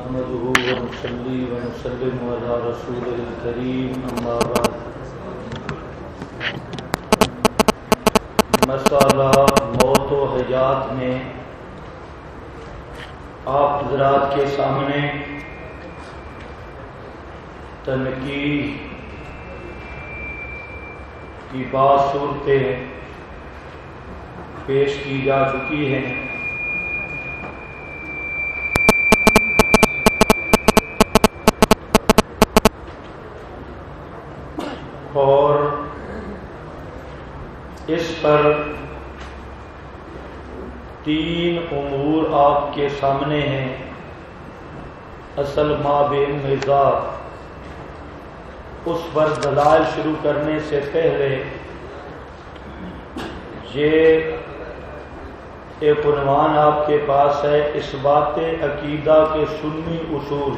نحمده ونصلي ونسلم على رسوله الكريم اما بعد مسئلہ موت و حیات میں آپ حضرات کے سامنے تنقید کی بعض صورتیں پیش کی جا چکی ہیں. اور اس پر 3 امور آپ کے سامنے ہیں. اصل ما بین مزاج اس پر دلائل شروع کرنے سے پہلے یہ ایک عنوان آپ کے پاس ہے، اثبات عقیدہ کے سنی اصول.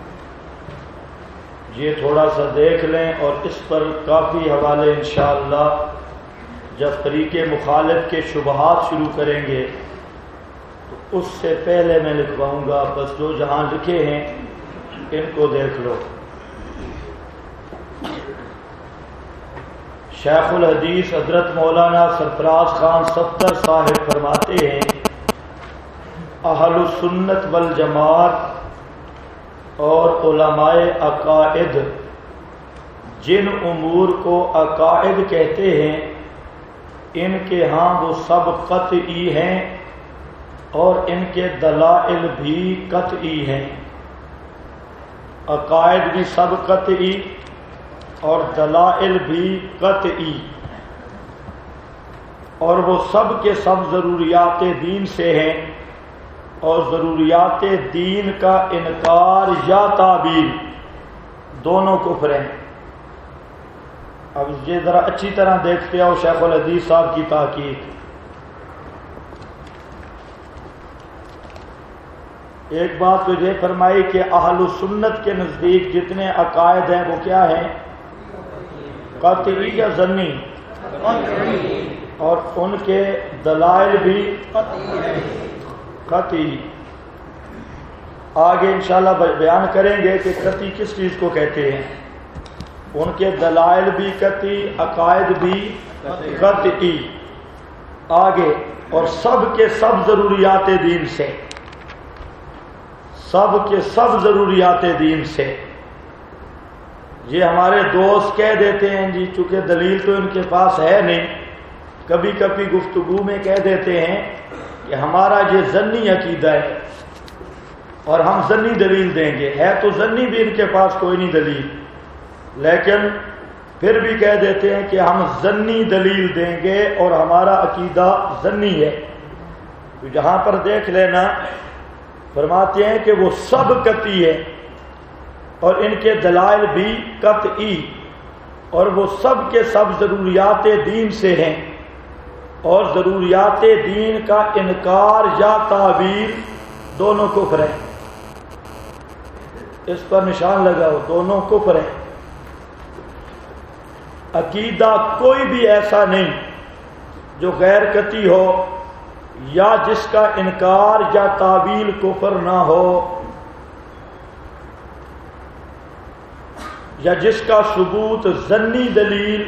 یہ تھوڑا سا دیکھ لیں اور اس پر کافی حوالے انشاءاللہ جب طریق مخالف کے شبہات شروع کریں گے تو اس سے پہلے میں لکھواؤں گا. بس جو جہاں لکھے ہیں ان کو دیکھ لو. شیخ الحدیث حضرت مولانا سرفراز خان صفدر صاحب فرماتے ہیں، اہل السنت والجماعت اور علماء عقائد جن امور کو عقائد کہتے ہیں ان کے ہاں وہ سب قطعی ہیں اور ان کے دلائل بھی قطعی ہیں. عقائد بھی سب قطعی اور دلائل بھی قطعی، اور وہ سب کے سب ضروریات دین سے ہیں، اور ضروریات دین کا انکار یا تعبیر دونوں کفر ہیں. اب یہ ذرا اچھی طرح دیکھتے ہو شیخ الحدیث صاحب کی تحقیق. ایک بات تو یہ فرمائی کہ اہل سنت کے نزدیک جتنے عقائد ہیں وہ کیا ہیں؟ قطعی یا ظنی، اور ان کے دلائل بھی قطعی. آگے انشاءاللہ بیان کریں گے کہ قطعی کس چیز کو کہتے ہیں. ان کے دلائل بھی قطعی، عقائد بھی قطعی. آگے اور سب کے سب ضروریات دین سے، سب کے سب ضروریات دین سے. یہ ہمارے دوست کہہ دیتے ہیں جی چونکہ دلیل تو ان کے پاس ہے نہیں، کبھی کبھی گفتگو میں کہہ دیتے ہیں کہ ہمارا یہ ظنی عقیدہ ہے اور ہم ظنی دلیل دیں گے. ہے تو ظنی بھی ان کے پاس کوئی نہیں دلیل، لیکن پھر بھی کہہ دیتے ہیں کہ ہم ظنی دلیل دیں گے اور ہمارا عقیدہ ظنی ہے. تو جہاں پر دیکھ لینا فرماتے ہیں کہ وہ سب قطعی ہے اور ان کے دلائل بھی قطعی، اور وہ سب کے سب ضروریات دین سے ہیں، اور ضروریات دین کا انکار یا تعبیر دونوں کفر ہیں. اس پر نشان لگاؤ، دونوں کفر ہیں. عقیدہ کوئی بھی ایسا نہیں جو غیر قطعی ہو یا جس کا انکار یا تعبیر کفر نہ ہو، یا جس کا ثبوت ظنی دلیل،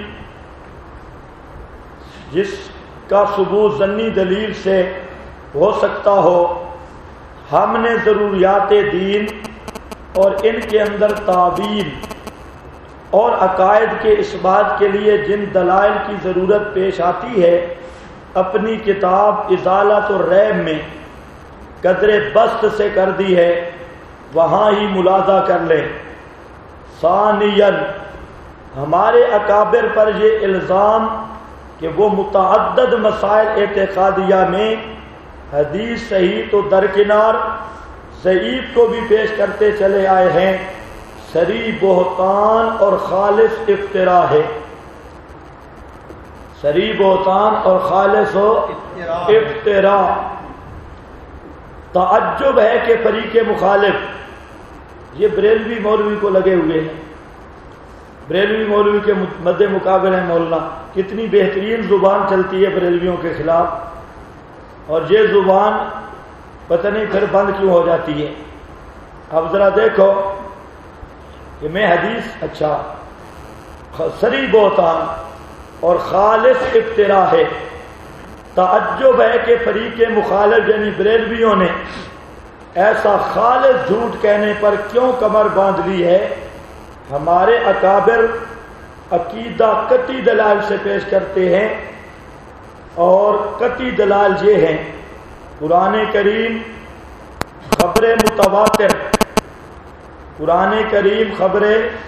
جس کا ثبوت ظنی دلیل سے ہو سکتا ہو. ہم نے ضروریات دین اور ان کے اندر تعبیر اور عقائد کے اثبات کے لیے جن دلائل کی ضرورت پیش آتی ہے اپنی کتاب ازالۃ الریب میں قدر بسط سے کر دی ہے، وہاں ہی ملاحظہ کر لیں. ثانیاً ہمارے اکابر پر یہ الزام کہ وہ متعدد مسائل اعتقادیہ میں حدیث صحیح تو درکنار ضعیف کو بھی پیش کرتے چلے آئے ہیں، صریح بہتان اور خالص افتراء ہے. صریح بہتان اور خالص افتراء. تعجب ہے کہ فریق مخالف یہ بریلوی مولوی کو لگے ہوئے ہیں. بریلوی مولوی کے مد مقابل ہے مولانا. کتنی بہترین زبان چلتی ہے بریلویوں کے خلاف، اور یہ زبان پتہ نہیں پھر بند کیوں ہو جاتی ہے. اب ذرا دیکھو کہ میں حدیث اچھا صریح بہتان اور خالص افترا ہے. تعجب ہے کہ فریق مخالف یعنی بریلویوں نے ایسا خالص جھوٹ کہنے پر کیوں کمر باندھ لی ہے. ہمارے اکابر عقیدہ قطعی دلائل سے پیش کرتے ہیں اور قطعی دلائل یہ ہیں قرآن کریم خبر متواتر، قرآن کریم خبر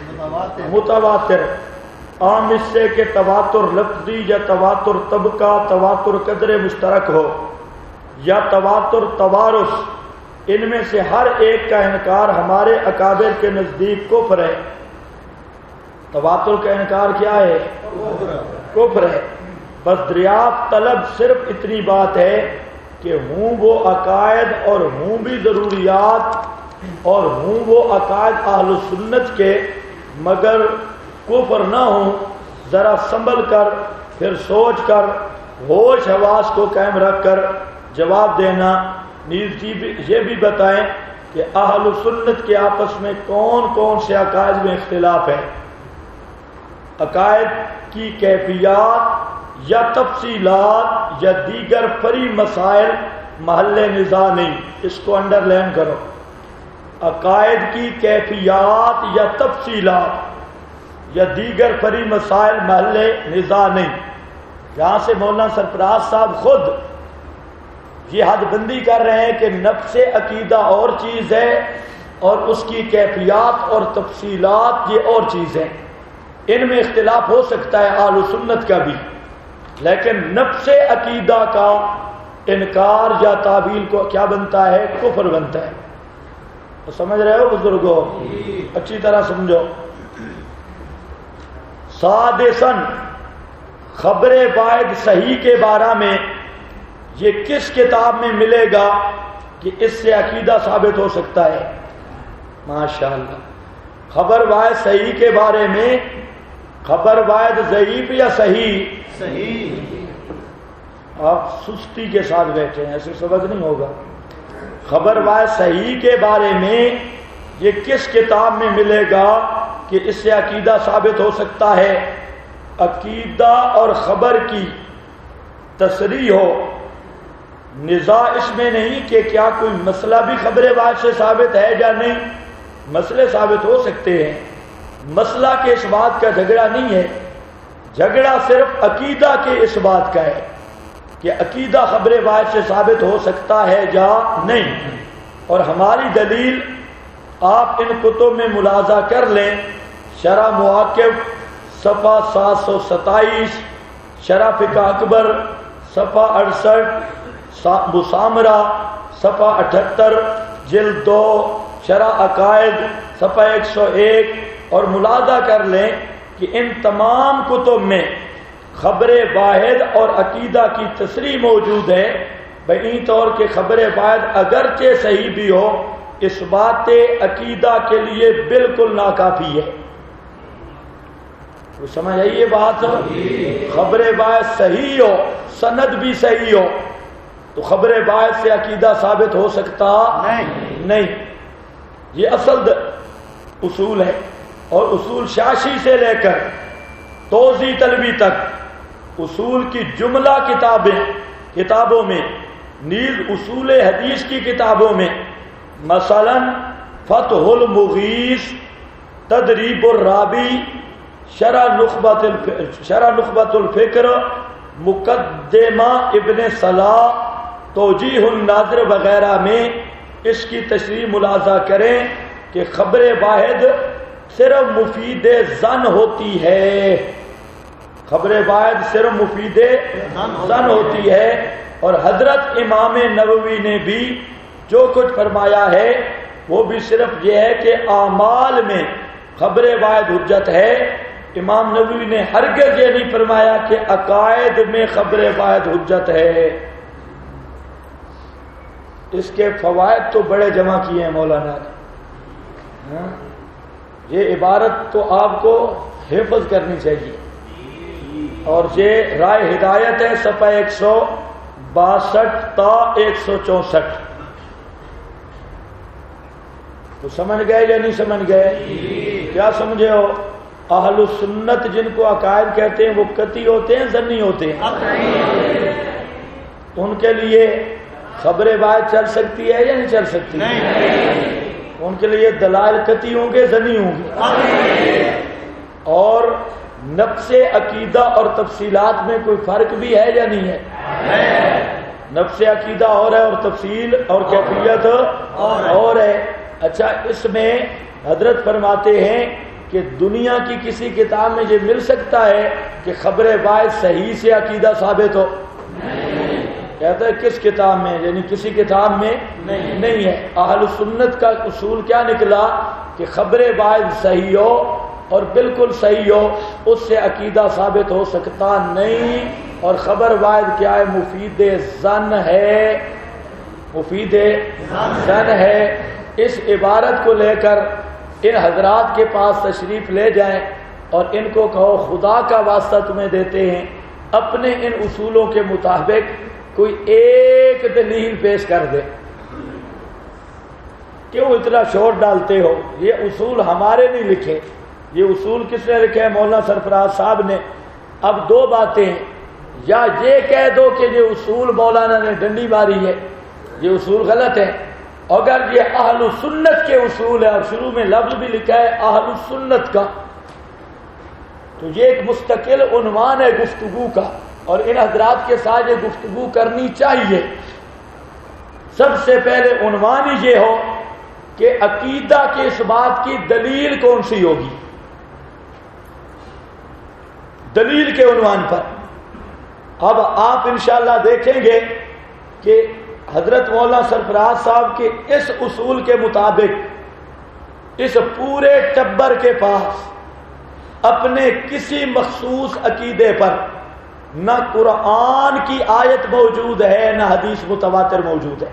متواتر عام اس سے کہ تواتر لفظی یا تواتر طبقہ تواتر قدر مشترک ہو یا تواتر توارث، ان میں سے ہر ایک کا انکار ہمارے اکابر کے نزدیک کفر ہے. تواتر کا انکار کیا ہے؟ کفر ہے. بس دریافت طلب صرف اتنی بات ہے کہ ہوں وہ عقائد اور ہوں بھی ضروریات اور ہوں وہ عقائد اہل سنت کے، مگر کفر نہ ہوں. ذرا سنبھل کر پھر سوچ کر ہوش حواس کو قائم رکھ کر جواب دینا. نیز یہ بھی بتائیں کہ اہل سنت کے آپس میں کون کون سے عقائد میں اختلاف ہے. عقائد کی کیفیات یا تفصیلات یا دیگر فری مسائل محل نزاع نہیں. اس کو انڈر لائن کرو. عقائد کی کیفیات یا تفصیلات یا دیگر فری مسائل محل نزاع نہیں. یہاں سے مولانا سرفراز صاحب خود یہ حد بندی کر رہے ہیں کہ نفس عقیدہ اور چیز ہے اور اس کی کیفیات اور تفصیلات یہ اور چیز ہے. ان میں اختلاف ہو سکتا ہے اہل سنت کا بھی، لیکن نفس عقیدہ کا انکار یا تعویل کو کیا بنتا ہے؟ کفر بنتا ہے. تو سمجھ رہے ہو بزرگوں؟ اچھی طرح سمجھو. سادسن خبر واحد صحیح کے بارے میں یہ کس کتاب میں ملے گا کہ اس سے عقیدہ ثابت ہو سکتا ہے؟ ماشاءاللہ. خبر واحد صحیح کے بارے میں، خبر واحد ضعیف یا صحیح؟ صحیح. آپ سستی کے ساتھ بیٹھے ہیں، ایسے سبق نہیں ہوگا. خبر واحد صحیح کے بارے میں یہ کس کتاب میں ملے گا کہ اس سے عقیدہ ثابت ہو سکتا ہے؟ عقیدہ اور خبر کی تصریح ہو. نزاع اس میں نہیں کہ کیا کوئی مسئلہ بھی خبر واحد سے ثابت ہے یا نہیں. مسئلے ثابت ہو سکتے ہیں. مسئلہ کے اس بات کا جھگڑا نہیں ہے. جھگڑا صرف عقیدہ کے اس بات کا ہے کہ عقیدہ خبر واحد سے ثابت ہو سکتا ہے یا نہیں. اور ہماری دلیل آپ ان کتب میں ملاحظہ کر لیں. شرح مواقف صفحہ 727، شرح فقہ اکبر صفحہ 68، مسامرہ صفحہ 78، جلد 2، شرح عقائد صفحہ 101، اور ملاحظہ کر لیں کہ ان تمام کتب میں خبر واحد اور عقیدہ کی تصریح موجود ہے. بہین طور کے خبر واحد اگرچہ صحیح بھی ہو اس بات عقیدہ کے لیے بالکل ناکافی ہے. تو سمجھ آئی یہ بات؟ خبر واحد صحیح ہو، سند بھی صحیح ہو، تو خبر واحد سے عقیدہ ثابت ہو سکتا نہیں. یہ اصل اصول ہے. اور اصول شاشی سے لے کر توضیح طلبی تک اصول کی جملہ کتابوں میں، نیز اصول حدیث کی کتابوں میں، مثلا فتح المغیث، تدریب الرابی، شرح نخبۃ الفکر، مقدمہ ابن صلاح، توجیہ الناظر وغیرہ میں اس کی تشریح ملاحظہ کریں کہ خبر واحد صرف مفید ظن ہوتی ہے. خبر واحد صرف مفید ظن ہوتی ہے. اور حضرت امام نووی نے بھی جو کچھ فرمایا ہے وہ بھی صرف یہ ہے کہ اعمال میں خبر واحد حجت ہے. امام نووی نے ہرگز یہ نہیں فرمایا کہ عقائد میں خبر واحد حجت ہے. اس کے فوائد تو بڑے جمع کیے ہیں مولانا نے. یہ عبارت تو آپ کو حفظ کرنی چاہیے. اور یہ رائے ہدایت ہے صفحہ 162 تا 164. تو سمجھ گئے یا نہیں سمجھ گئے؟ کیا سمجھے ہو؟ اہل سنت جن کو عقائد کہتے ہیں وہ قطعی ہوتے ہیں ظنی ہوتے ہیں؟ ان کے لیے خبر واحد چل سکتی ہے یا نہیں چل سکتی؟ ان کے لیے دلائل قطعی ہوں گے ظنی ہوں گے؟ اور نفس عقیدہ اور تفصیلات میں کوئی فرق بھی ہے یا نہیں ہے؟ نفس عقیدہ اور ہے اور تفصیل اور کیفیت اور ہے۔ اچھا، اس میں حضرت فرماتے ہیں کہ دنیا کی کسی کتاب میں یہ مل سکتا ہے کہ خبر واحد صحیح سے عقیدہ ثابت ہو؟ کہتا ہے کس کتاب میں؟ یعنی کسی کتاب میں نہیں ہے۔ اہل سنت کا اصول کیا نکلا کہ خبر واحد صحیح ہو اور بالکل صحیح ہو، اس سے عقیدہ ثابت ہو سکتا نہیں۔ اور خبر واحد کیا ہے؟ مفید ظن ہے، مفید ظن ہے۔ اس عبارت کو لے کر ان حضرات کے پاس تشریف لے جائیں اور ان کو کہو خدا کا واسطہ تمہیں دیتے ہیں، اپنے ان اصولوں کے مطابق کوئی ایک دلیل پیش کر دے۔ کیوں اتنا شور ڈالتے ہو؟ یہ اصول ہمارے نہیں لکھے، یہ اصول کس نے لکھے؟ مولانا سرفراز صاحب نے۔ اب دو باتیں ہیں، یا یہ کہہ دو کہ یہ اصول مولانا نے ڈنڈی ماری ہے، یہ اصول غلط ہے۔ اگر یہ اہل سنت کے اصول ہے اور شروع میں لفظ بھی لکھا ہے اہل سنت کا، تو یہ ایک مستقل عنوان ہے گفتگو کا، اور ان حضرات کے ساتھ یہ گفتگو کرنی چاہیے۔ سب سے پہلے عنوان ہی یہ ہو کہ عقیدہ کے اس بات کی دلیل کون سی ہوگی، دلیل کے عنوان پر۔ اب آپ انشاءاللہ دیکھیں گے کہ حضرت مولانا سرفراز صاحب کے اس اصول کے مطابق اس پورے ٹبر کے پاس اپنے کسی مخصوص عقیدے پر نہ قرآن کی آیت موجود ہے نہ حدیث متواتر موجود ہے۔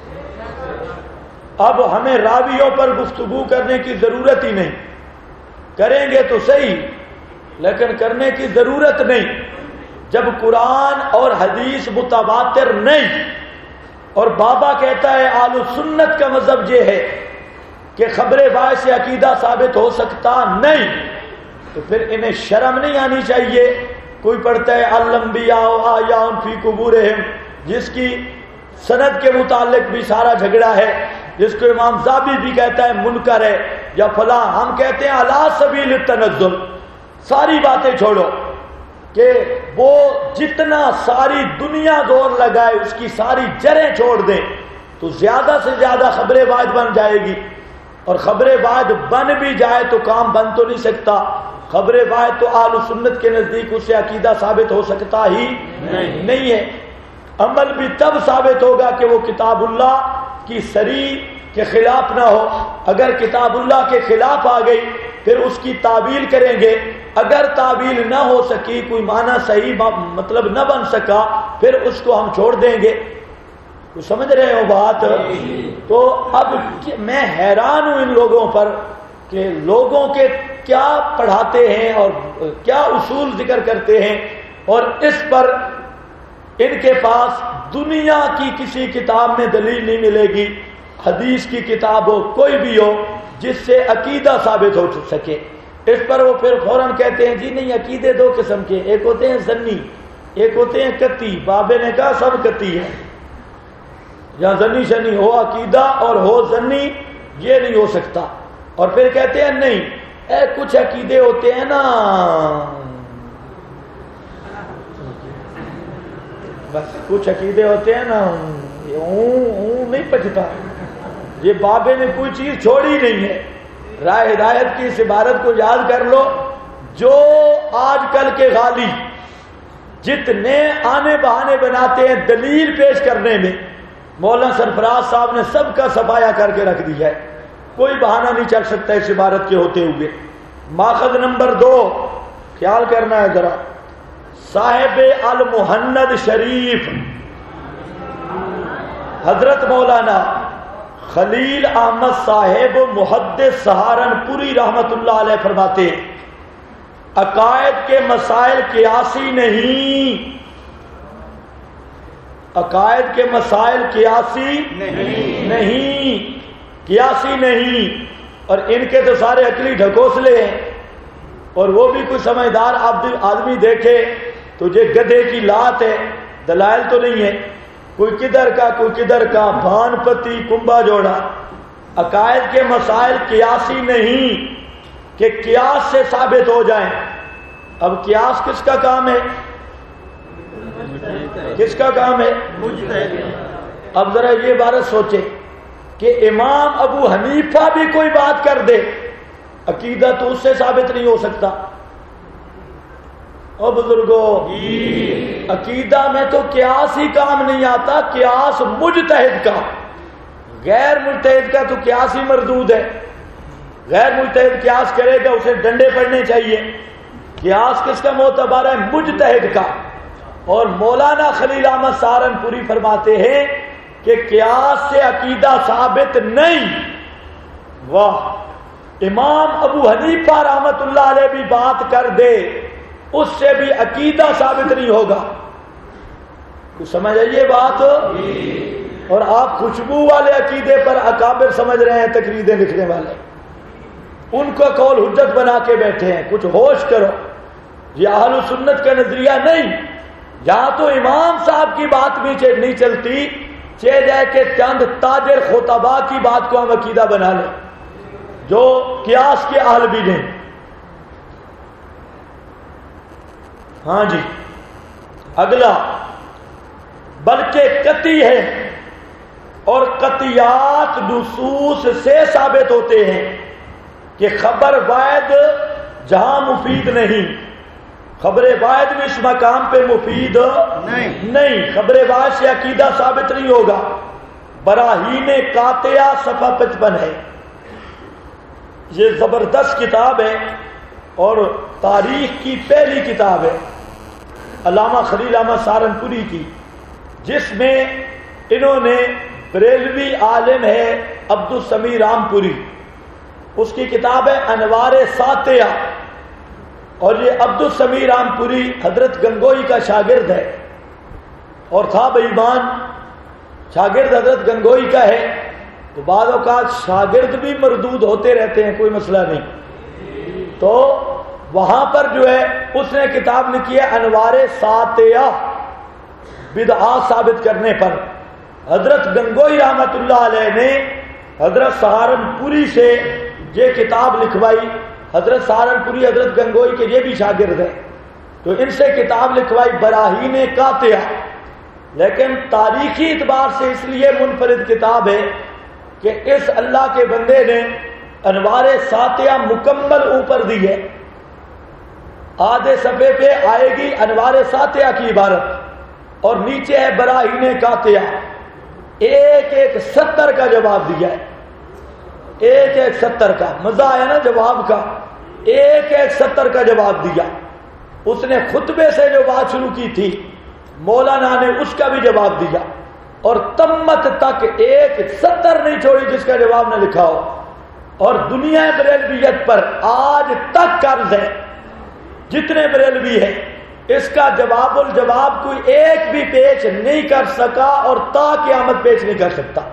اب ہمیں راویوں پر گفتگو کرنے کی ضرورت ہی نہیں، کریں گے تو صحیح لیکن کرنے کی ضرورت نہیں۔ جب قرآن اور حدیث متواتر نہیں، اور بابا کہتا ہے اہل سنت کا مذہب یہ ہے کہ خبر واحد سے عقیدہ ثابت ہو سکتا نہیں، تو پھر انہیں شرم نہیں آنی چاہیے؟ کوئی پڑھتا ہے الانبیاء احیاء فی قبورہم، جس کی سند کے متعلق بھی سارا جھگڑا ہے، جس کو امام زابی بھی کہتا ہے منکر ہے یا فلاں، ہم کہتے ہیں علی سبیل التنزل۔ ساری باتیں چھوڑو کہ وہ جتنا ساری دنیا زور لگائے اس کی ساری جڑیں چھوڑ دیں تو زیادہ سے زیادہ خبر واحد بن جائے گی، اور خبر واحد بن بھی جائے تو کام بن تو نہیں سکتا۔ خبر واحد تو اہل سنت کے نزدیک اس سے عقیدہ ثابت ہو سکتا ہی نہیں ہے۔ عمل بھی تب ثابت ہوگا کہ وہ کتاب اللہ کی صریح کے خلاف نہ ہو۔ اگر کتاب اللہ کے خلاف آ گئی پھر اس کی تعویل کریں گے، اگر تعویل نہ ہو سکی، کوئی معنی صحیح مطلب نہ بن سکا، پھر اس کو ہم چھوڑ دیں گے۔ تو سمجھ رہے ہو بات؟ تو اب میں حیران ہوں ان لوگوں پر کہ لوگوں کے کیا پڑھاتے ہیں اور کیا اصول ذکر کرتے ہیں، اور اس پر ان کے پاس دنیا کی کسی کتاب میں دلیل نہیں ملے گی، حدیث کی کتاب ہو کوئی بھی ہو جس سے عقیدہ ثابت ہو سکے۔ اس پر وہ پھر فوراً کہتے ہیں جی نہیں، عقیدے دو قسم کے، ایک ہوتے ہیں ظنی، ایک ہوتے ہیں قطعی۔ بابے نے کہا سب قطعی ہے، جہاں ظنی شنی ہو عقیدہ اور ہو ظنی یہ نہیں ہو سکتا۔ اور پھر کہتے ہیں نہیں، کچھ عقیدے ہوتے ہیں نا، بس کچھ عقیدے ہوتے ہیں نا نہیں پچتا، یہ بابے نے کوئی چیز چھوڑی نہیں ہے۔ راہ ہدایت کی اس عبارت کو یاد کر لو، جو آج کل کے غالی جتنے آنے بہانے بناتے ہیں دلیل پیش کرنے میں، مولانا سرفراز صاحب نے سب کا صفایا کر کے رکھ دیا ہے، کوئی بہانہ نہیں چل سکتا اس عبارت کے ہوتے ہوئے۔ ماخذ نمبر 2 خیال کرنا ہے ذرا، صاحب المہند شریف حضرت مولانا خلیل احمد صاحب محدث سہارنپوری رحمت اللہ علیہ فرماتے ہیں عقائد کے مسائل قیاسی نہیں، عقائد کے مسائل قیاسی نہیں، قیاسی نہیں، اور ان کے تو سارے عقلی ڈھکوسلے ہیں، اور وہ بھی کوئی سمجھدار آدمی دیکھے تو یہ گدھے کی لات ہے، دلائل تو نہیں ہے، کوئی کدھر کا کوئی کدھر کا، بھان پتی کنبا جوڑا۔ عقائد کے مسائل قیاسی نہیں کہ قیاس سے ثابت ہو جائیں۔ اب قیاس کس کا کام ہے؟ کس کا کام ہے؟ اب ذرا یہ بات سوچے کہ امام ابو حنیفہ بھی کوئی بات کر دے، عقیدہ تو اس سے ثابت نہیں ہو سکتا۔ او بزرگوں، عقیدہ میں تو قیاس ہی کام نہیں آتا، قیاس مجتہد کا، غیر مجتہد کا تو قیاس ہی مردود ہے۔ غیر مجتہد قیاس کرے گا اسے ڈنڈے پڑنے چاہیے۔ قیاس کس کا معتبر ہے؟ مجتہد کا۔ اور مولانا خلیل احمد سہارنپوری فرماتے ہیں کہ قیاس سے عقیدہ ثابت نہیں۔ واہ، امام ابو حنیفہ رحمت اللہ علیہ بھی بات کر دے، اس سے بھی عقیدہ ثابت نہیں ہوگا۔ کچھ سمجھ آئیے بات؟ اور آپ خوشبو والے عقیدے پر اکابر سمجھ رہے ہیں تقریدیں لکھنے والے، ان کو قول حجت بنا کے بیٹھے ہیں۔ کچھ ہوش کرو، یہ اہل سنت کا نظریہ نہیں۔ یہاں تو امام صاحب کی بات بھی نہیں چلتی، چہ جائے کہ چند تاجر خطباء کی بات کو ہم عقیدہ بنا لیں جو قیاس کے اہل بھی نہیں۔ ہاں جی، اگلا بلکہ قطعی ہے، اور قطعیات نصوص سے ثابت ہوتے ہیں کہ خبر واحد جہاں مفید نہیں، خبر واحد بھی اس مقام پہ مفید نہیں، خبر واحد سے عقیدہ ثابت نہیں ہوگا۔ براہین قاطعہ صفحہ 55 ہے، یہ زبردست کتاب ہے اور تاریخ کی پہلی کتاب ہے علامہ خلیل احمد سہارنپوری کی، جس میں انہوں نے بریلوی عالم ہے عبدالسمیع رامپوری، اس کی کتاب ہے انوار ساطعہ، اور یہ عبدالسمیع رامپوری حضرت گنگوئی کا شاگرد ہے اور تھا بے ایمان، شاگرد حضرت گنگوئی کا ہے، تو بعض اوقات شاگرد بھی مردود ہوتے رہتے ہیں، کوئی مسئلہ نہیں۔ تو وہاں پر جو ہے اس نے کتاب لکھی ہے انوار ساطعہ، بدعات ثابت کرنے پر۔ حضرت گنگوئی رحمت اللہ علیہ نے حضرت سہارنپوری سے یہ کتاب لکھوائی۔ حضرت سہارنپوری حضرت گنگوئی کے یہ بھی شاگرد ہیں، تو ان سے کتاب لکھوائی براہین قاطعہ، لیکن تاریخی اعتبار سے اس لیے منفرد کتاب ہے کہ اس اللہ کے بندے نے انوار ساطعہ مکمل اوپر دی ہے، آدھے صفحے پہ آئے گی انوار ساطعہ کی عبارت، اور نیچے ہے براہین قاطعہ، ایک ایک 70 کا جواب دیا ہے، ایک ایک 70 کا، مزہ آیا نا جواب کا، ایک ایک 70 کا جواب دیا۔ اس نے خطبے سے جو بات شروع کی تھی مولانا نے اس کا بھی جواب دیا، اور تمت تک ایک 70 نہیں چھوڑی جس کا جواب نہ لکھا ہو۔ اور دنیا بریلویت پر آج تک قرض ہے، جتنے بریلوی ہیں اس کا جواب الجواب کوئی ایک بھی پیش نہیں کر سکا اور تا قیامت پیش نہیں کر سکتا۔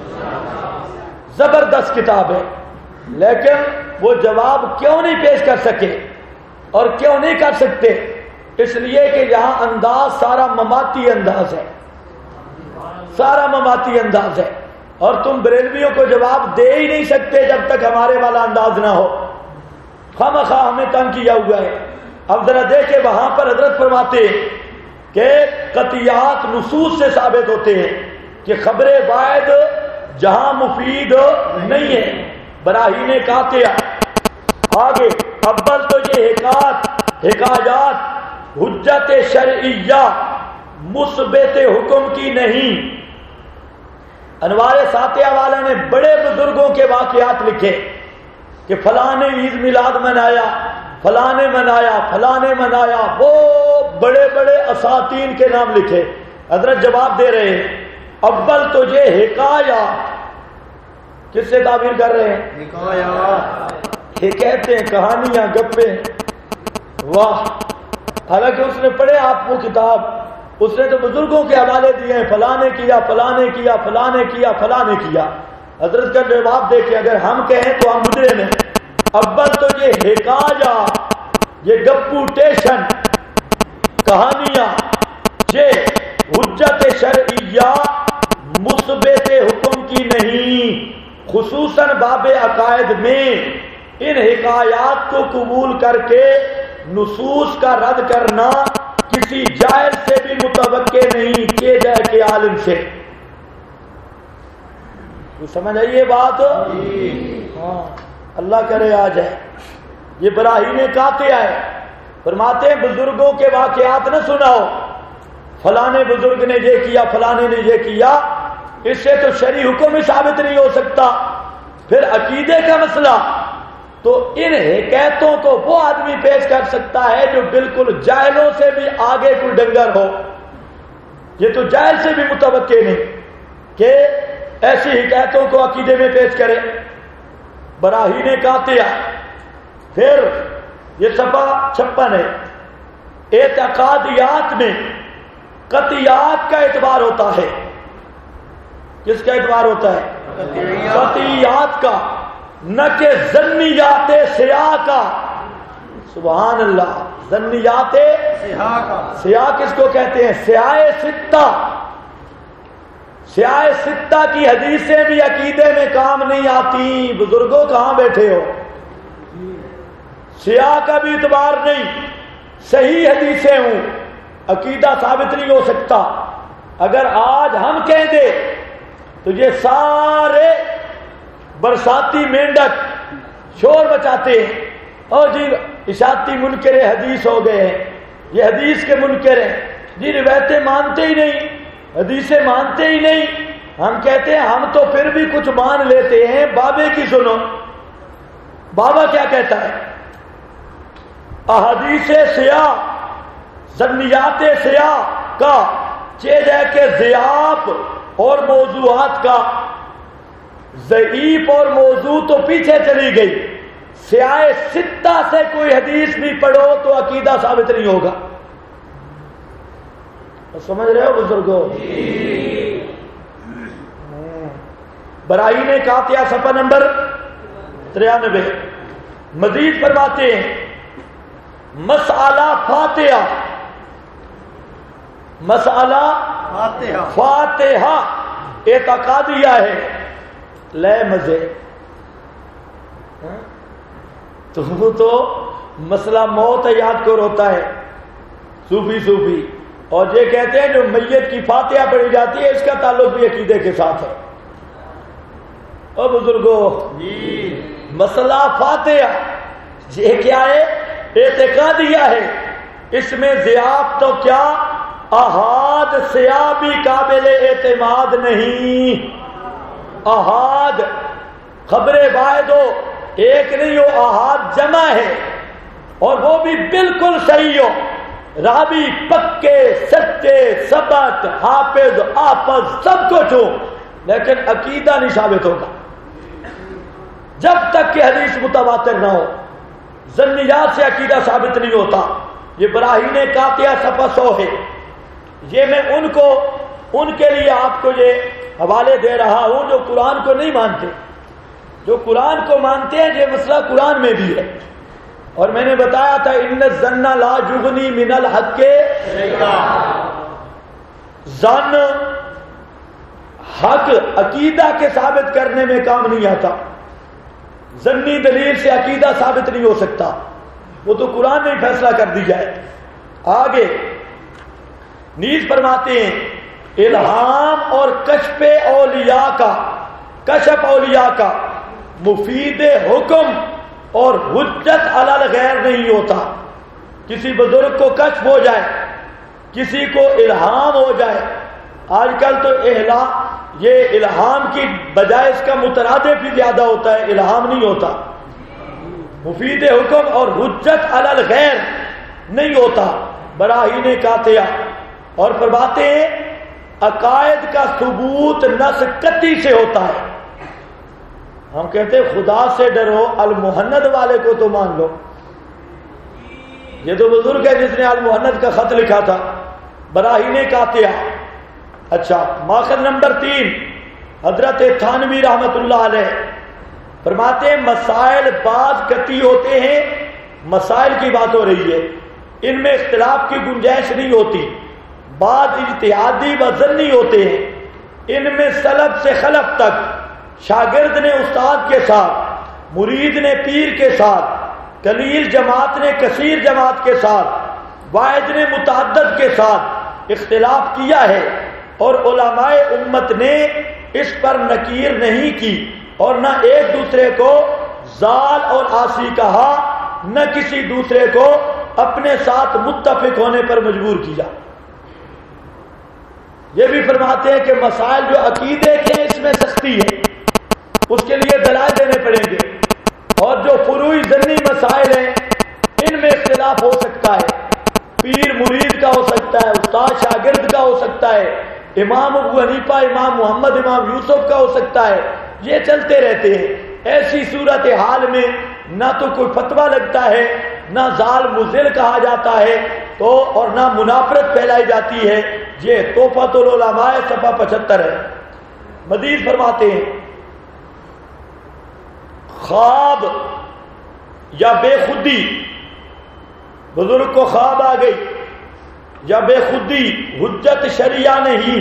زبردست کتاب ہے، لیکن وہ جواب کیوں نہیں پیش کر سکے اور کیوں نہیں کر سکتے؟ اس لیے کہ یہاں انداز سارا مماتی انداز ہے، سارا مماتی انداز ہے، اور تم بریلویوں کو جواب دے ہی نہیں سکتے جب تک ہمارے والا انداز نہ ہو۔ خواہ ہمیں تنگ کیا ہوا ہے۔ اب ذرا دیکھیں وہاں پر حضرت فرماتے ہیں کہ قطعیات نصوص سے ثابت ہوتے ہیں کہ خبر واحد جہاں مفید نہیں ہے، براہین قاطعہ۔ آگے اول تو یہ حکایات حجت شرعیہ مثبت حکم کی نہیں۔ انوار ساطعہ والا نے بڑے بزرگوں کے واقعات لکھے کہ فلاں نے عید میلاد منایا، فلاں نے منایا، فلاں نے منایا، وہ بڑے بڑے اساطین کے نام لکھے۔ حضرت جواب دے رہے ہیں اول تو یہ حکایات، کس سے تعبیر کر رہے ہیں؟ حکایات، یہ کہتے ہیں کہانیاں، گپیں۔ واہ، حالانکہ اس نے پڑھے آپ کو کتاب، اس نے تو بزرگوں کے حوالے دیے ہیں، فلاں نے کیا، فلاں نے کیا، فلاں نے کیا، فلاں نے کیا۔ حضرت کا جواب دیکھیں، اگر ہم کہیں تو ہم مجرم ہیں۔ اول تو یہ حکایہ، یہ گپوٹیشن، کہانیاں، یہ حجت شرعیہ مثبت حکم کی نہیں، خصوصاً باب عقائد میں ان حکایات کو قبول کر کے نصوص کا رد کرنا کسی جاہل سے بھی متوقع نہیں کہ جائے کہ عالم سے۔ تو سمجھ آئیے بات؟ ہاں، اللہ کرے آ جائے۔ یہ براہین قاطع ہے، فرماتے ہیں بزرگوں کے واقعات نہ سناؤ، فلانے بزرگ نے یہ کیا، فلانے نے یہ کیا، اس سے تو شرعی حکم ہی ثابت نہیں ہو سکتا۔ پھر عقیدے کا مسئلہ تو ان حکایتوں کو وہ آدمی پیش کر سکتا ہے جو بالکل جاہلوں سے بھی آگے کوئی ڈنگر ہو۔ یہ تو جاہل سے بھی متوقع نہیں کہ ایسی حکایتوں کو عقیدے میں پیش کرے۔ براہین قاطعہ۔ پھر یہ صفحہ 56 ہے، اعتقادیات میں قطعیات کا اعتبار ہوتا ہے۔ کس کا اعتبار ہوتا ہے؟ قطعیات کا، نہ کہ ظنیات سیاہ کا۔ سبحان اللہ، ظنیات سیاہ کا۔ سیاہ کس کو کہتے ہیں؟ سیاہ ستہ۔ سیاہ ستہ کی حدیثیں بھی عقیدے میں کام نہیں آتی۔ بزرگوں کہاں بیٹھے ہو؟ سیاہ کا بھی اعتبار نہیں، صحیح حدیثیں ہوں، عقیدہ ثابت نہیں ہو سکتا۔ اگر آج ہم کہہ دیں تو یہ سارے برساتی مینڈک شور مچاتے ہیں، اور جی اشاعتی منکر حدیث ہو گئے ہیں، یہ حدیث کے منکر ہیں، جی روایتیں مانتے ہی نہیں، حدیثیں مانتے ہی نہیں۔ ہم کہتے ہیں ہم تو پھر بھی کچھ مان لیتے ہیں، بابے کی سنو، بابا کیا کہتا ہے؟ احادیث سیاہ، ظنیات سیاہ کا چیز ہے کہ ضعاف اور موضوعات کا، ضعیف اور موضوع تو پیچھے چلی گئی، سیاہ ستہ سے کوئی حدیث بھی پڑھو تو عقیدہ ثابت نہیں ہوگا۔ سمجھ رہے ہو بزرگوں؟ براہین قاطعہ صفحہ نمبر 93۔ مزید فرماتے ہیں مسئلہ فاتحہ، مسئلہ فاتحہ اعتقادیہ ہے، لے مزے تو مسئلہ موت یاد کو روتا ہے صوفی، اور یہ کہتے ہیں جو میت کی فاتحہ پڑھی جاتی ہے اس کا تعلق بھی عقیدے کے ساتھ ہے۔ اور بزرگوں مسئلہ فاتحہ یہ کیا ہے؟ اعتقادیہ ہے، اس میں ضعاف تو کیا احاد سیاہ بھی قابل اعتماد نہیں۔ احاد خبر واحد ہو، ایک نہیں ہو، احاد جمع ہے، اور وہ بھی بالکل صحیح ہو، راوی پکے سچے ثبت حافظ آفظ سب کچھ ہو، لیکن عقیدہ نہیں ثابت ہوگا جب تک کہ حدیث متواتر نہ ہو۔ ظنیات سے عقیدہ ثابت نہیں ہوتا۔ یہ براہین قاطعہ صفحہ 100 ہے۔ یہ میں ان کے لیے آپ کو یہ حوالے دے رہا ہوں جو قرآن کو نہیں مانتے۔ جو قرآن کو مانتے ہیں یہ مسئلہ قرآن میں بھی ہے، اور میں نے بتایا تھا ان الظن لا یغنی من الحق شیئا، ظن حق عقیدہ کے ثابت کرنے میں کام نہیں آتا، ظنی دلیل سے عقیدہ ثابت نہیں ہو سکتا، وہ تو قرآن نے فیصلہ کر دی جائے۔ آگے نیز فرماتے ہیں الہام اور کشف اولیاء کا مفید حکم اور حجت علی الغیر نہیں ہوتا۔ کسی بزرگ کو کشف ہو جائے، کسی کو الہام ہو جائے، آج کل تو یہ الہام کی بجائے اس کا مترادف بھی زیادہ ہوتا ہے، الہام نہیں ہوتا، مفید حکم اور حجت علی الغیر نہیں ہوتا، براہین قاطعہ۔ اور فرماتے ہیں عقائد کا ثبوت نص قطعی سے ہوتا ہے۔ ہم کہتے ہیں خدا سے ڈرو، المحند والے کو تو مان لو، یہ تو بزرگ ہے جس نے المحند کا خط لکھا تھا، براہین قاطعہ۔ اچھا، ماخذ نمبر 3 حضرت تھانوی رحمت اللہ علیہ فرماتے ہیں مسائل بعض قطعی ہوتے ہیں، مسائل کی بات ہو رہی ہے، ان میں اختلاف کی گنجائش نہیں ہوتی، بعض اجتہادی و ظنی ہوتے ہیں، ان میں سلف سے خلف تک شاگرد نے استاد کے ساتھ، مرید نے پیر کے ساتھ، قلیل جماعت نے کثیر جماعت کے ساتھ، واحد نے متعدد کے ساتھ اختلاف کیا ہے، اور علماء امت نے اس پر نکیر نہیں کی اور نہ ایک دوسرے کو ضال اور عاصی کہا، نہ کسی دوسرے کو اپنے ساتھ متفق ہونے پر مجبور کیا۔ یہ بھی فرماتے ہیں کہ مسائل جو عقیدے کے ہیں اس میں سختی ہے، اس کے لیے دلائل دینے پڑیں گے، اور جو فروعی ضمنی مسائل ہیں ان میں اختلاف ہو سکتا ہے، پیر مرید کا ہو سکتا ہے، استاد شاگرد کا ہو سکتا ہے، امام ابو حنیفہ امام محمد امام یوسف کا ہو سکتا ہے، یہ چلتے رہتے ہیں۔ ایسی صورت حال میں نہ تو کوئی فتویٰ لگتا ہے، نہ ضال مضل کہا جاتا ہے، تو اور نہ منافرت پھیلائی جاتی ہے۔ یہ تحفۃ العلماء صفحہ 75 ہے۔ مزید فرماتے ہیں خواب یا بے خودی، بزرگ کو خواب آ گئی یا بے خودی حجت شرعیہ نہیں،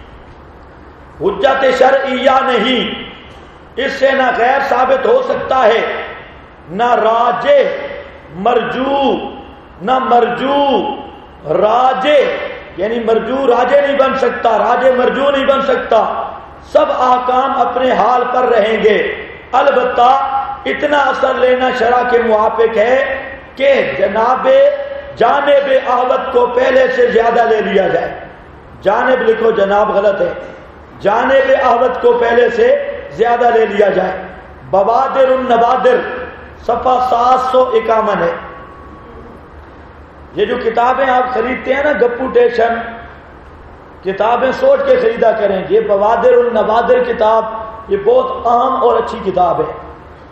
حجت شرعیہ نہیں، اس سے نہ غیر ثابت ہو سکتا ہے، نہ راجح مرجو، نہ مرجو راجح، یعنی مرجو راجح نہیں بن سکتا، راجح مرجو نہیں بن سکتا، سب احکام اپنے حال پر رہیں گے، البتہ اتنا اثر لینا شرع کے موافق ہے کہ جانب احوط کو پہلے سے زیادہ لے لیا جائے، جانب لکھو جناب غلط ہے، جانب احوط کو پہلے سے زیادہ لے لیا جائے۔ بوادر النوادر صفحہ 751 ہے۔ یہ جو کتابیں آپ خریدتے ہیں نا گپوٹیشن کتابیں سوچ کے خریدا کریں، یہ بوادر النوادر کتاب یہ بہت اہم اور اچھی کتاب ہے،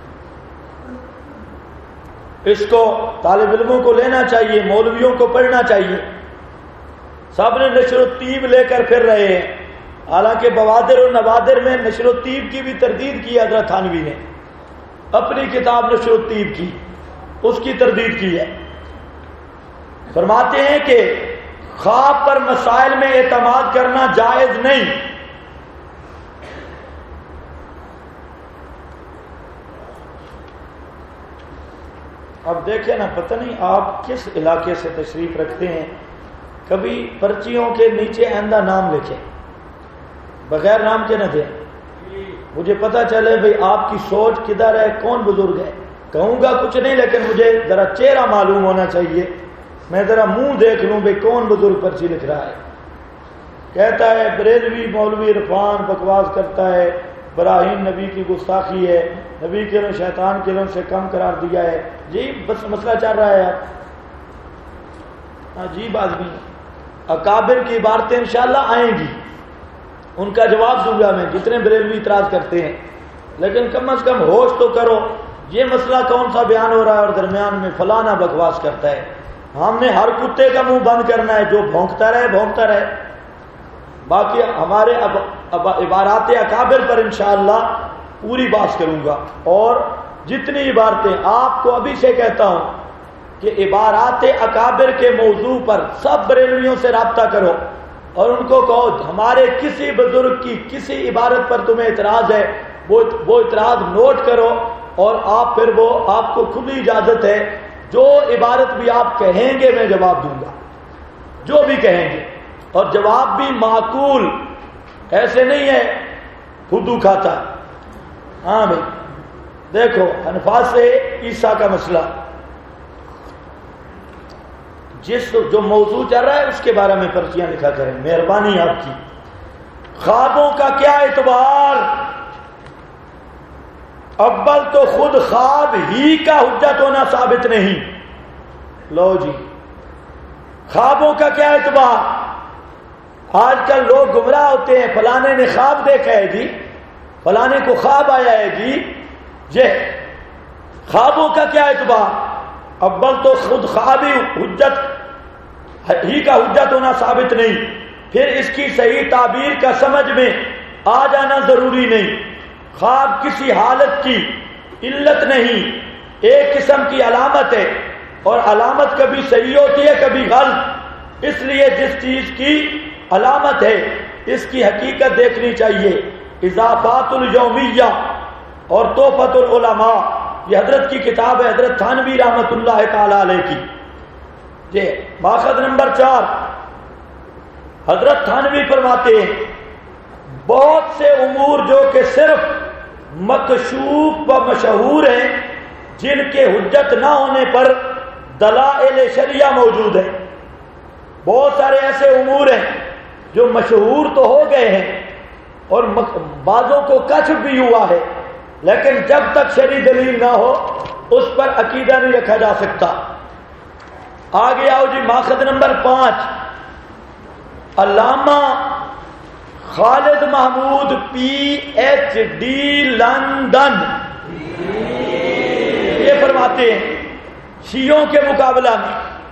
اس کو طالب علموں کو لینا چاہیے، مولویوں کو پڑھنا چاہیے۔ سب نے نشر الطیب لے کر پھر رہے ہیں، حالانکہ بوادر النوادر میں نشر الطیب کی بھی تردید کی حضرت تھانوی نے، اپنی کتاب نشر الطیب کی اس کی تردید کی ہے۔ فرماتے ہیں کہ خواب پر مسائل میں اعتماد کرنا جائز نہیں۔ اب دیکھیں نا، پتہ نہیں آپ کس علاقے سے تشریف رکھتے ہیں، کبھی پرچیوں کے نیچے آئندہ نام لکھیں، بغیر نام کے نہ دیں، مجھے پتہ چلے بھئی آپ کی سوچ کدھر ہے، کون بزرگ ہے۔ کہوں گا کچھ نہیں، لیکن مجھے ذرا چہرہ معلوم ہونا چاہیے، میں ذرا منہ دیکھ لوں بھئی کون بزرگ پرچی لکھ رہا ہے۔ کہتا ہے بریلوی مولوی عرفان بکواس کرتا ہے، براہیم نبی کی گستاخی ہے، نبی کے علم شیطان کے علم سے کم قرار دیا ہے، یہی بس مسئلہ چل رہا ہے یار۔ عجیب آدمی، اکابر کی عبارتیں انشاءاللہ آئیں گی، ان کا جواب دوں گا میں، جتنے بریلوی اعتراض کرتے ہیں، لیکن کم از کم ہوش تو کرو، یہ مسئلہ کون سا بیان ہو رہا ہے اور درمیان میں فلانا بکواس کرتا ہے۔ ہم نے ہر کتے کا منہ بند کرنا ہے، جو بھونکتا رہے بھونکتا رہے۔ باقی ہمارے عبارات اکابر پر انشاءاللہ پوری بات کروں گا، اور جتنی عبارتیں آپ کو ابھی سے کہتا ہوں کہ عبارات اکابر کے موضوع پر سب بریلویوں سے رابطہ کرو اور ان کو کہو ہمارے کسی بزرگ کی کسی عبارت پر تمہیں اعتراض ہے، وہ اعتراض نوٹ کرو، اور آپ پھر وہ آپ کو کھلی اجازت ہے، جو عبارت بھی آپ کہیں گے میں جواب دوں گا، جو بھی کہیں گے، اور جواب بھی معقول، ایسے نہیں ہے خودو کھاتا۔ ہاں بھائی دیکھو انفاس سے عیسیٰ کا مسئلہ، جو موضوع چل رہا ہے اس کے بارے میں پرچیاں لکھا کریں، مہربانی آپ کی۔ خوابوں کا کیا اعتبار؟ اول تو خود خواب ہی کا حجت ہونا ثابت نہیں۔ لو جی، خوابوں کا کیا اعتبار؟ آج کل لوگ گمراہ ہوتے ہیں، فلانے نے خواب دیکھا ہے جی، فلانے کو خواب آیا ہے جی، یہ خوابوں کا کیا اعتبار؟ اول تو خود خواب ہی حجت ہی کا حجت ہونا ثابت نہیں، پھر اس کی صحیح تعبیر کا سمجھ میں آ جانا ضروری نہیں، خواب کسی حالت کی علت نہیں، ایک قسم کی علامت ہے، اور علامت کبھی صحیح ہوتی ہے کبھی غلط، اس لیے جس چیز کی علامت ہے اس کی حقیقت دیکھنی چاہیے۔ اضافات الیومیہ اور تحفۃ العلماء، یہ حضرت کی کتاب ہے، حضرت تھانوی رحمۃ اللہ تعالی علیہ کی۔ یہ ماخذ نمبر 4، حضرت تھانوی فرماتے ہیں بہت سے امور جو کہ صرف مکشوف و مشہور ہیں، جن کے حجت نہ ہونے پر دلائل شرعیہ موجود ہیں۔ بہت سارے ایسے امور ہیں جو مشہور تو ہو گئے ہیں اور بعضوں کو کشف بھی ہوا ہے، لیکن جب تک شرعی دلیل نہ ہو اس پر عقیدہ نہیں رکھا جا سکتا۔ آگے آؤ جی، ماخذ نمبر 5، علامہ خالد محمود PhD لندن، یہ فرماتے ہیں شیعوں کے مقابلہ میں،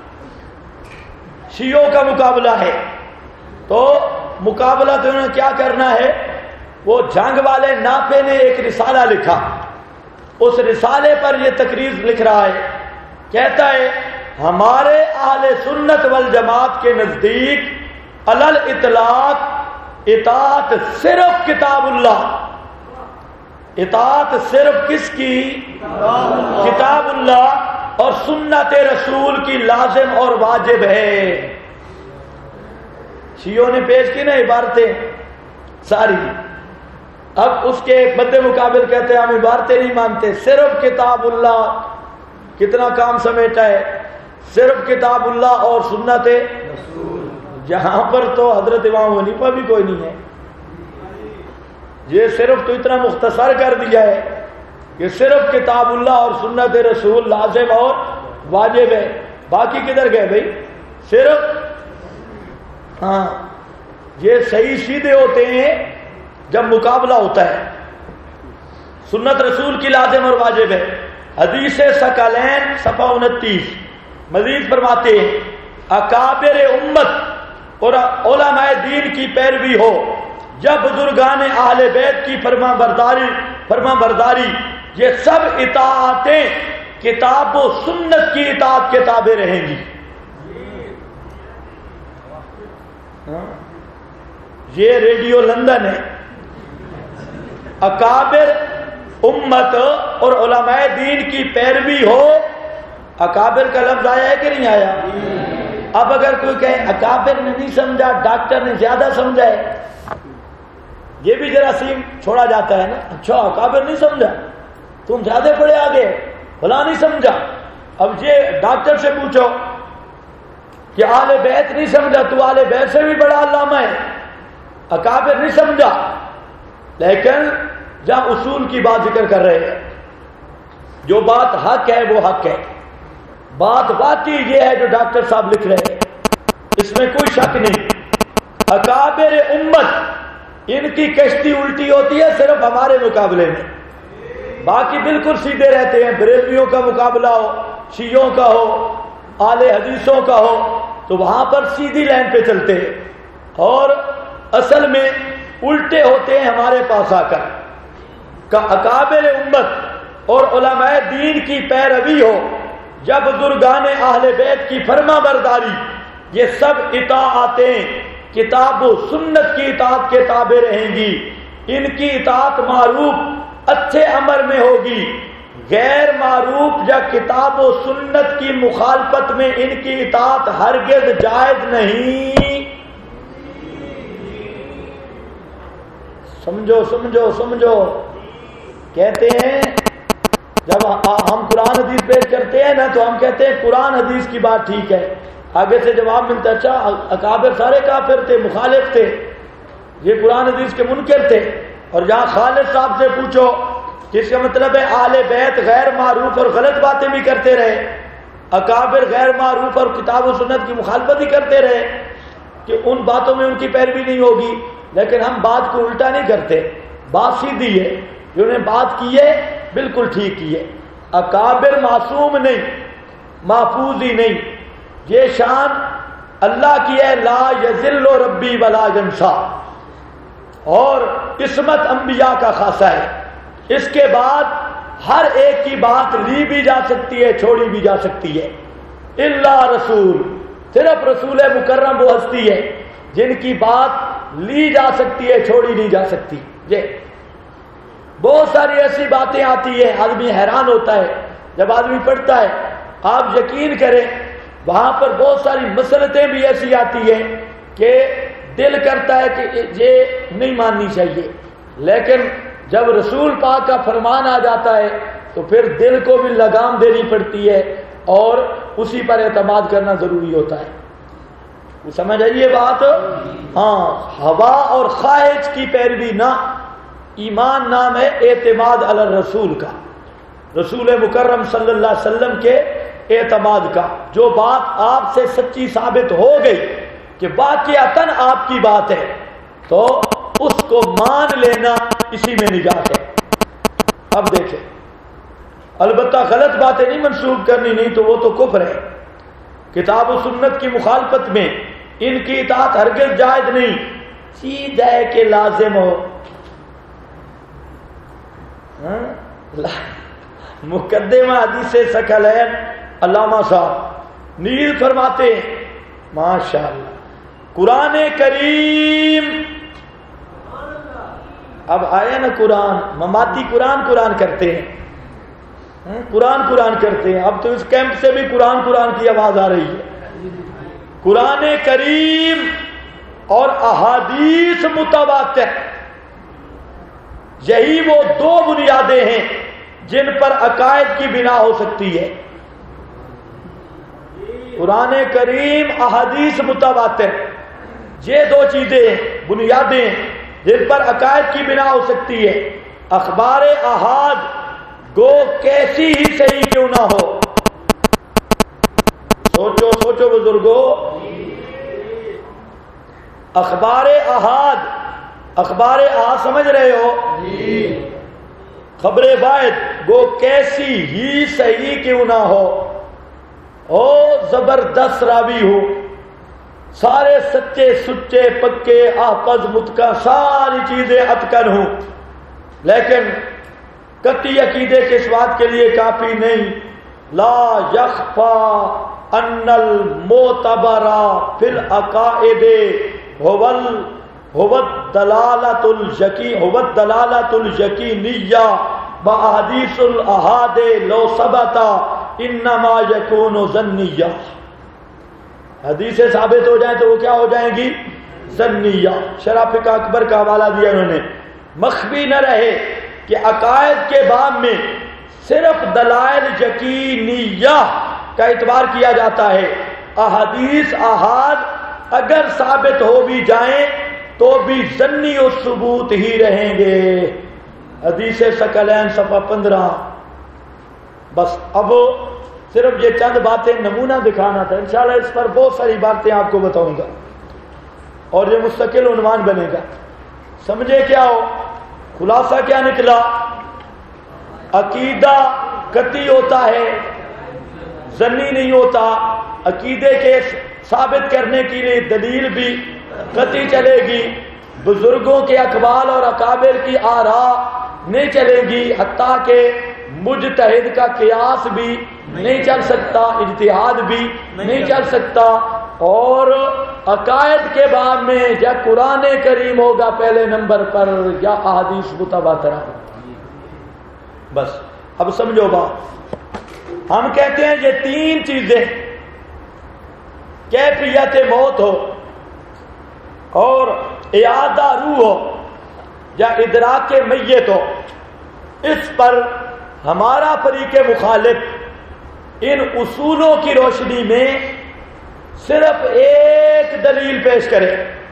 شیعوں کا مقابلہ ہے تو مقابلہ تو انہوں نے کیا کرنا ہے، وہ جنگ والے نافع نے ایک رسالہ لکھا، اس رسالے پر یہ تقریر لکھ رہا ہے، کہتا ہے ہمارے اہل سنت والجماعت کے نزدیک علل اطلاق اطاعت صرف کتاب اللہ، اطاعت صرف کس کی؟ کتاب اللہ اور سنت رسول کی لازم اور واجب ہے۔ شیعوں نے پیش کی نا عبارتیں ساری، اب اس کے مد مقابل کہتے ہیں ہم عبارتیں نہیں مانتے، صرف کتاب اللہ، کتنا کام سمیٹا ہے، صرف کتاب اللہ اور سنت رسول۔ یہاں پر تو حضرت امام حنیفہ بھی کوئی نہیں ہے، یہ صرف تو اتنا مختصر کر دیا ہے کہ صرف کتاب اللہ اور سنت رسول لازم اور واجب ہے، باقی کدھر گئے بھائی؟ صرف ہاں یہ صحیح سیدھے ہوتے ہیں جب مقابلہ ہوتا ہے، سنت رسول کی لازم اور واجب ہے۔ حدیث ثقلین صفحہ 29 مزید فرماتے ہیں اکابر امت اور علماء دین کی پیروی ہو، جب بزرگان اہل بیت کی فرما برداری، یہ سب اطاعتیں کتاب و سنت کی اطاعت کے تابع رہیں گی۔ یہ ریڈیو لندن ہے، اکابر امت اور علماء دین کی پیروی ہو، اکابر کا لفظ آیا ہے کہ نہیں آیا؟ اب اگر کوئی کہے اکابر نے نہیں سمجھا، ڈاکٹر نے زیادہ سمجھا ہے، یہ بھی جراثیم چھوڑا جاتا ہے نا، اچھا اکابر نہیں سمجھا، تم زیادہ پڑے آگے، بھلا نہیں سمجھا۔ اب یہ ڈاکٹر سے پوچھو کہ اہل بیت نہیں سمجھا، تو اہل بیت سے بھی بڑا علامہ ہے، اکابر نہیں سمجھا۔ لیکن جہاں اصول کی بات ذکر کر رہے ہیں، جو بات حق ہے وہ حق ہے، بات واقعی یہ ہے جو ڈاکٹر صاحب لکھ رہے ہیں، اس میں کوئی شک نہیں۔ اکابر امت ان کی کشتی الٹی ہوتی ہے صرف ہمارے مقابلے میں، باقی بالکل سیدھے رہتے ہیں۔ بریلویوں کا مقابلہ ہو، شیعوں کا ہو، اہل حدیثوں کا ہو تو وہاں پر سیدھی لائن پہ چلتے ہیں، اور اصل میں الٹے ہوتے ہیں ہمارے پاس آ کر۔ اکابر امت اور علماء دین کی پیروی ہو، جب بزرگان اہل بیت کی فرما برداری، یہ سب اطاعتیں کتاب و سنت کی اطاعت کے تابع رہیں گی۔ ان کی اطاعت معروف اچھے امر میں ہوگی، غیر معروف یا کتاب و سنت کی مخالفت میں ان کی اطاعت ہرگز جائز نہیں۔ سمجھو سمجھو سمجھو، کہتے ہیں جب ہم قرآن حدیث پیش کرتے ہیں نا تو ہم کہتے ہیں قرآن حدیث کی بات ٹھیک ہے، آگے سے جواب ملتا ہے اچھا اکابر سارے کافر تھے، مخالف تھے، یہ قرآن حدیث کے منکر تھے۔ اور جہاں خالد صاحب سے پوچھو کہ اس کا مطلب ہے اہل بیت غیر معروف اور غلط باتیں بھی کرتے رہے، اکابر غیر معروف اور کتاب و سنت کی مخالفت ہی کرتے رہے، کہ ان باتوں میں ان کی پیروی نہیں ہوگی۔ لیکن ہم بات کو الٹا نہیں کرتے، بات سیدھی ہے، انہوں نے بات کی ہے بالکل ٹھیک کی ہے۔ اکابر معصوم نہیں، محفوظ ہی نہیں، یہ شان اللہ کی ہے، لا یذل ربی ولا ینسا، اور عصمت انبیاء کا خاصہ ہے. اس کے بعد ہر ایک کی بات لی بھی جا سکتی ہے، چھوڑی بھی جا سکتی ہے. الا رسول، صرف رسول مکرم وہ ہستی ہے جن کی بات لی جا سکتی ہے، چھوڑی نہیں جا سکتی. یہ بہت ساری ایسی باتیں آتی ہیں، آدمی حیران ہوتا ہے جب آدمی پڑھتا ہے. آپ یقین کریں وہاں پر بہت ساری مسئلتیں بھی ایسی آتی ہیں کہ دل کرتا ہے کہ یہ نہیں ماننی چاہیے، لیکن جب رسول پاک کا فرمان آ جاتا ہے تو پھر دل کو بھی لگام دینی پڑتی ہے اور اسی پر اعتماد کرنا ضروری ہوتا ہے. سمجھ آئیے بات؟ ہاں، ہوا اور خواہش کی پیروی نہ، ایمان نام ہے اعتماد علی الرسول کا، رسول مکرم صلی اللہ علیہ وسلم کے اعتماد کا. جو بات آپ سے سچی ثابت ہو گئی کہ واقعتاً آپ کی بات ہے تو اس کو مان لینا، اسی میں نجات ہے. اب دیکھیں، البتہ غلط باتیں نہیں منسوخ کرنی، نہیں تو وہ تو کفر ہے. کتاب و سنت کی مخالفت میں ان کی اطاعت ہرگز جائز نہیں. سیدھا ہے کہ لازم ہو. مقدمہ حدیث ثقلین علامہ صاحب نیل فرماتے ہیں ماشاءاللہ قرآن کریم. اب آیا نا قرآن، مماتی قرآن کرتے ہیں، قرآن کرتے ہیں. اب تو اس کیمپ سے بھی قرآن کی آواز آ رہی ہے. قرآن کریم اور احادیث متواتر، یہی وہ دو بنیادیں ہیں جن پر عقائد کی بنا ہو سکتی ہے. قرآن کریم، احادیث متواتر، یہ دو چیزیں بنیادیں جن پر عقائد کی بنا ہو سکتی ہے. اخبار احاد گو کیسی ہی صحیح کیوں نہ ہو. سوچو بزرگو، اخبار احاد سمجھ رہے ہو؟ خبر واحد گو کیسی ہی صحیح کیوں نہ ہو، زبردست راوی ہو، سارے سچے سچے پکے آپز متقن ساری چیزیں اتقن ہوں، لیکن قطعی عقیدے کے اس بات کے لیے کافی نہیں. لا یخفا ان المعتبر فی العقائد هو الدلالۃ الیقینیہ باحادیث الاحاد لو ثبت انما یکون ظنیہ. حدیثیں ثابت ہو جائیں تو وہ کیا ہو جائیں گی؟ ظنیہ. شرح فقہ اکبر کا حوالہ دیا انہوں نے. مخفی نہ رہے کہ عقائد کے باب میں صرف دلائل یقینیہ کا اعتبار کیا جاتا ہے. احادیث احاد اگر ثابت ہو بھی جائیں تو بھی ظنی و ثبوت ہی رہیں گے. حدیث ثقلین صفحہ 15. بس اب صرف یہ چند باتیں نمونہ دکھانا تھا. انشاءاللہ اس پر بہت ساری باتیں آپ کو بتاؤں گا اور یہ مستقل عنوان بنے گا. سمجھے کیا ہو؟ خلاصہ کیا نکلا؟ عقیدہ قطعی ہوتا ہے، ظنی نہیں ہوتا. عقیدے کے ثابت کرنے کے لیے دلیل بھی قطعی چلے گی، بزرگوں کے اقوال اور اکابر کی آراء نہیں چلے گی، حتیٰ کہ مجتہد کا قیاس بھی نہیں چل سکتا، اجتہاد بھی نہیں چل سکتا. اور عقائد کے باب میں یا قرآن کریم ہوگا پہلے نمبر پر یا احادیث متواترہ. بس اب سمجھو بات. ہم کہتے ہیں یہ تین چیزیں، کیفیت موت ہو اور اعادہ روح ہو یا ادراک میت ہو، اس پر ہمارا فریق مخالف ان اصولوں کی روشنی میں صرف ایک دلیل پیش کرے.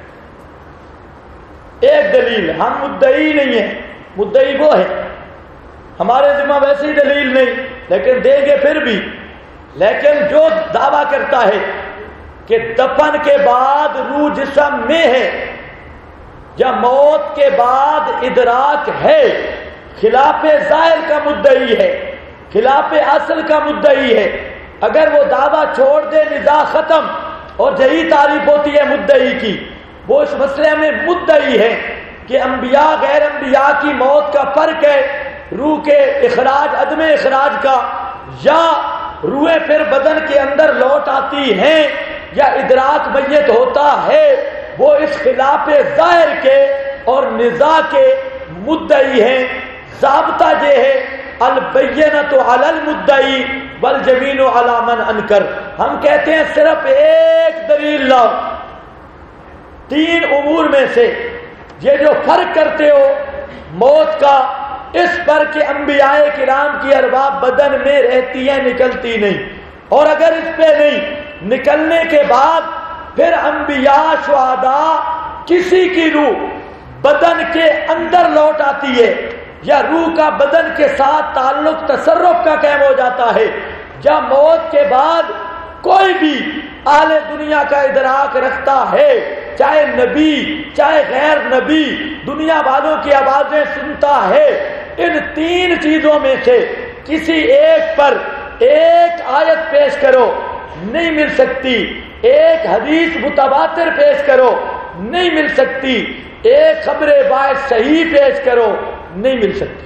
ایک دلیل. ہم مدعی نہیں ہیں، مدعی وہ ہے، ہمارے ذمہ ویسی دلیل نہیں لیکن دیں گے پھر بھی. لیکن جو دعویٰ کرتا ہے کہ دفن کے بعد روح جسم میں ہے یا موت کے بعد ادراک ہے، خلاف ظاہر کا مدعی ہے، خلاف اصل کا مدعی ہے. اگر وہ دعویٰ چھوڑ دے نزاع ختم، اور یہی تعریف ہوتی ہے مدعی کی. وہ اس مسئلے میں مدعی ہے کہ انبیاء غیر انبیاء کی موت کا فرق ہے روح کے اخراج عدم اخراج کا، یا روحیں پھر بدن کے اندر لوٹ آتی ہیں یا ادراک میت ہوتا ہے، وہ اس خلاف ظاہر کے اور نزاع کے مدعی ہیں۔ ضابطہ یہ ہے البینۃ علی المدعی والجمین علی من انکر۔ ہم کہتے ہیں صرف ایک دلیل لاؤ تین امور میں سے، یہ جو فرق کرتے ہو موت کا اس پر کہ انبیاء کرام کی ارواح بدن میں رہتی ہیں نکلتی نہیں، اور اگر اس پہ نہیں نکلنے کے بعد پھر انبیاء شہداء کسی کی روح بدن کے اندر لوٹ آتی ہے یا روح کا بدن کے ساتھ تعلق تصرف کا قائم ہو جاتا ہے، یا موت کے بعد کوئی بھی اہل دنیا کا ادراک رکھتا ہے، چاہے نبی چاہے غیر نبی، دنیا والوں کی آوازیں سنتا ہے، ان تین چیزوں میں سے کسی ایک پر ایک آیت پیش کرو نہیں مل سکتی، ایک حدیث متواتر پیش کرو نہیں مل سکتی، ایک خبر باعث صحیح پیش کرو نہیں مل سکتی۔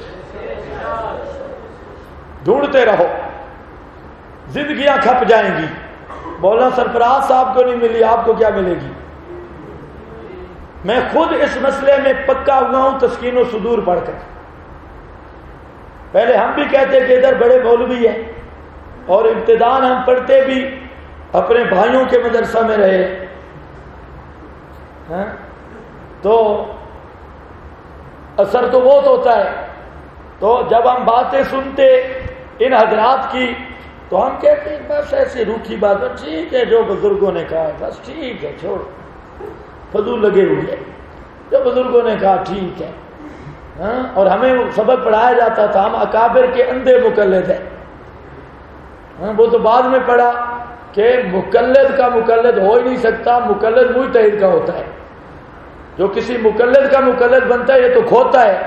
ڈھونڈتے رہو، زندگیاں کھپ جائیں گی۔ مولانا سرفراز صاحب کو نہیں ملی، آپ کو کیا ملے گی؟ میں خود اس مسئلے میں پکا ہوا ہوں تسکین و صدور پڑھ کر۔ پہلے ہم بھی کہتے کہ ادھر بڑے مولوی ہیں، اور ابتدان ہم پڑھتے بھی اپنے بھائیوں کے مدرسہ میں رہے، تو اثر تو بہت ہوتا ہے۔ تو جب ہم باتیں سنتے ان حضرات کی تو ہم کہتے ہیں بس ایسی روکھی بات ہے، ٹھیک ہے جو بزرگوں نے کہا بس ٹھیک ہے، چھوڑ، فضول لگے ہوئے جو بزرگوں نے کہا ٹھیک ہے۔ اور ہمیں سبق پڑھایا جاتا تھا، ہم اکابر کے اندھے مقلد ہیں۔ وہ تو بعد میں پڑھا کہ مقلد کا مقلد ہو ہی نہیں سکتا، مقلد مجتہد کا ہوتا ہے۔ جو کسی مقلد کا مقلد بنتا ہے یہ تو کھوتا ہے۔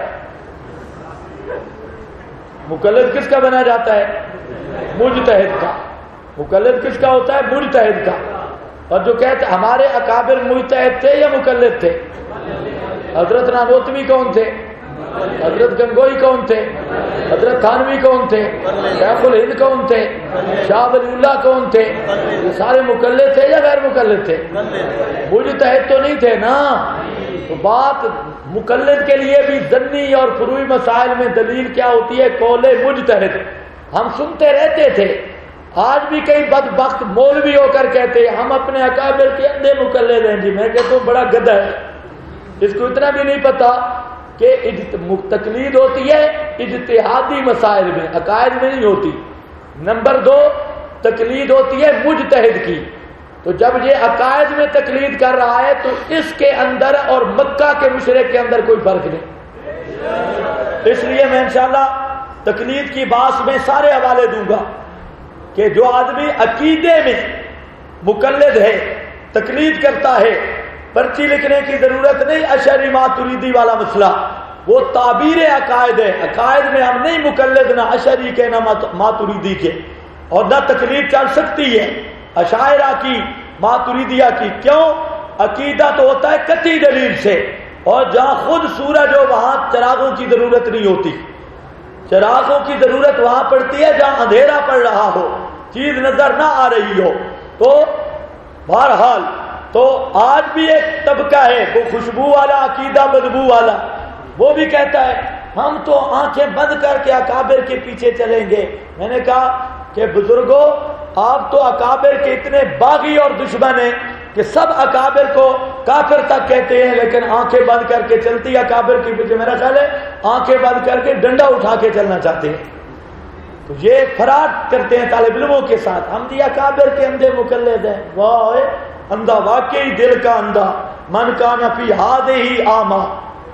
مقلد کس کا بنا جاتا ہے؟ مجتہد کا۔ مقلد کس کا ہوتا ہے؟ مجتہد کا۔ اور جو کہتے ہمارے اکابر مجتہد تھے یا مقلد تھے؟ حضرت نانوتوی کون تھے؟ حضرت گنگوئی کون تھے؟ حضرت تھانوی کون تھے؟ شیخ الہند کون تھے؟ شاہ ولی اللہ کون تھے؟ یہ سارے مقلد تھے یا غیر مقلد تھے؟ مجتہد تو نہیں تھے نا۔ تو بات مقلد کے لیے بھی ظنی اور فروعی مسائل میں دلیل کیا ہوتی ہے؟ قول مجتہد۔ ہم سنتے رہتے تھے، آج بھی کئی بدبخت مولوی ہو کر کہتے ہیں ہم اپنے اکابر کے اندھے مقلد ہیں۔ جی میں کہتا ہوں بڑا گدھا ہے، اس کو اتنا بھی نہیں پتا کہ تقلید ہوتی ہے اجتہادی مسائل میں، عقائد میں نہیں ہوتی۔ نمبر دو، تقلید ہوتی ہے مجتہد کی۔ تو جب یہ عقائد میں تقلید کر رہا ہے تو اس کے اندر اور مکہ کے مشرک کے اندر کوئی فرق نہیں۔ اس لیے میں انشاءاللہ تقلید کی بات میں سارے حوالے دوں گا کہ جو آدمی عقیدے میں مقلد ہے، تقلید کرتا ہے، پرچی لکھنے کی ضرورت نہیں، اشعری ماتریدی والا مسئلہ، وہ تعبیر عقائد ہے۔ عقائد میں ہم نہیں مقلد، نہ اشعری کے نہ ماتریدی کے، اور نہ تقلید چل سکتی ہے اشاعرہ کی ماتریدیہ کی۔ کیوں؟ عقیدہ تو ہوتا ہے قطعی دلیل سے، اور جہاں خود سورج ہو وہاں چراغوں کی ضرورت نہیں ہوتی۔ چراغوں کی ضرورت وہاں پڑتی ہے جہاں اندھیرا پڑ رہا ہو، چیز نظر نہ آ رہی ہو۔ تو بہرحال تو آج بھی ایک طبقہ ہے وہ خوشبو والا، عقیدہ بدبو والا، وہ بھی کہتا ہے ہم تو آنکھیں بند کر کے اکابر کے پیچھے چلیں گے۔ میں نے کہا کہ بزرگوں آپ تو اکابر کے اتنے باغی اور دشمن ہیں کہ سب اکابر کو کافر تک کہتے ہیں، لیکن آنکھیں بند کر کے چلتی اکابر کے پیچھے۔ میرا خیال ہے آنکھیں بند کر کے ڈنڈا اٹھا کے چلنا چاہتے ہیں۔ تو یہ فراڈ کرتے ہیں طالب علموں کے ساتھ، ہم جی اکابر کے اندھے مقلد ہیں۔ واہ اندھا، واقعی دل کا اندھا، من کان فی ہذہ اعمی۔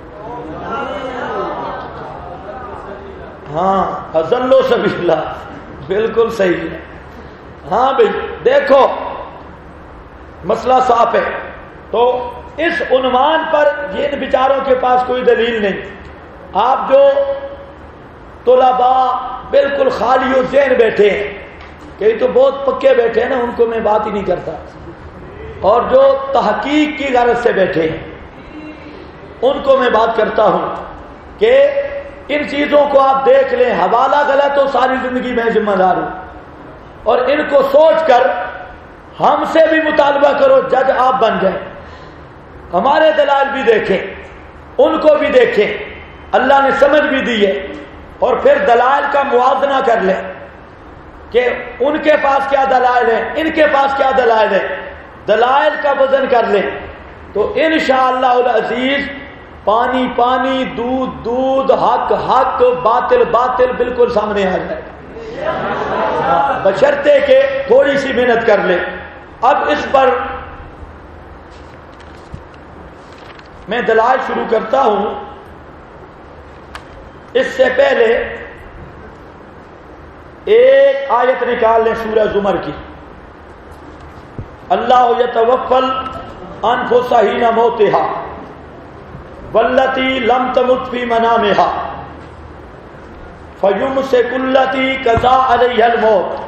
ہاں اضل سبیلا، بالکل صحیح ہے۔ ہاں بھائی دیکھو مسئلہ صاف ہے۔ تو اس عنوان پر یہ بیچاروں کے پاس کوئی دلیل نہیں۔ آپ جو طلباء بالکل خالی و ذہن بیٹھے ہیں، کئی تو بہت پکے بیٹھے ہیں نا، ان کو میں بات ہی نہیں کرتا، اور جو تحقیق کی غرض سے بیٹھے ہیں، ان کو میں بات کرتا ہوں کہ ان چیزوں کو آپ دیکھ لیں، حوالہ غلط ہو ساری زندگی میں ذمہ دار ہوں، اور ان کو سوچ کر ہم سے بھی مطالبہ کرو، جج آپ بن جائیں، ہمارے دلائل بھی دیکھیں، ان کو بھی دیکھیں، اللہ نے سمجھ بھی دی ہے، اور پھر دلائل کا موازنہ کر لیں کہ ان کے پاس کیا دلائل ہیں، ان کے پاس کیا دلائل ہیں، دلائل کا وزن کر لیں تو انشاءاللہ العزیز پانی پانی، دودھ دودھ، حق حق، باطل باطل بالکل سامنے آ جائے گا، بشرطے کہ تھوڑی سی محنت کر لیں۔ اب اس پر میں دلائل شروع کرتا ہوں، اس سے پہلے ایک آیت نکال لیں سورہ زمر کی، اللہ یتوفی الانفس حین موتها والتی لم تمت فی منامها فیمسک التی قضی علیہا الموت۔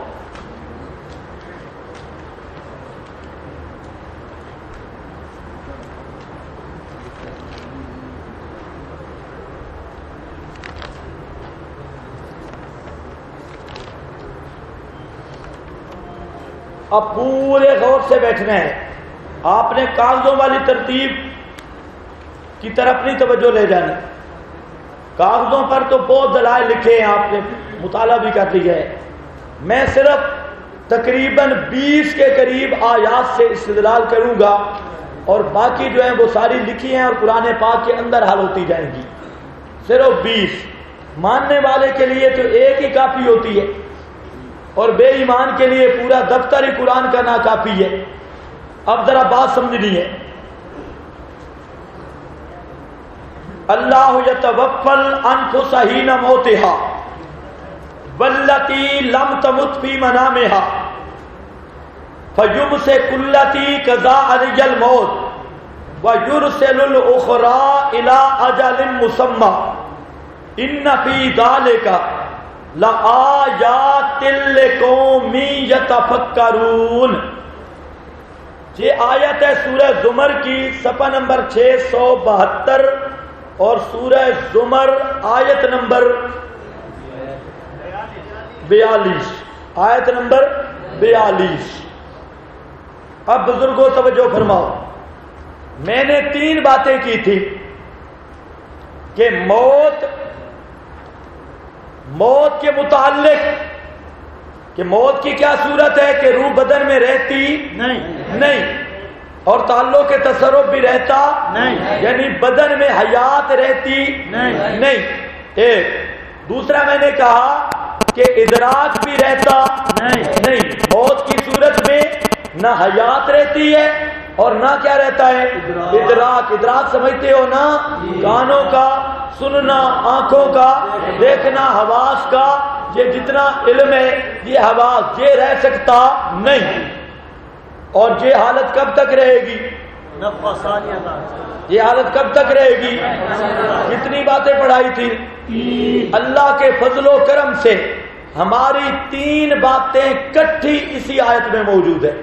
اب پورے غور سے بیٹھنا ہے، آپ نے کاغذوں والی ترتیب کی طرف نہیں توجہ لے جانی، کاغذوں پر تو بہت دلائل لکھے ہیں، آپ نے مطالعہ بھی کر لیا ہے، میں صرف تقریباً 20 کے قریب آیات سے استدلال کروں گا، اور باقی جو ہیں وہ ساری لکھی ہیں اور قرآن پاک کے اندر حل ہوتی جائیں گی، صرف 20۔ ماننے والے کے لیے تو ایک ہی کافی ہوتی ہے، اور بے ایمان کے لیے پورا دفتر ہی قرآن کا ناکافی ہے۔ اب ذرا بات سمجھنی ہے، اللہ یتوفی الانفس حین موتها والتی لم تمت فی منامها فیمسک التی قضی علیہا الموت ویرسل الاخری الی اجل مسمی ان فی ذلک لآیات لقوم یتفکرون۔ یہ آیت ہے سورہ زمر کی، صفحہ نمبر 672، اور سورہ زمر آیت نمبر 42، آیت نمبر 42۔ اب بزرگوں توجہ فرماؤ، میں نے 3 باتیں کی تھی کہ موت کے متعلق، کہ موت کی کیا صورت ہے کہ روح بدن میں رہتی نہیں، اور تعلق تصرف بھی رہتا نہیں، یعنی بدن میں حیات رہتی نہیں۔ ایک دوسرا میں نے کہا کہ ادراک بھی رہتا نہیں، موت کی صورت میں نہ حیات رہتی ہے اور نہ کیا رہتا ہے، ادراک سمجھتے ہو نا، کانوں کا سننا، آنکھوں کا دیکھنا، حواس کا، یہ جتنا علم ہے یہ حواس، یہ رہ سکتا نہیں۔ اور یہ حالت کب تک رہے گی؟ یہ حالت کب تک رہے گی؟ کتنی باتیں پڑھائی تھی؟ اللہ کے فضل و کرم سے ہماری 3 باتیں کٹھی اسی آیت میں موجود ہے،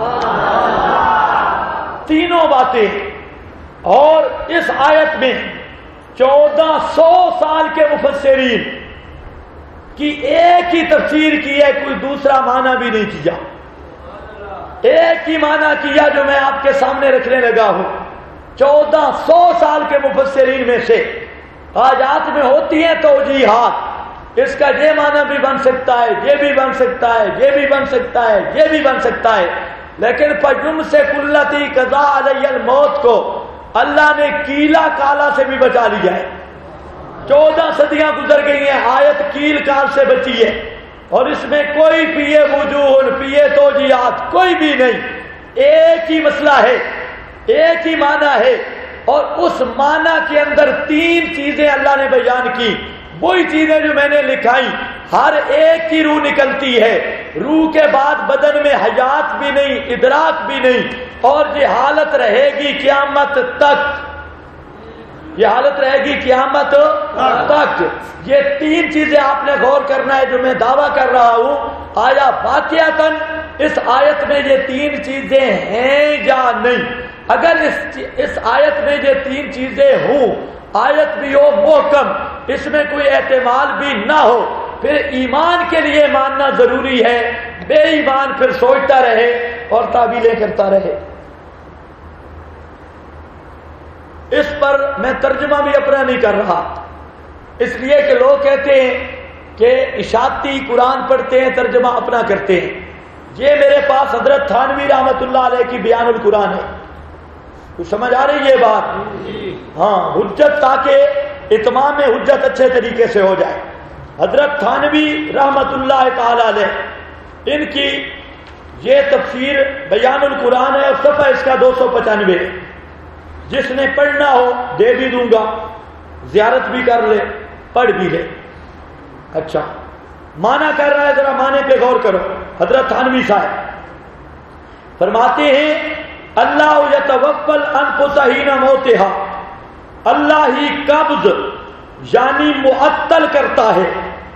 تینوں باتیں، اور اس آیت میں 1400 سال کے مفسرین کی ایک ہی تفسیر کی ہے، کوئی دوسرا معنی بھی نہیں کیا، ایک ہی معنی کیا جو میں آپ کے سامنے رکھنے لگا ہوں۔ 1400 سال کے مفسرین میں سے آیات میں ہوتی ہیں توجیہات، اس کا یہ معنی بھی بن سکتا ہے، یہ بھی بن سکتا ہے، یہ بھی بن سکتا ہے، یہ بھی بن سکتا ہے، لیکن فیمسک التی قضی علیہا الموت کو اللہ نے کیلا کالا سے بھی بچا لیا ہے۔ 14 صدیاں گزر گئی ہیں، آیت کیل کال سے بچی ہے، اور اس میں کوئی فیہ وجوہ فیہ توجیہات کوئی بھی نہیں، ایک ہی مسئلہ ہے، ایک ہی معنی ہے، اور اس معنی کے اندر 3 چیزیں اللہ نے بیان کی، وہی چیزیں جو میں نے لکھائی، ہر ایک کی روح نکلتی ہے، روح کے بعد بدن میں حیات بھی نہیں، ادراک بھی نہیں، اور یہ حالت رہے گی قیامت تک، یہ حالت رہے گی قیامت تک۔ یہ 3 چیزیں آپ نے غور کرنا ہے جو میں دعویٰ کر رہا ہوں، آیا واقعتاً اس آیت میں یہ 3 چیزیں ہیں یا نہیں؟ اگر اس آیت میں یہ تین چیزیں ہوں، آیت بھی ہو محکم، اس میں کوئی احتمال بھی نہ ہو، پھر ایمان کے لیے ماننا ضروری ہے، بے ایمان پھر سوچتا رہے اور تعویلیں کرتا رہے۔ اس پر میں ترجمہ بھی اپنا نہیں کر رہا، اس لیے کہ لوگ کہتے ہیں کہ اشاعتی قرآن پڑھتے ہیں ترجمہ اپنا کرتے ہیں۔ یہ میرے پاس حضرت تھانوی رحمۃ اللہ علیہ کی بیان القرآن ہے، تو سمجھ آ رہی ہے بات؟ ہاں، حجت تاکہ اتمام حجت اچھے طریقے سے ہو جائے۔ حضرت تھانوی رحمۃ اللہ تعالی علیہ، ان کی یہ تفسیر بیان القرآن ہے اور صفحہ اس کا 295 ہے، جس نے پڑھنا ہو دے بھی دوں گا، زیارت بھی کر لے، پڑھ بھی لے۔ اچھا، معنی کر رہا ہے، ذرا معنی پہ غور کرو۔ حضرت تھانوی صاحب فرماتے ہیں اللہ یتوفی الانفس حین موتہا، اللہ ہی قبض یعنی معطل کرتا ہے،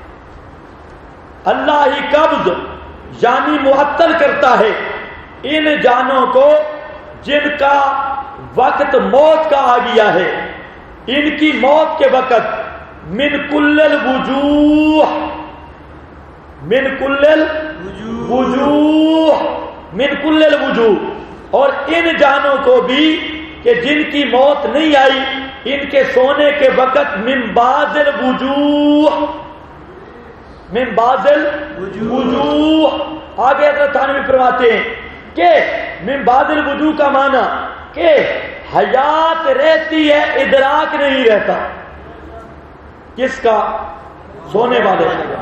اللہ ہی قبض یعنی معطل کرتا ہے ان جانوں کو جن کا وقت موت کا آ گیا ہے، ان کی موت کے وقت من کل الوجوہ، من کل الوجوہ، من کل الوجوہ، اور ان جانوں کو بھی کہ جن کی موت نہیں آئی، ان کے سونے کے وقت من بعض الوجوہ، من بعض الوجوہ۔ آگے حضرت تھانوی فرماتے ہیں کہ من بعض الوجوہ کا معنی کہ حیات رہتی ہے، ادراک نہیں رہتا۔ کس کا؟ سونے والے۔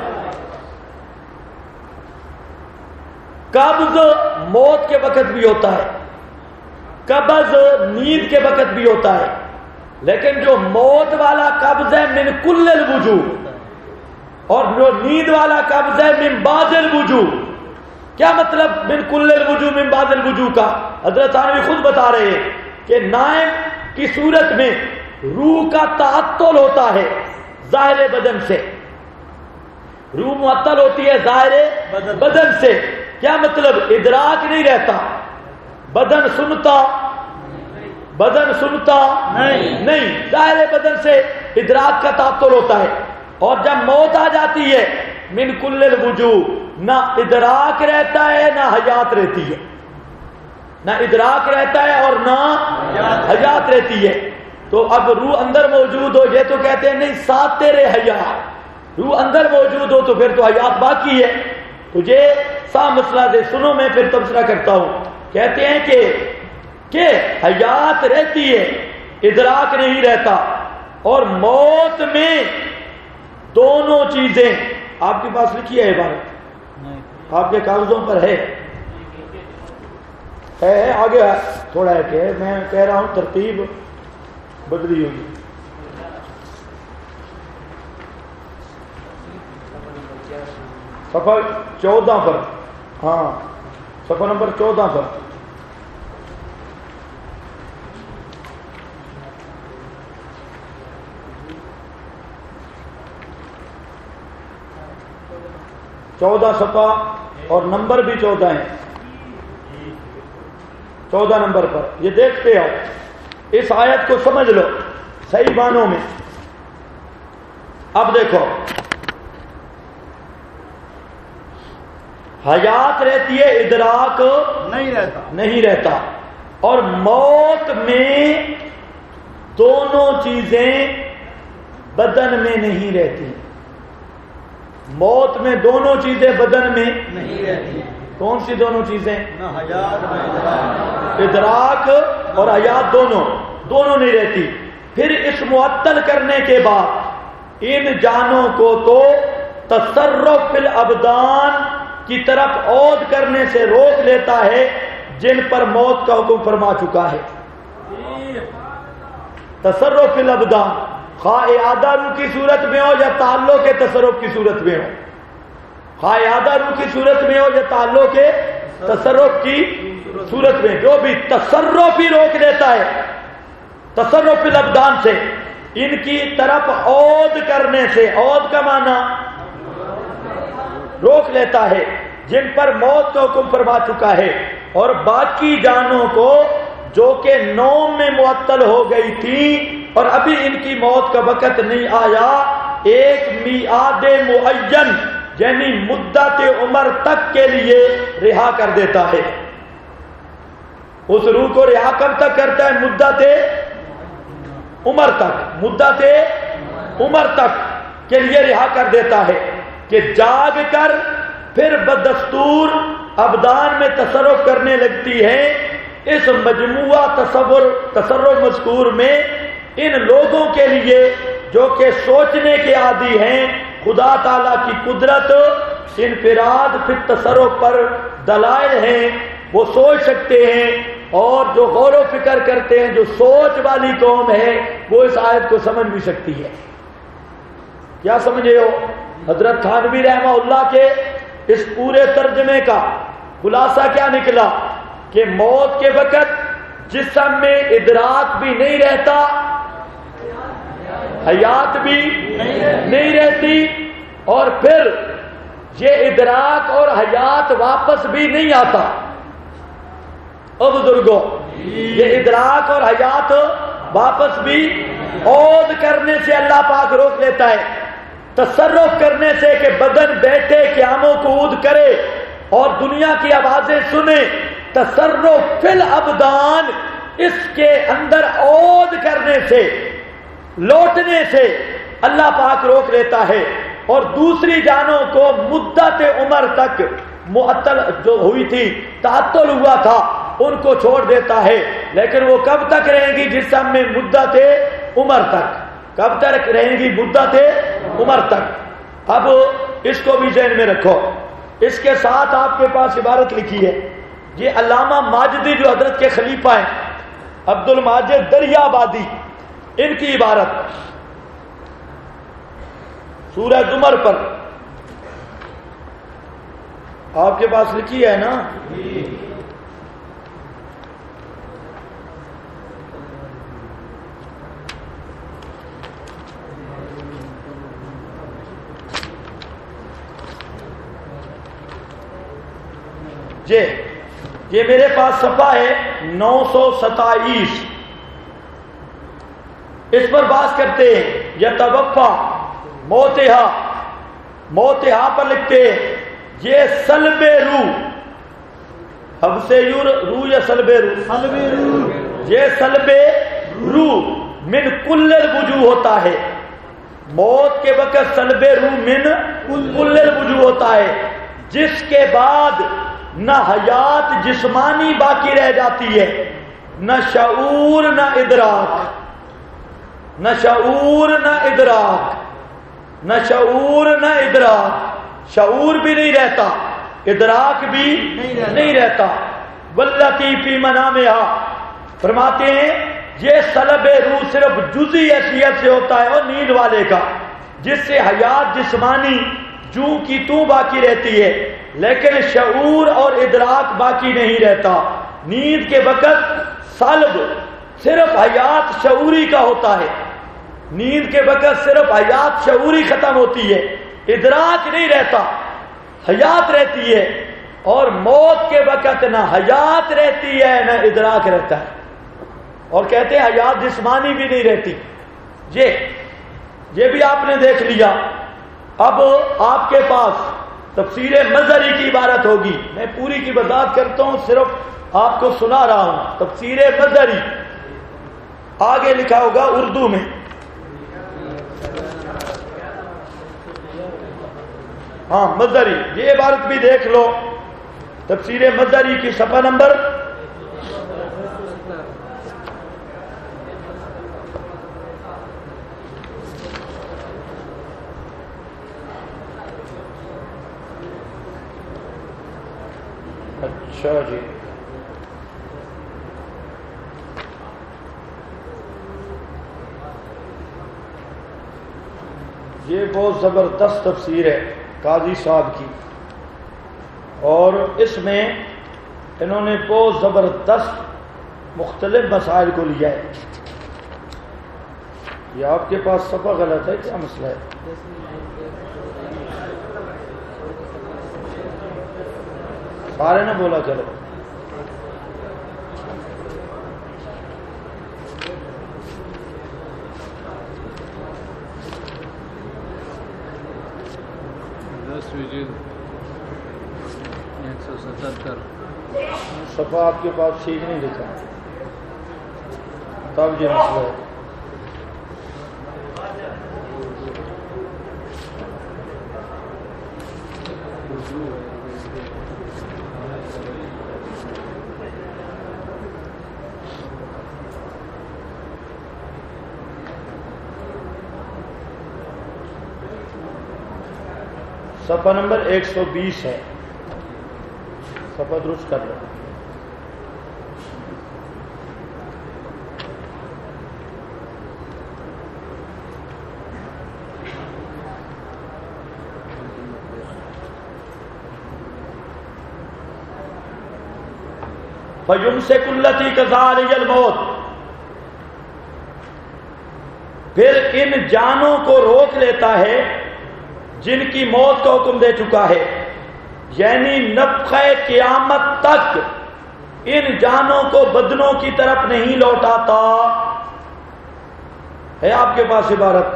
قبض موت کے وقت بھی ہوتا ہے، قبض نیند کے وقت بھی ہوتا ہے، لیکن جو موت والا قبض ہے من کل الوجوہ، اور جو نیند والا قبض ہے من بعض الوجوہ۔ کیا مطلب من کل الوجوہ من بعض الوجوہ کا؟ حضرت تھانوی خود بتا رہے ہیں کہ نائم کی صورت میں روح کا تعطل ہوتا ہے ظاہر بدن سے، روح معطل ہوتی ہے ظاہر بدن سے۔ کیا مطلب؟ ادراک نہیں رہتا، بدن سنتا نہیں، ظاہر بدن سے ادراک کا تعطل ہوتا ہے۔ اور جب موت آ جاتی ہے من کل الوجوہ، نہ ادراک رہتا ہے نہ حیات رہتی ہے، نہ ادراک رہتا ہے اور نہ حیات رہتی ہے۔ تو اب روح اندر موجود ہو، یہ تو کہتے ہیں نہیں ساتھ تیرے حیات، روح اندر موجود ہو تو پھر تو حیات باقی ہے۔ تو یہ صاف مسئلہ دے سنو، میں پھر تبصرہ کرتا ہوں۔ کہتے ہیں کہ حیات رہتی ہے، ادراک نہیں رہتا، اور موت میں دونوں چیزیں، آپ کے پاس لکھی ہے عبارت، آپ کے کاغذوں پر ہے آگے تھوڑا ہے کہ میں کہہ رہا ہوں ترتیب بدلی ہوگی۔ صفحہ 14 پر، ہاں صفحہ نمبر 14 پر چودہ صفحہ اور نمبر بھی 14 ہیں، 14 نمبر پر یہ دیکھتے ہو، اس آیت کو سمجھ لو صحیح معنوں میں۔ اب دیکھو، حیات رہتی ہے، ادراک نہیں رہتا، اور موت میں دونوں چیزیں بدن میں نہیں رہتی، موت میں دونوں چیزیں بدن میں نہیں رہتی۔ کون سی دونوں چیزیں؟ ادراک اور حیات، دونوں نہیں رہتی۔ پھر اس معطل کرنے کے بعد ان جانوں کو تو تصرف فی الابدان کی طرف عود کرنے سے روک لیتا ہے جن پر موت کا حکم فرما چکا ہے۔ تصرف فی الابدان، خواہ اعادہ روح کی صورت میں ہو یا تعلق کے تصرف کی صورت میں ہو، خواہ اعادہ روح کی صورت میں ہو یا تعلق کے تصرف کی صورت میں، جو بھی تصرف ہی روک دیتا ہے، تصرف فی الابدان سے، ان کی طرف عود کرنے سے، عود کا معنی روک لیتا ہے جن پر موت کا حکم فرما چکا ہے، اور باقی جانوں کو جو کہ نوم میں معطل ہو گئی تھی اور ابھی ان کی موت کا وقت نہیں آیا، ایک میعاد معین یعنی مدت عمر تک کے لیے رہا کر دیتا ہے۔ اس روح کو رہا کب تک کرتا ہے؟ مدت عمر تک، مدت عمر تک کے لیے رہا کر دیتا ہے کہ جاگ کر پھر بدستور ابدان میں تصرف کرنے لگتی ہے۔ اس مجموعہ تصرف مذکور میں ان لوگوں کے لیے جو کہ سوچنے کے عادی ہیں، خدا تعالیٰ کی قدرت، انفراد فی تصرف پر دلائل ہیں، وہ سوچ سکتے ہیں، اور جو غور و فکر کرتے ہیں، جو سوچ والی قوم ہے، وہ اس آیت کو سمجھ بھی سکتی ہے۔ کیا سمجھے ہو؟ حضرت تھانوی رحمہ اللہ کے اس پورے ترجمے کا خلاصہ کیا نکلا کہ موت کے وقت جسم میں ادراک بھی نہیں رہتا، حیات بھی نہیں رہتی، اور پھر یہ ادراک اور حیات واپس بھی نہیں آتا۔ او بزرگوں، یہ ادراک اور حیات واپس بھی عود کرنے سے اللہ پاک روک لیتا ہے، تصرف کرنے سے کہ بدن بیٹھے قیام و قعود کرے اور دنیا کی آوازیں سنے، تصرف فی الابدان اس کے اندر عود کرنے سے، لوٹنے سے اللہ پاک روک لیتا ہے، اور دوسری جانوں کو مدت عمر تک معطل جو ہوئی تھی، تعطل ہوا تھا، ان کو چھوڑ دیتا ہے۔ لیکن وہ کب تک رہیں گی؟ جسم میں مدت عمر تک۔ کب تک رہیں گی؟ مدت عمر تک۔ اب اس کو بھی ذہن میں رکھو۔ اس کے ساتھ آپ کے پاس عبارت لکھی ہے، یہ علامہ ماجدی جو حضرت کے خلیفہ ہیں، عبد الماجد دریا آبادی، ان کی عبارت سورہ زمر پر آپ کے پاس لکھی ہے نا؟ یہ میرے پاس صفحہ ہے 927، اس پر بات کرتے ہیں۔ یتوفا موتہا پر لکھتے ہیں یہ سلب روح، اب سے روح یا سلب روح؟ یہ سلب روح من کل الوجوہ ہوتا ہے۔ موت کے وقت سلب روح من کل الوجوہ ہوتا ہے، جس کے بعد نہ حیات جسمانی باقی رہ جاتی ہے، نہ شعور نہ ادراک، نہ شعور نہ ادراک، نہ شعور نہ ادراک، شعور بھی نہیں رہتا، ادراک بھی نہیں رہتا۔ واللتی فی منامہا، فرماتے ہیں یہ سلب روح صرف جزئی حیثیت سے ہوتا ہے، اور نیند والے کا، جس سے حیات جسمانی جوں کی توں باقی رہتی ہے، لیکن شعور اور ادراک باقی نہیں رہتا۔ نیند کے وقت سلب صرف حیات شعوری کا ہوتا ہے، نیند کے وقت صرف حیات شعوری ختم ہوتی ہے، ادراک نہیں رہتا، حیات رہتی ہے۔ اور موت کے وقت نہ حیات رہتی ہے نہ ادراک رہتا ہے، اور کہتے ہیں حیات جسمانی بھی نہیں رہتی۔ یہ بھی آپ نے دیکھ لیا۔ اب آپ کے پاس تفسیر مظہری کی عبارت ہوگی، میں پوری کی وضاحت کرتا ہوں، صرف آپ کو سنا رہا ہوں۔ تفسیر مظہری آگے لکھا ہوگا اردو میں، ہاں مظہری، یہ عبارت بھی دیکھ لو، تفسیر مظہری کی صفحہ نمبر اچھا جی، یہ بہت زبردست تفسیر ہے قاضی صاحب کی، اور اس میں انہوں نے بہت زبردست مختلف مسائل کو لیا ہے۔ یہ آپ کے پاس صفحہ غلط ہے، کیا مسئلہ ہے؟ سارے نے بولا چلو صفحہ آپ کے پاس ٹھیک نہیں لکھا تب یہ مسئلہ ہے. صفحہ نمبر 120 ہے. صفحہ درست کر لو. فَيُمْسِكُ الَّتِي كَذَلِكَ الْمَوْتُ، پھر ان جانوں کو روک لیتا ہے جن کی موت کا حکم دے چکا ہے، یعنی نفخہ قیامت تک ان جانوں کو بدنوں کی طرف نہیں لوٹاتا. ہے آپ کے پاس عبارت؟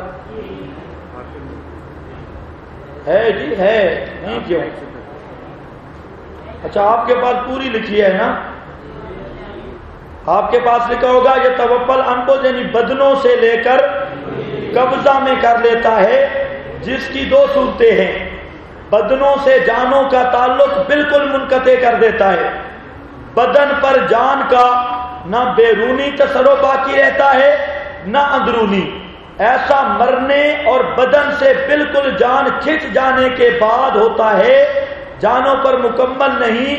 ہے جی ہے. نہیں کیوں؟ اچھا آپ کے پاس پوری لکھی ہے نا؟ آپ کے پاس لکھا ہوگا یہ توفل انفس، یعنی بدنوں سے لے کر قبضہ میں کر لیتا ہے، جس کی دو صورتیں ہیں. بدنوں سے جانوں کا تعلق بالکل منقطع کر دیتا ہے. بدن پر جان کا نہ بیرونی تصرف باقی رہتا ہے نہ اندرونی. ایسا مرنے اور بدن سے بالکل جان کھنچ جانے کے بعد ہوتا ہے. جانوں پر مکمل نہیں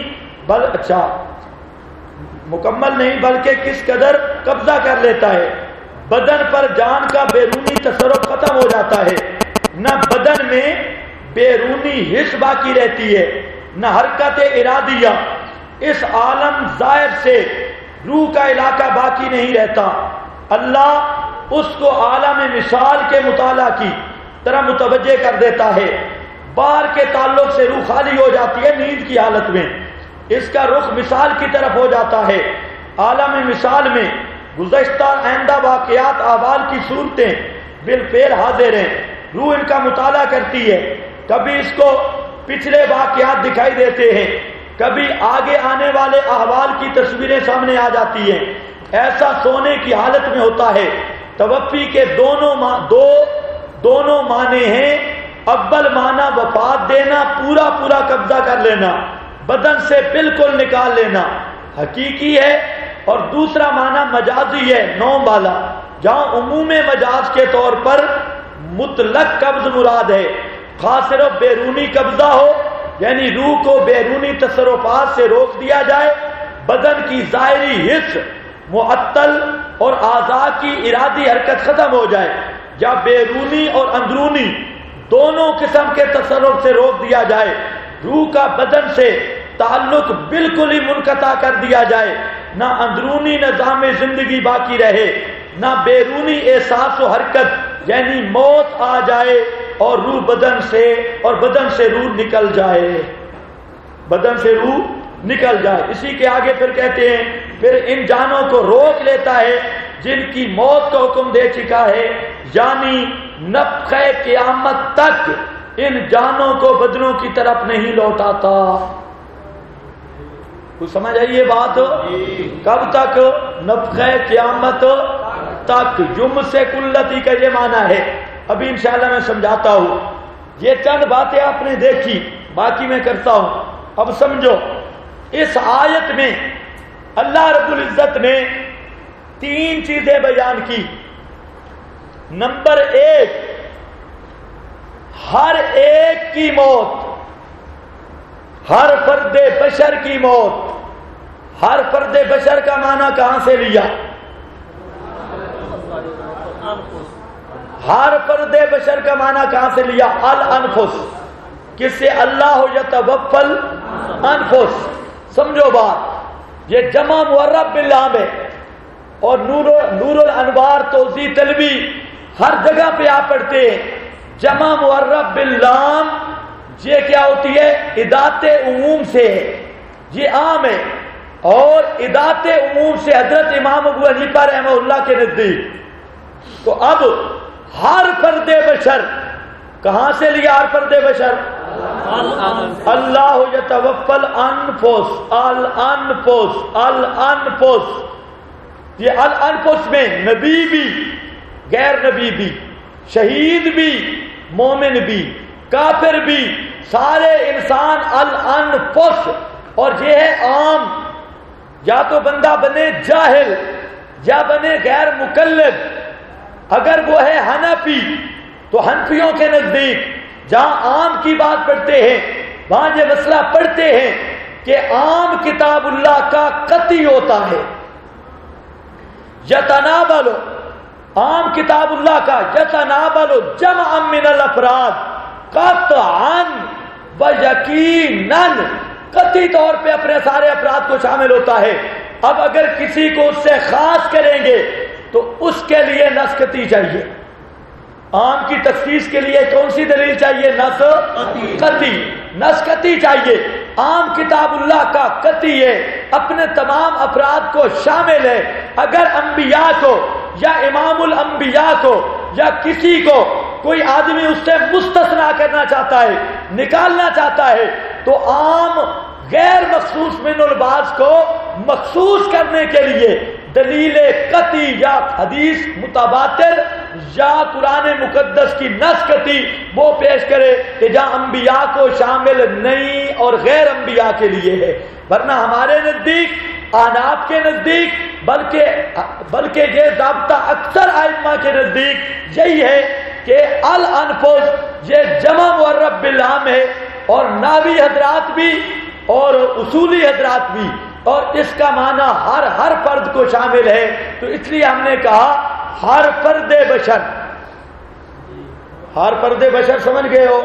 بلکہ کس قدر قبضہ کر لیتا ہے. بدن پر جان کا بیرونی تصرف ختم ہو جاتا ہے، نہ بدن میں بیرونی حص باقی رہتی ہے نہ حرکت ارادیہ. اس عالم ظاہر سے روح کا علاقہ باقی نہیں رہتا. اللہ اس کو عالم مثال کے مطالعہ کی طرح متوجہ کر دیتا ہے. باہر کے تعلق سے روح خالی ہو جاتی ہے نیند کی حالت میں، اس کا رخ مثال کی طرف ہو جاتا ہے. عالم مثال میں گزشتہ آئندہ واقعات احوال کی صورتیں بالفعل حاضر ہیں. روح ان کا مطالعہ کرتی ہے. کبھی اس کو پچھلے واقعات دکھائی دیتے ہیں، کبھی آگے آنے والے احوال کی تصویریں سامنے آ جاتی ہیں. ایسا سونے کی حالت میں ہوتا ہے. توفی کے دونوں معنی ہیں. اول معنی وفات دینا، پورا قبضہ کر لینا، بدن سے بالکل نکال لینا حقیقی ہے. اور دوسرا معنی مجازی ہے، نوم والا، جہاں عموم مجاز کے طور پر مطلق قبض مراد ہے. خاص صرف بیرونی قبضہ ہو، یعنی روح کو بیرونی تصرفات سے روک دیا جائے، بدن کی ظاہری حص معطل اور اعضاء کی ارادی حرکت ختم ہو جائے، یا بیرونی اور اندرونی دونوں قسم کے تصرف سے روک دیا جائے. روح کا بدن سے تعلق بالکل ہی منقطع کر دیا جائے، نہ اندرونی نظام زندگی باقی رہے نہ بیرونی احساس و حرکت، یعنی موت آ جائے اور روح بدن سے روح نکل جائے. اسی کے آگے پھر کہتے ہیں پھر ان جانوں کو روک لیتا ہے جن کی موت کا حکم دے چکا ہے، یعنی نفخہ قیامت تک ان جانوں کو بدنوں کی طرف نہیں لوٹاتا. کچھ سمجھ آئی یہ بات؟ کب تک؟ نفخہ قیامت تک. یمسک التی کا یہ معنی ہے. ابھی انشاءاللہ میں سمجھاتا ہوں. یہ چند باتیں آپ نے دیکھی، باقی میں کرتا ہوں. اب سمجھو، اس آیت میں اللہ رب العزت نے 3 چیزیں بیان کی. نمبر 1، ہر ایک کی موت، ہر فرد بشر کی موت. ہر فرد بشر کا معنی کہاں سے لیا؟ ہر فرد بشر کا معنی کہاں سے لیا؟ الانفس. کس سے؟ اللہ یتوفل انفس. سمجھو بات، یہ جمع معرب باللام ہے، اور نور الانوار توضیح طلبی ہر جگہ پہ آپ پڑھتے ہیں. جمع معرب باللام یہ کیا ہوتی ہے؟ ادات عموم سے ہے، یہ عام ہے. اور ادات عموم سے حضرت امام ابو حنیفہ رحمہ اللہ کے نزدیک. تو اب ہر فرد بشر کہاں سے لیا؟ ہر فرد بشر اللہ یتوفی الانفس، الانفس الانفس، یہ الانفس میں نبی بھی غیر نبی بھی، شہید بھی مومن بھی کافر بھی، سارے انسان الانفس. اور یہ ہے عام، یا تو بندہ بنے جاہل یا بنے غیر مقلد. اگر وہ ہے حنفی تو حنفیوں کے نزدیک جہاں عام کی بات پڑھتے ہیں وہاں یہ مسئلہ پڑھتے ہیں کہ عام کتاب اللہ کا قطعی ہوتا ہے. یتنابل، عام کتاب اللہ کا یتنابل جمع من الافراد قطعا و یقینا، قطعی طور پہ اپنے سارے افراد کو شامل ہوتا ہے. اب اگر کسی کو اس سے خاص کریں گے تو اس کے لیے نص قطعی چاہیے. عام کی تخصیص کے لیے کون سی دلیل چاہیے؟ نص قطعی، نص قطعی چاہیے. عام کتاب اللہ کا قطعی ہے، اپنے تمام افراد کو شامل ہے. اگر انبیاء کو یا امام الانبیاء کو یا کسی کو کوئی آدمی اس سے مستثنا کرنا چاہتا ہے، نکالنا چاہتا ہے، تو عام غیر مخصوص من البعض کو مخصوص کرنے کے لیے دلیل قطعی یا حدیث متواتر یا قرآن مقدس کی نص قطعی وہ پیش کرے کہ جہاں انبیاء کو شامل نہیں اور غیر انبیاء کے لیے ہے. ورنہ ہمارے نزدیک، احناف کے نزدیک، بلکہ یہ ضابطہ اکثر ائمہ کے نزدیک یہی ہے کہ الانفس یہ جمع معرب بالعام ہے، اور ناوی حضرات بھی اور اصولی حضرات بھی، اور اس کا معنی ہر فرد کو شامل ہے. تو اس لیے ہم نے کہا ہر فرد بشر، ہر فرد بشر سمجھ گئے ہو؟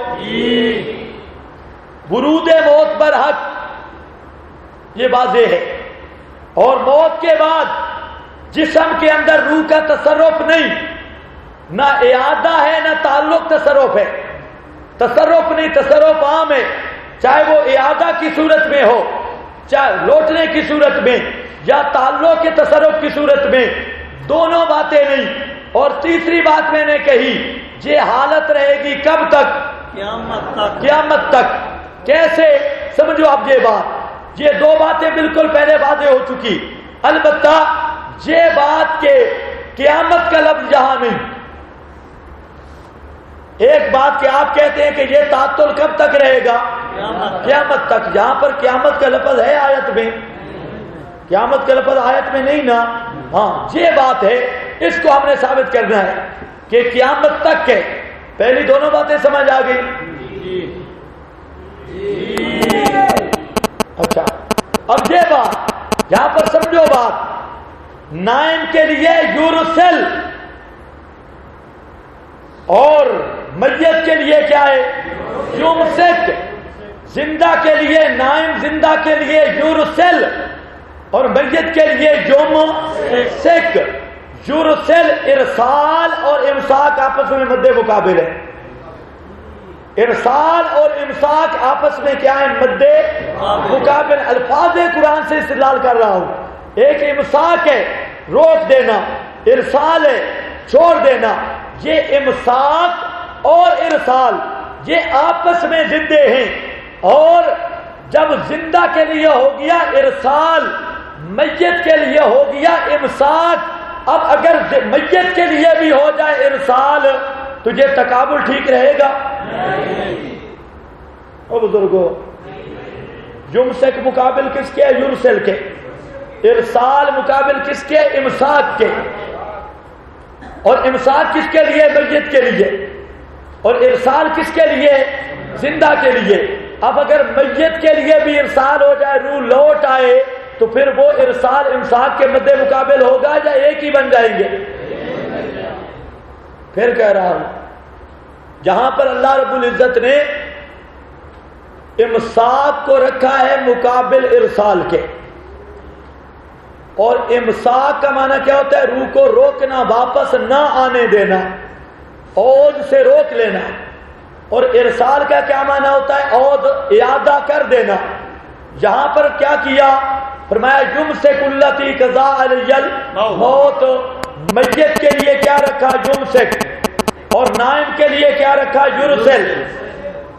ورود موت پر حق، یہ واضح ہے. اور موت کے بعد جسم کے اندر روح کا تصرف نہیں، نہ اعادہ ہے نہ تعلق تصرف ہے. تصرف نہیں، تصرف عام ہے، چاہے وہ اعادہ کی صورت میں ہو، چاہے لوٹنے کی صورت میں یا تعلق کے تصرف کی صورت میں، دونوں باتیں نہیں. اور تیسری بات میں نے کہی، یہ حالت رہے گی کب تک؟ قیامت تک. قیامت تک. کیسے؟ سمجھو اب یہ بات، یہ دو باتیں بالکل پہلے واضح ہو چکی. البتہ یہ بات کہ قیامت کا لفظ یہاں نہیں. ایک بات کہ آپ کہتے ہیں کہ یہ تعطل کب تک رہے گا؟ قیامت تک. یہاں پر قیامت کا لفظ ہے آیت میں؟ قیامت کا لفظ آیت میں نہیں نا. ہاں یہ بات ہے، اس کو ہم نے ثابت کرنا ہے کہ قیامت تک ہے. پہلی دونوں باتیں سمجھ آ گئی؟ اچھا، اب یہ بات یہاں پر سمجھو بات. نائم کے لیے یورسل اور میت کے لیے کیا ہے؟ یمسک. زندہ کے لیے نائم، زندہ کے لیے یورسل اور میت کے لیے یمسک. یورسل ارسال اور امساک آپس میں مد مقابل ہے. ارسال اور امساک آپس میں کیا ہے؟ مد مقابل. الفاظ قرآن سے استدلال کر رہا ہوں. ایک امساک ہے روک دینا، ارسال ہے چھوڑ دینا. یہ امساک اور ارسال یہ آپس میں زندے ہیں. اور جب زندہ کے لیے ہو گیا ارسال، میت کے لیے ہو گیا امساک. اب اگر میت کے لیے بھی ہو جائے ارسال تو یہ تقابل ٹھیک رہے گا؟ او بزرگو، یمسک مقابل کس کے؟ یرسل کے. ارسال مقابل کس کے؟ امساک کے. اور امساک کس کے لیے؟ میت کے لیے. اور ارسال کس کے لیے؟ زندہ کے لیے. اب اگر میت کے لیے بھی ارسال ہو جائے، روح لوٹ آئے، تو پھر وہ ارسال امساک کے مد مقابل ہوگا یا ایک ہی بن جائیں گے؟ پھر کہہ رہا ہوں، جہاں پر اللہ رب العزت نے امساک کو رکھا ہے مقابل ارسال کے، اور امساک کا معنی کیا ہوتا ہے؟ روح کو روکنا، واپس نہ آنے دینا، عود سے روک لینا. اور ارسال کا کیا معنی ہوتا ہے؟ عود، اعادہ کر دینا. یہاں پر کیا کیا؟ فرمایا یمسک التی قضا علی الموت. میت کے لیے کیا رکھا؟ یمسک. اور نائم کے لیے کیا رکھا؟ یرسل.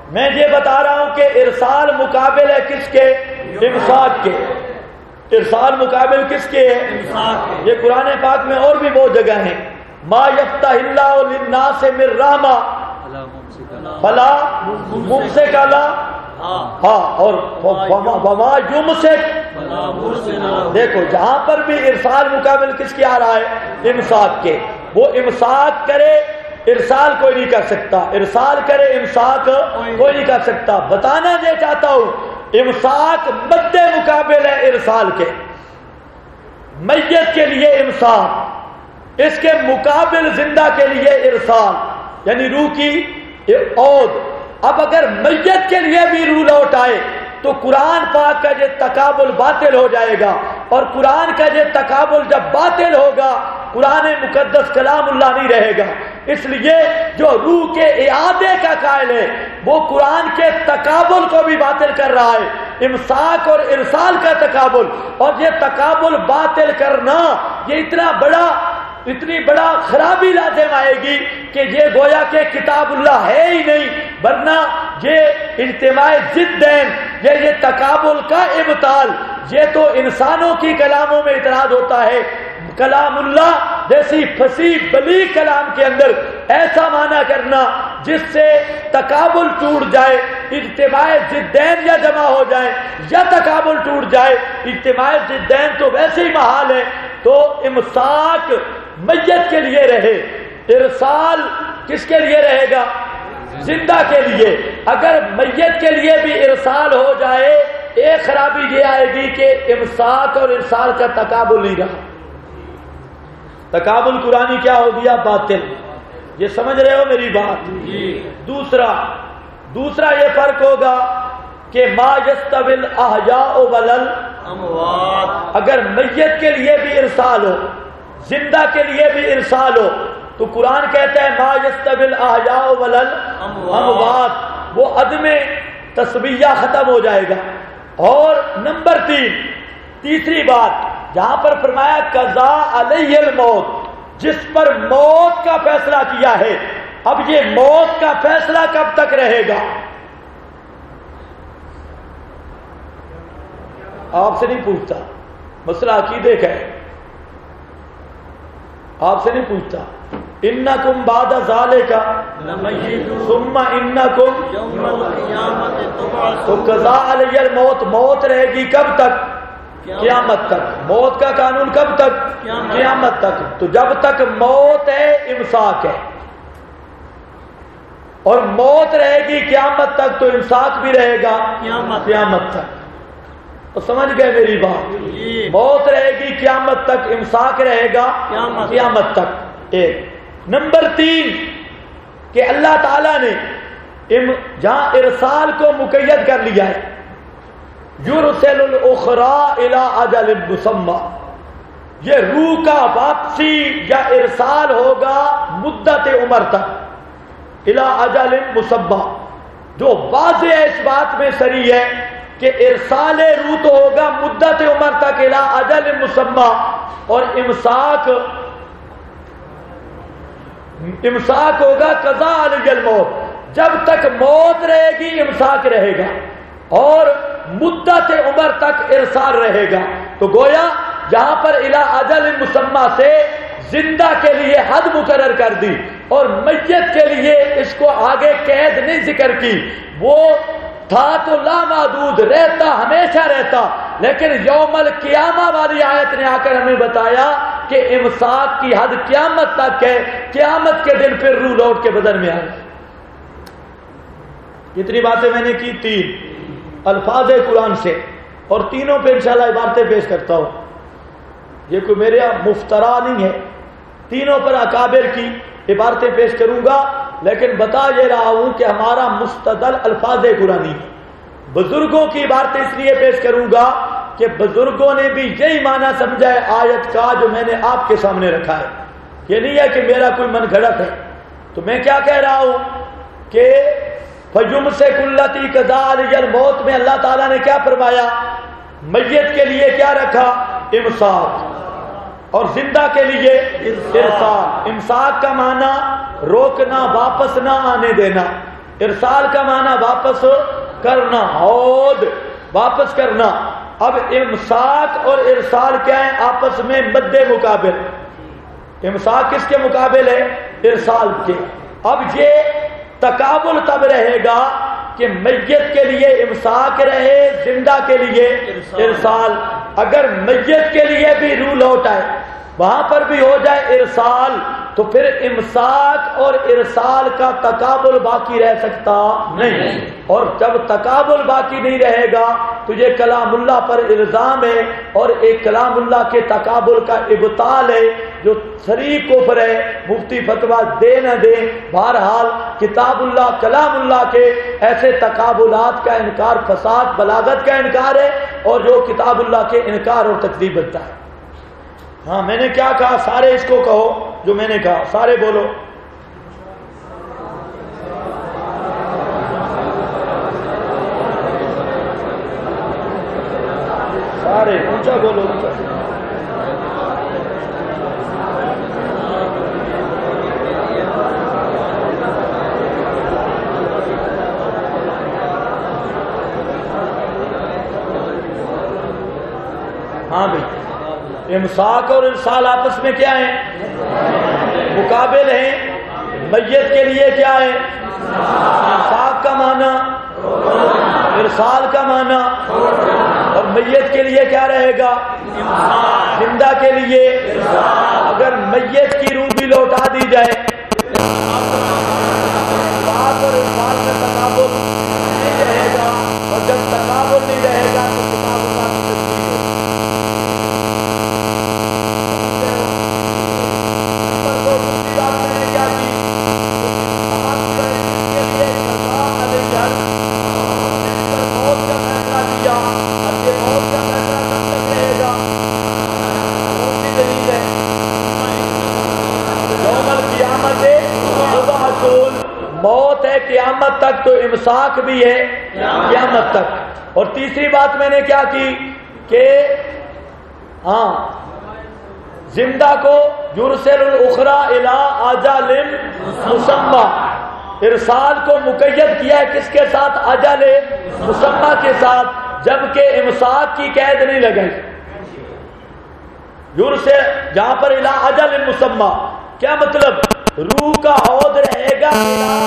میں یہ بتا رہا ہوں کہ ارسال مقابل ہے کس کے؟ امساک کے. ارسال مقابل کس کے ہے؟ امساک کے. یہ قرآن پاک میں اور بھی بہت جگہ ہیں. ما یفتح اللہ للناس من رحمہ فلا ممسک لہ، ہاں، اور وما یمسک. دیکھو جہاں پر بھی ارسال مقابل کس کے آ رہا ہے؟ امساک کے. وہ امساک کرے ارسال کوئی نہیں کر سکتا، ارسال کرے امساک کوئی نہیں کر سکتا. بتانا یہ چاہتا ہوں امساک مد مقابل ہے ارسال کے. میت کے لیے امساک، اس کے مقابل زندہ کے لیے ارسال، یعنی روح کی عود. اب اگر میت کے لیے بھی روح لوٹ آئے تو قرآن پاک کا یہ تقابل باطل ہو جائے گا، اور قرآن کا یہ تقابل جب باطل ہوگا قرآن مقدس کلام اللہ نہیں رہے گا. اس لیے جو روح کے اعادے کا قائل ہے وہ قرآن کے تقابل کو بھی باطل کر رہا ہے، امساک اور ارسال کا تقابل. اور یہ تقابل باطل کرنا یہ اتنی بڑا خرابی لازم آئے گی کہ یہ گویا کہ کتاب اللہ ہے ہی نہیں، ورنہ یہ اجتماع ضدین، یہ تقابل کا ابطال، یہ تو انسانوں کی کلاموں میں اعتراض ہوتا ہے. کلام اللہ جیسی فصیح بلیغ کلام کے اندر ایسا معنی کرنا جس سے تقابل ٹوٹ جائے، اجتماع ضدین یا جمع ہو جائے یا تقابل ٹوٹ جائے. اجتماع ضدین تو ویسے ہی محال ہے. تو امساک میت کے لیے رہے، ارسال کس کے لیے رہے گا؟ زندہ کے لیے. اگر میت کے لیے بھی ارسال ہو جائے ایک خرابی یہ آئے گی کہ امساک اور ارسال کا تقابل نہیں رہا. تقابل قرآنی کیا ہو گیا؟ باطل. یہ سمجھ رہے ہو میری بات؟ دوسرا یہ فرق ہوگا کہ ما یستوی الاحیاء والاموات. اگر میت کے لیے بھی ارسال ہو، زندہ کے لیے بھی ارسال ہو، تو قرآن کہتا ہے ما یستوی الاحیاء والاموات، وہ عدم تسویہ ختم ہو جائے گا. اور نمبر تیسری بات جہاں پر فرمایا قضا علیہ الموت، جس پر موت کا فیصلہ کیا ہے. اب یہ موت کا فیصلہ کب تک رہے گا؟ آپ سے نہیں پوچھتا، مسئلہ عقیدے کا ہے، آپ سے نہیں پوچھتا. انکم بعد ذالک ثم انکم یوم القیامۃ تبعثون. تو قضا علیہ الموت، موت رہے گی کب تک؟ قیامت تک. موت کا قانون کب تک؟ قیامت تک. تو جب تک موت ہے امساک ہے، اور موت رہے گی قیامت تک تو امساک بھی رہے گا قیامت تک. تو سمجھ گئے میری بات؟ موت رہے گی قیامت تک، امساک رہے گا قیامت تک. ایک. نمبر 3 کہ اللہ تعالیٰ نے جہاں ارسال کو مقید کر لیا ہے، یرسل الاخری الی اجل مسمى، یہ روح کا واپسی یا ارسال ہوگا مدت عمر تک، الی اجل مسمى، جو واضح ہے اس بات میں صریح ہے کہ ارسال روح تو ہوگا مدت عمر تک الی اجل مسمى، اور امساک ہوگا قضا علیہ الموت. جب تک موت رہے گی امساک رہے گا، اور مدت عمر تک ارسال رہے گا. تو گویا جہاں پر الی اجل مسمى سے زندہ کے لیے حد مقرر کر دی اور میت کے لیے اس کو آگے قید نہیں ذکر کی. وہ تھا تو لامحدود، رہتا ہمیشہ رہتا، لیکن یوم القیامہ والی آیت نے آ کر ہمیں بتایا کہ امساک کی حد قیامت تک ہے. قیامت کے دن پھر روح لوٹ کے بدن میں آئے. اتنی باتیں میں نے کی 3 الفاظ قرآن سے، اور تینوں پہ انشاءاللہ عبارتیں پیش کرتا ہوں. یہ کوئی میرے مفترا نہیں ہے، تینوں پر اکابر کی عبارتیں پیش کروں گا، لیکن بتا یہ رہا ہوں کہ ہمارا مستدل الفاظ قرآنی ہے. بزرگوں کی عبارتیں اس لیے پیش کروں گا کہ بزرگوں نے بھی یہی معنی سمجھا ہے آیت کا جو میں نے آپ کے سامنے رکھا ہے. یہ نہیں ہے کہ میرا کوئی من گھڑت ہے. تو میں کیا کہہ رہا ہوں کہ فَيُمْسِكُ الَّتِي قَضَى عَلَيْهَا الْمَوْتَ میں اللہ تعالیٰ نے کیا فرمایا؟ میت کے لیے کیا رکھا؟ امساک، اور زندہ کے لیے ارسال. امساک کا معنی روکنا، واپس نہ آنے دینا. ارسال کا معنی واپس کرنا، عود واپس کرنا۔ اب امساک اور ارسال کیا ہے؟ آپس میں مد مقابل۔ امساک کس کے مقابل ہے؟ ارسال کے۔ اب یہ تقابل تب رہے گا کہ میت کے لیے امساک رہے، زندہ کے لیے ارسال۔ اگر میت کے لیے بھی روح لوٹ آئے، وہاں پر بھی ہو جائے ارسال، تو پھر امساک اور ارسال کا تقابل باقی رہ سکتا نہیں۔ اور جب تقابل باقی نہیں رہے گا تو یہ کلام اللہ پر الزام ہے، اور ایک کلام اللہ کے تقابل کا ابطال ہے جو صریح کفر ہے۔ مفتی فتویٰ دے نہ دے، بہرحال کتاب اللہ کلام اللہ کے ایسے تقابلات کا انکار فساد بلاغت کا انکار ہے، اور جو کتاب اللہ کے انکار اور تکذیب بنتا ہے۔ ہاں میں نے کیا کہا؟ سارے اس کو کہو جو میں نے کہا، سارے بولو۔ سارے اونچا بولو، اونچا۔ ہاں بھائی، امساک اور ارسال آپس میں کیا ہیں؟ مقابل ہیں۔ میت کے لیے کیا ہے؟ امساک کا معنی، ارسال کا معنی، اور میت کے لیے کیا رہے گا؟ زندہ کے لیے اگر میت کی روح بھی لوٹا دی جائے، امساک اور ارسال میں تقابل نہیں رہے گا، اور جب تقابل نہیں رہے گا تو کتاب اللہ کی موت ہے قیامت تک، تو امساک بھی ہے قیامت تک۔ اور تیسری بات میں نے کیا کی کہ ہاں زندہ کو یرسل الاخری الی اجل مسمی، ارسال کو مقید کیا ہے کس کے ساتھ؟ اجل مسمی کے ساتھ، جبکہ امساک کی قید نہیں لگائی۔ یرسل جہاں پر الی اجل مسمی، کیا مطلب؟ روح کا عود رہے گا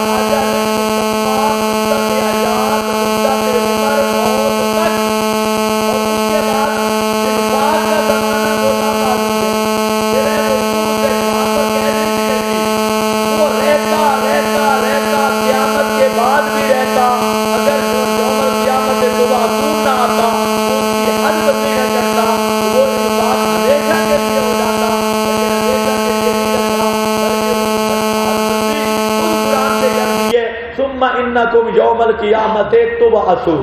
انکم یوم القیامت تبعثون۔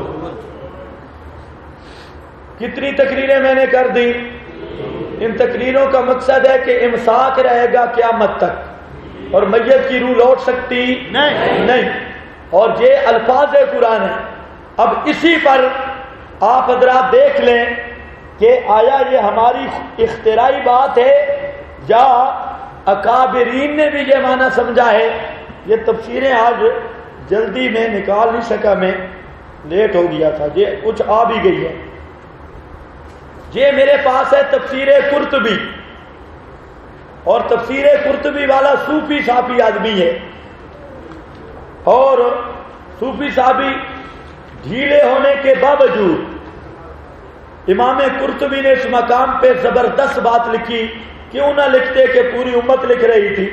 کتنی تقریریں میں نے کر دی؟ ان تقریروں کا مقصد ہے کہ امساک رہے گا قیامت تک، اور میت کی روح لوٹ سکتی نہیں۔ اور یہ الفاظ قرآن ہیں۔ اب اسی پر آپ حضرات دیکھ لیں کہ آیا یہ ہماری اختراعی بات ہے یا اکابرین نے بھی یہ معنی سمجھا ہے؟ یہ تفسیریں آج جلدی میں نکال نہیں سکا، میں لیٹ ہو گیا تھا، یہ کچھ آ بھی گئی ہے۔ یہ میرے پاس ہے تفسیر قرطبی، اور تفسیر قرطبی والا صوفی صافی آدمی ہے، اور صوفی صافی ڈھیلے ہونے کے باوجود امام قرطبی نے اس مقام پہ زبردست بات لکھی۔ کیوں نہ لکھتے کہ پوری امت لکھ رہی تھی؟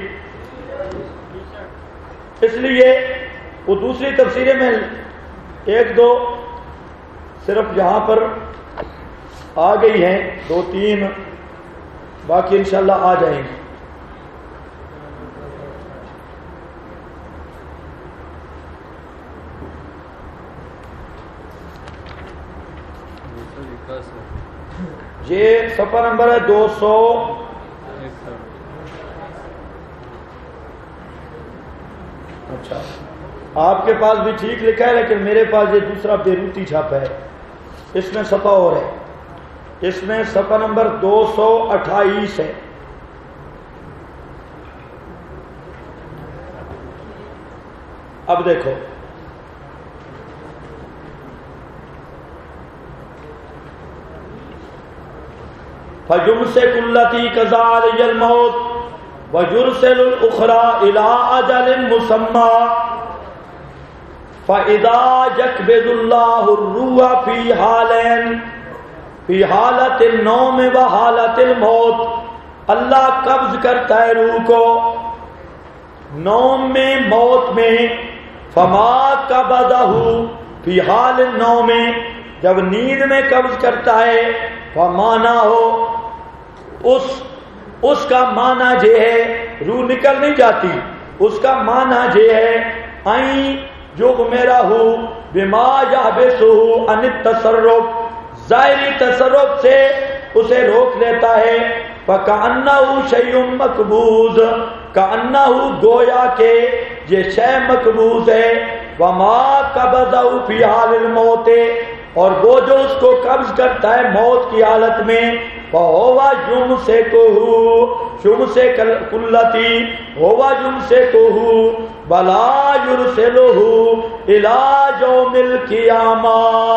اس لیے وہ دوسری تفسیریں میں ایک دو صرف یہاں پر آ گئی ہیں، دو تین، باقی انشاءاللہ آ جائیں گی۔ یہ صفحہ نمبر ہے 200۔ اچھا، آپ کے پاس بھی ٹھیک لکھا ہے، لیکن میرے پاس یہ دوسرا بیروتی چھاپا ہے، اس میں صفحہ اور ہے، اس میں صفحہ نمبر 228 ہے۔ اب دیکھو، فَيُمْسِكُ الَّتِي قَضَى عَلَيْهَا الْمَوْتَ وَيُرْسِلُ الْأُخْرَى إِلَىٰ أَجَلٍ مُّسَمًّى فَإِذَا يَقْبِضُ اللَّهُ الرُّوحَ فِي حَالَيْنِ فِي حَالَةِ النَّوْمِ وَحَالَةِ الْمَوْتِ، اللہ قبض کرتا ہے روح کو نوم میں موت میں. فما قبضہ فی حال النوم، جب نیند میں قبض کرتا ہے فمانا ہو اس کا معنی یہ ہے روح نکل نہیں جاتی، اس کا معنی یہ ہے آئیں جو میرا ہو بما یحبسہ عن التصرف، ظاہری تصرف سے اسے روک لیتا ہے. فکأنہ شیء مقبوض، کأنہ گویا کہ یہ شے مقبوض ہے. وما قبضہ فی حال الموت، اور وہ جو اس کو قبض کرتا ہے موت کی حالت میں فَهُوَ يُمْسِكُهُ الَّتِي هُوَ يُمْسِكُهُ وَلَا يُرْسِلُهُ إِلَىٰ يَوْمِ الْقِيَامَةِ.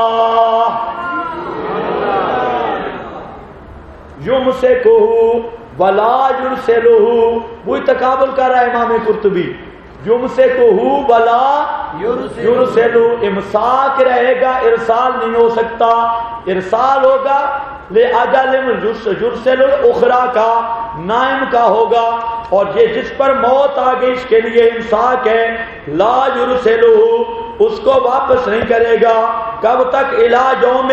يُمْسِكُهُ وَلَا يُرْسِلُهُ، وہی تقابل کر رہا ہے امام قرطبی. يُمْسِكُهُ وَلَا يُرْسِلُ، امساک رہے گا، ارسال نہیں ہو سکتا. ارسال ہوگا لِأَجَلٍ يُرْسِلُ الْأُخْرَى کا، نائم کا ہوگا، اور یہ جس پر موت آ گئی اس کے لیے امساک ہے. لا يُرْسِلُهُ، اس کو واپس نہیں کرے گا. کب تک؟ إِلَىٰ يَوْمِ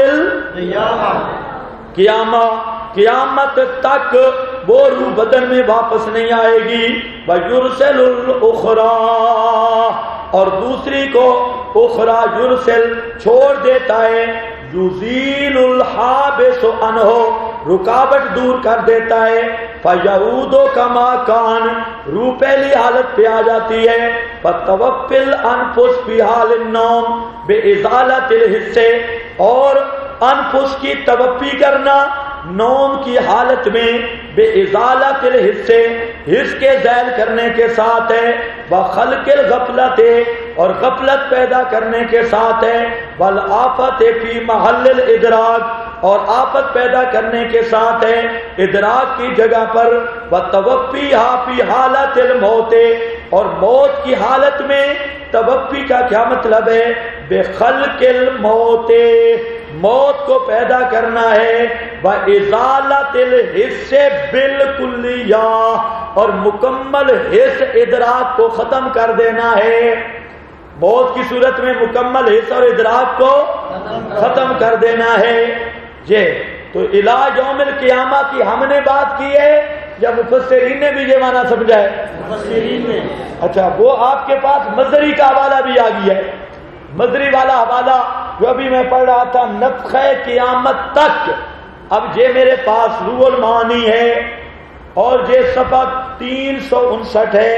الْقِيَامَةِ، قیامت تک وہ روح بدن میں واپس نہیں آئے گی. وَيُرْسِلُ الْأُخْرَى، اور دوسری کو اخرى یرسل چھوڑ دیتا ہے. یزیل الحابس عنہ، رکاوٹ دور کر دیتا ہے. فیعود کما کان، روح پہلی حالت پہ آ جاتی ہے. فتوفی الانفس فی حال النوم بازالۃ الحس، اور انفس کی توفی کرنا نوم کی حالت میں بے ازالت الحس، حس کے زائل کرنے کے ساتھ ہے. وخلق الغفلت، اور غفلت پیدا کرنے کے ساتھ ہے. والآفت فی محل الادراک، اور آفت پیدا کرنے کے ساتھ ہے ادراک کی جگہ پر. وتوفیھا فی حالت الموت، اور موت کی حالت میں توفی کا کیا مطلب ہے؟ بخلق الموت، موت کو پیدا کرنا ہے. وَإِزَالَةِ الْحِسِّ بِالْكُلِّيَّةِ، اور مکمل حس ادراک کو ختم کر دینا ہے. موت کی صورت میں مکمل حس اور ادراک کو ختم کر دینا ہے. یہ تو الی یوم القیامہ کی ہم نے بات کی ہے یا مفسرین نے بھی یہ معنی سمجھا ہے؟ مفسرین نے. اچھا، وہ آپ کے پاس مصدری کا حوالہ بھی آ گیا ہے. مصدری والا حوالہ جو ابھی میں پڑھ رہا تھا، نفخہ قیامت تک. اب یہ میرے پاس روح المعانی ہے اور یہ صفحہ 359 ہے.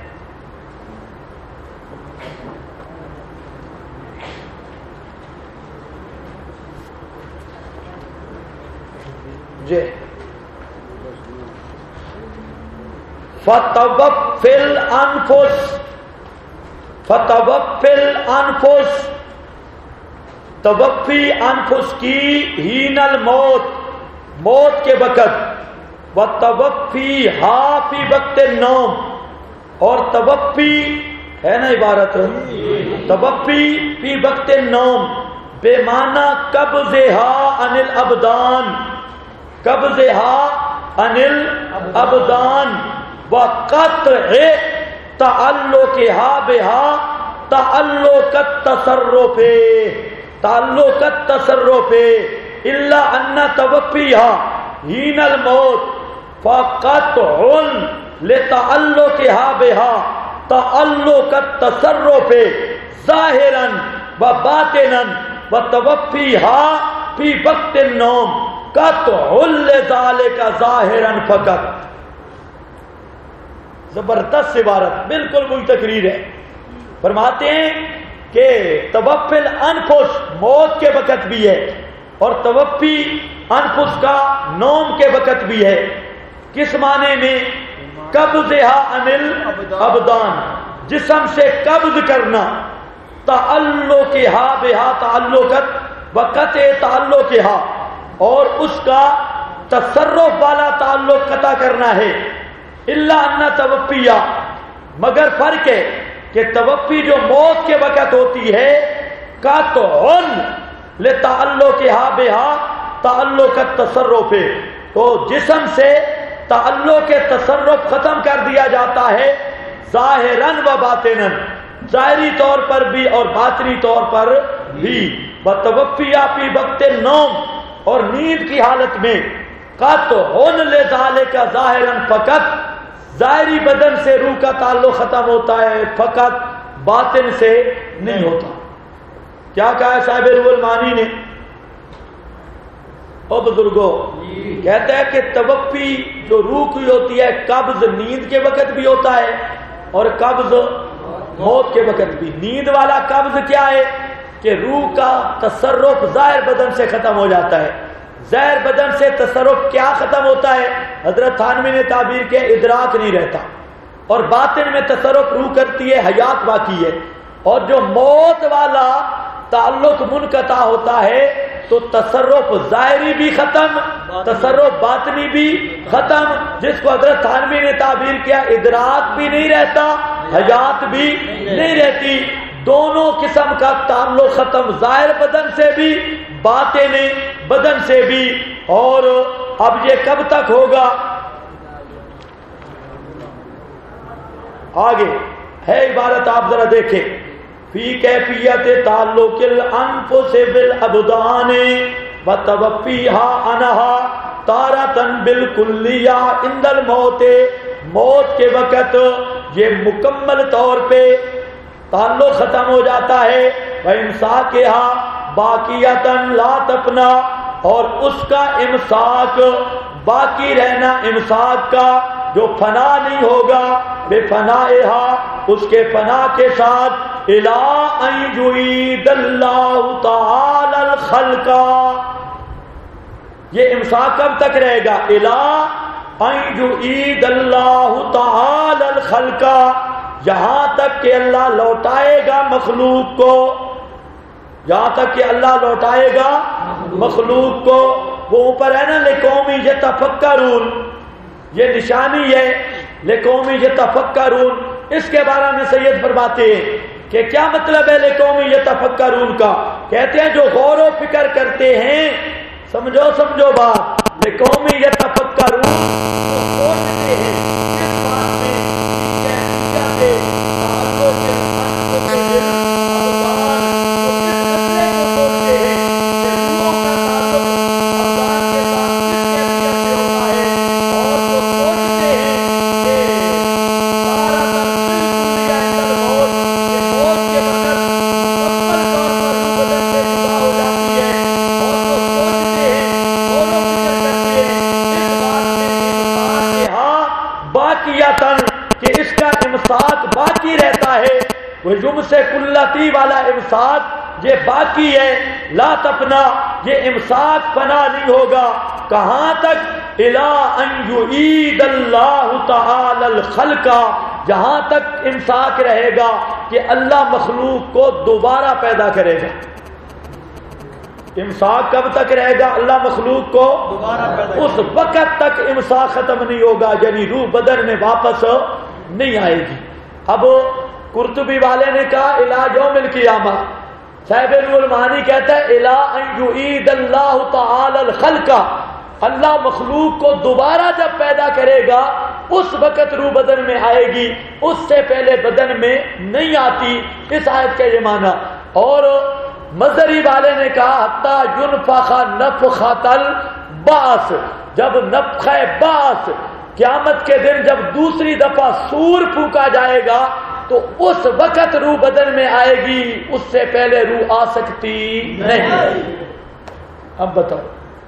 فتوفی الانفس، توفی انفس کی ہین الموت، موت کے وقت. وتوفیھا فی وقت النوم، اور توفی ہے نا عبارت، توفی فی وقت النوم بے معنی قبضھا عن الابدان، قبضھا عن الابدان. وقطع تعلقھا بہا تعلق التصرف، تعلق التصرف. الا ان توفیھا حین الموت فقطع لتعلقھا بہا تعلق التصرف ظاہرا وباطنا. وتوفیھا فی وقت النوم قطع لذالک ظاہرا فقط. زبردست عبارت، بالکل وہی تقریر ہے. فرماتے ہیں کہ توفی الانفس موت کے وقت بھی ہے، اور توفی انفس کا نوم کے وقت بھی ہے. کس معنی میں؟ قبضھا عن الابدان، جسم سے قبض کرنا. تعلقھا بہا تعلقت وقطع تعلقھا، اور اس کا تصرف والا تعلق قطع کرنا ہے. الا ان توفیہ، مگر فرق ہے کہ توفی جو موت کے وقت ہوتی ہے قطع لتعلقها بها تعلق التصرف، تو جسم سے تعلق تصرف ختم کر دیا جاتا ہے ظاہراً و باطناً، ظاہری طور پر بھی اور باطنی طور پر بھی. وتوفیہ فی وقت النوم، اور نیند کی حالت میں قطع لذالک ظاہراً فقط، ظاہری بدن سے روح کا تعلق ختم ہوتا ہے فقط، باطن سے نہیں ہوتا. کیا کہا ہے صاحب روح المعانی نے؟ او بزرگوں، کہتا ہے کہ توفی جو روح کی ہوتی ہے قبض نیند کے وقت بھی ہوتا ہے اور قبض موت کے وقت بھی. نیند والا قبض کیا ہے کہ روح کا تصرف ظاہر بدن سے ختم ہو جاتا ہے. ظاہر بدن سے تصرف کیا ختم ہوتا ہے؟ حضرت تھانوی نے تعبیر کے ادراک نہیں رہتا، اور باطن میں تصرف روح کرتی ہے، حیات باقی ہے. اور جو موت والا تعلق منقطع ہوتا ہے تو تصرف ظاہری بھی ختم، تصرف باطنی بھی ختم، جس کو حضرت تھانوی نے تعبیر کیا ادراک بھی نہیں رہتا، حیات بھی نہیں رہتی. دونوں قسم کا تعلق ختم، ظاہر بدن سے بھی باطن بدن سے بھی. اور اب یہ کب تک ہوگا؟ آگے ہے عبارت، آپ ذرا دیکھیں. فی کیفیت تعلق الانفس بالابدان وتوفیہا عنہا تارۃ بالکلیہ عند الموت، موت کے وقت یہ مکمل طور پہ تعلق ختم ہو جاتا ہے. وامساکہا باقیۃ لا تفنا، اور اس کا امساک باقی رہنا، امساک کا جو فنا نہیں ہوگا، بے فنائہا اس کے فنا کے ساتھ، الی ان یعید اللہ تعالی الخلق، یہ امساک کب تک رہے گا؟ الی ان یعید اللہ تعالی الخلق، یہاں تک کہ اللہ لوٹائے گا مخلوق کو، یہاں تک کہ اللہ لوٹائے گا مخلوق کو. وہ اوپر ہے نا لقوم یتفکرون، یہ نشانی ہے لقوم یتفکرون. اس کے بارے میں سید فرماتے ہیں کہ کیا مطلب ہے لقوم یتفکرون کا؟ کہتے ہیں جو غور و فکر کرتے ہیں. سمجھو بات، لقوم یتفکرون سوچتے ہیں اس بات میں باقی رہتا ہے. وہ جم سے کلتی والا امساک یہ باقی ہے، لا تفنا، یہ امساک فنا نہیں ہوگا. کہاں تک؟ الی ان یعید اللہ تعالی الخلق، جہاں تک امساک رہے گا کہ اللہ مخلوق کو دوبارہ پیدا کرے گا. امساک کب تک رہے گا؟ اللہ مخلوق کو دوبارہ پیدا کرے گا. اس وقت تک امساک ختم نہیں ہوگا، یعنی روح بدن میں واپس نہیں آئے گی. اب قرطبی والے نے کہا الی یوم القیامہ، صاحب روح المعانی کہتا ہے الی ان یعید اللہ تعالی الخلق، اللہ مخلوق کو دوبارہ جب پیدا کرے گا اس وقت روح بدن میں آئے گی، اس سے پہلے بدن میں نہیں آتی. اس آیت کا یہ معنی. اور مظہری والے نے کہا حتی ینفخ نفخۃ البعث، جب نفخہ بعث قیامت کے دن جب دوسری دفعہ سور پھونکا جائے گا تو اس وقت روح بدن میں آئے گی، اس سے پہلے روح آ سکتی نہیں. اب بتاؤ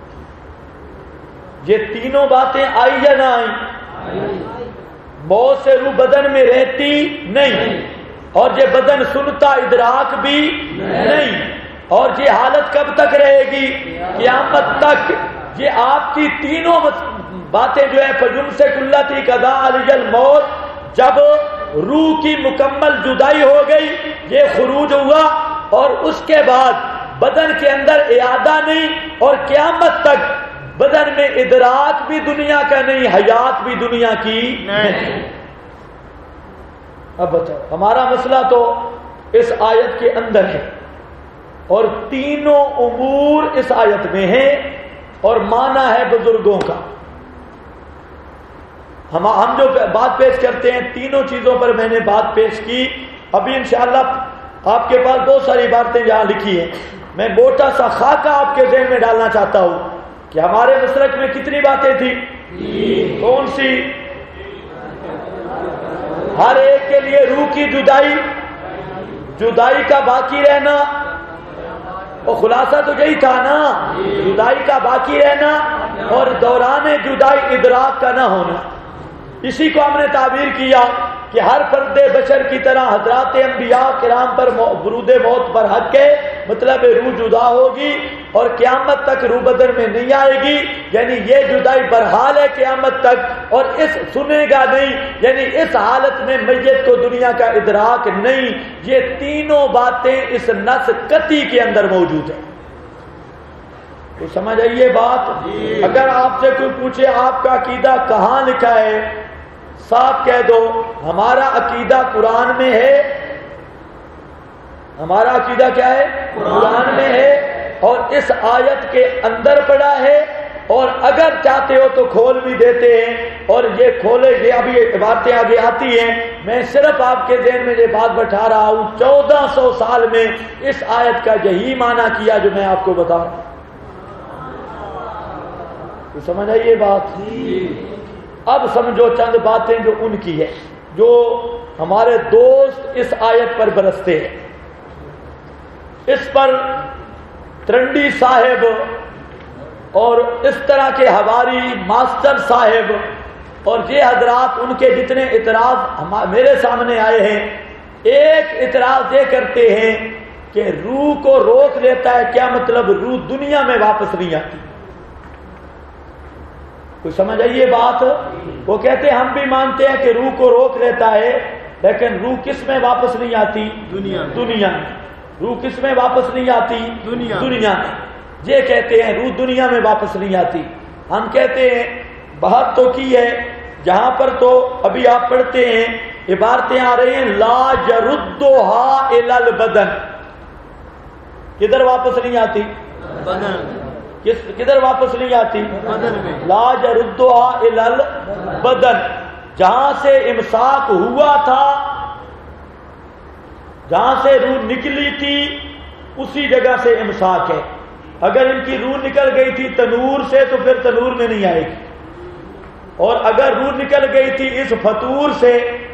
یہ تینوں باتیں آئی یا نہ آئی؟ موت سے روح بدن میں رہتی نہیں، اور یہ بدن سنتا ادراک بھی نہیں، اور یہ حالت کب تک رہے گی؟ قیامت تک. یہ آپ کی تینوں باتیں جو ہے فجم سے کلتی قضا علی الموت، جب روح کی مکمل جدائی ہو گئی، یہ خروج ہوا، اور اس کے بعد بدن کے اندر اعادہ نہیں، اور قیامت تک بدن میں ادراک بھی دنیا کا نہیں، حیات بھی دنیا کی نہیں۔ اب بتاؤ، ہمارا مسئلہ تو اس آیت کے اندر ہے، اور تینوں امور اس آیت میں ہیں، اور معنی ہے بزرگوں کا۔ ہم جو بات پیش کرتے ہیں تینوں چیزوں پر میں نے بات پیش کی۔ ابھی انشاءاللہ آپ کے پاس بہت ساری باتیں یہاں لکھی ہیں، میں موٹا سا خاکہ آپ کے ذہن میں ڈالنا چاہتا ہوں کہ ہمارے مسلک میں کتنی باتیں تھیں؟ کون سی؟ ہر ایک کے لیے روح کی جدائی، جدائی کا باقی رہنا، اور خلاصہ تو یہی تھا نا، جدائی کا باقی رہنا اور دوران جدائی ادراک کا نہ ہونا۔ اسی کو ہم نے تعبیر کیا کہ ہر فرد بشر کی طرح حضرات انبیاء کرام پر ورود موت پر حق ہے، مطلب روح جدا ہوگی اور قیامت تک روح بدن میں نہیں آئے گی، یعنی یہ جدائی برحال ہے قیامت تک، اور اس سنے گا نہیں، یعنی اس حالت میں میت کو دنیا کا ادراک نہیں۔ یہ تینوں باتیں اس نص قطعی کے اندر موجود ہیں۔ تو سمجھ آئیے بات؟ اگر آپ سے کوئی پوچھے آپ کا عقیدہ کہاں لکھا ہے، صاف کہہ دو ہمارا عقیدہ قرآن میں ہے۔ ہمارا عقیدہ کیا ہے؟ قرآن میں ہے، اور اس آیت کے اندر پڑا ہے، اور اگر چاہتے ہو تو کھول بھی دیتے ہیں، اور یہ کھولے یہ ابھی باتیں آگے آتی ہیں۔ میں صرف آپ کے ذہن میں یہ بات بٹھا رہا ہوں، 1400 سال میں اس آیت کا یہی معنی کیا جو میں آپ کو بتا رہا ہوں۔ تو سمجھ آئیے بات؟ اب سمجھو چند باتیں جو ان کی ہے، جو ہمارے دوست اس آیت پر برستے ہیں۔ اس پر ترنڈی صاحب اور اس طرح کے ہماری ماسٹر صاحب اور یہ حضرات، ان کے جتنے اعتراض میرے سامنے آئے ہیں، ایک اعتراض یہ کرتے ہیں کہ روح کو روک لیتا ہے۔ کیا مطلب؟ روح دنیا میں واپس نہیں آتی۔ کوئی سمجھ آئیے بات؟ وہ کہتے ہیں ہم بھی مانتے ہیں کہ روح کو روک لیتا ہے، لیکن روح کس میں واپس نہیں آتی؟ دنیا میں۔ روح کس میں واپس نہیں آتی؟ دنیا میں۔ یہ کہتے ہیں روح دنیا میں واپس نہیں آتی۔ ہم کہتے ہیں بات تو کی ہے، جہاں پر تو ابھی آپ پڑھتے ہیں عبارتیں آ رہی ہیں لا یردھا الی البدن، کدھر واپس نہیں آتی؟ بدن۔ کدھر واپس نہیں آتی؟ بدن میں۔ لا یردھا الی البدن، جہاں سے امساک ہوا تھا، جہاں سے روح نکلی تھی اسی جگہ سے امساک ہے۔ اگر ان کی روح نکل گئی تھی تنور سے تو پھر تنور میں نہیں آئے گی، اور اگر روح نکل گئی تھی اس فطور سے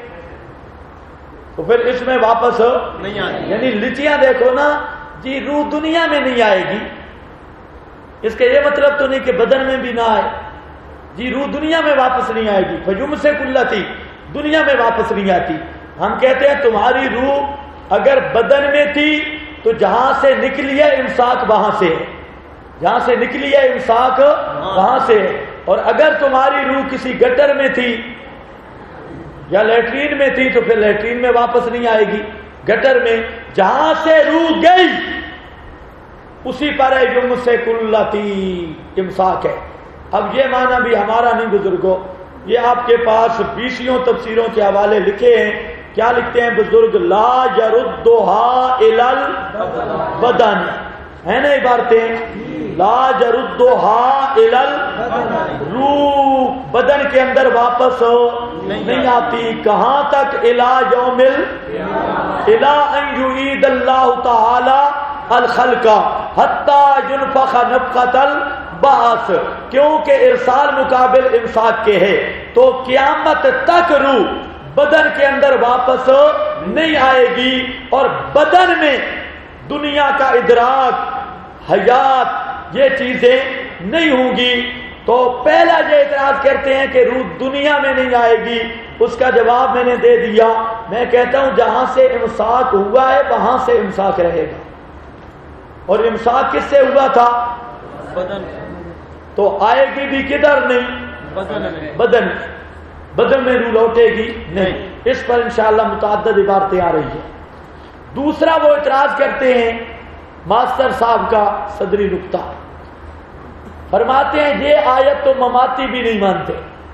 تو پھر اس میں واپس نہیں آئے گی۔ یعنی لچیاں دیکھو نا جی، روح دنیا میں نہیں آئے گی، اس کا یہ مطلب تو نہیں کہ بدن میں بھی نہ آئے جی، روح دنیا میں واپس نہیں آئے گی۔ فجم سے کلتی، دنیا میں واپس نہیں آتی۔ ہم کہتے ہیں تمہاری روح اگر بدن میں تھی تو جہاں سے نکلی ہے امساک وہاں سے ہے، جہاں سے نکلی ہے امساک وہاں سے ہے، اور اگر تمہاری روح کسی گٹر میں تھی یا لیٹرین میں تھی تو پھر لیٹرین میں واپس نہیں آئے گی، گٹر میں۔ جہاں سے روح گئی اسی پر ہے یم سے کلتی، امساک ہے۔ اب یہ معنی بھی ہمارا نہیں بزرگوں، یہ آپ کے پاس 20 تفسیروں کے حوالے لکھے ہیں۔ کیا لکھتے ہیں بزرگ؟ لا یردھا الی البدن، ہے نا عبارتیں؟ لا یردھا الی الروح، بدن کے اندر واپس نہیں آتی۔ کہاں تک؟ الی یوم الی ان یعید اللہ تعالی الخلق حتی ینفخ نفخۃ البعث، کیونکہ ارسال مقابل امساک کے ہے، تو قیامت تک روح بدن کے اندر واپس نہیں آئے گی، اور بدن میں دنیا کا ادراک، حیات، یہ چیزیں نہیں ہوں گی۔ تو پہلا یہ اعتراض کرتے ہیں کہ روح دنیا میں نہیں آئے گی، اس کا جواب میں نے دے دیا۔ میں کہتا ہوں جہاں سے امساک ہوا ہے وہاں سے امساک رہے گا، اور امساک کس سے ہوا تھا؟ بدن۔ تو آئے گی بھی کدھر؟ نہیں، بدن میں۔ بدن میں روح لوٹے گی نہیں۔ اس پر انشاءاللہ متعدد عبارتیں آ رہی ہیں۔ دوسرا وہ اعتراض کرتے ہیں ماسٹر صاحب کا صدری نقطہ، فرماتے ہیں یہ آیت تو مماتی بھی نہیں مانتے.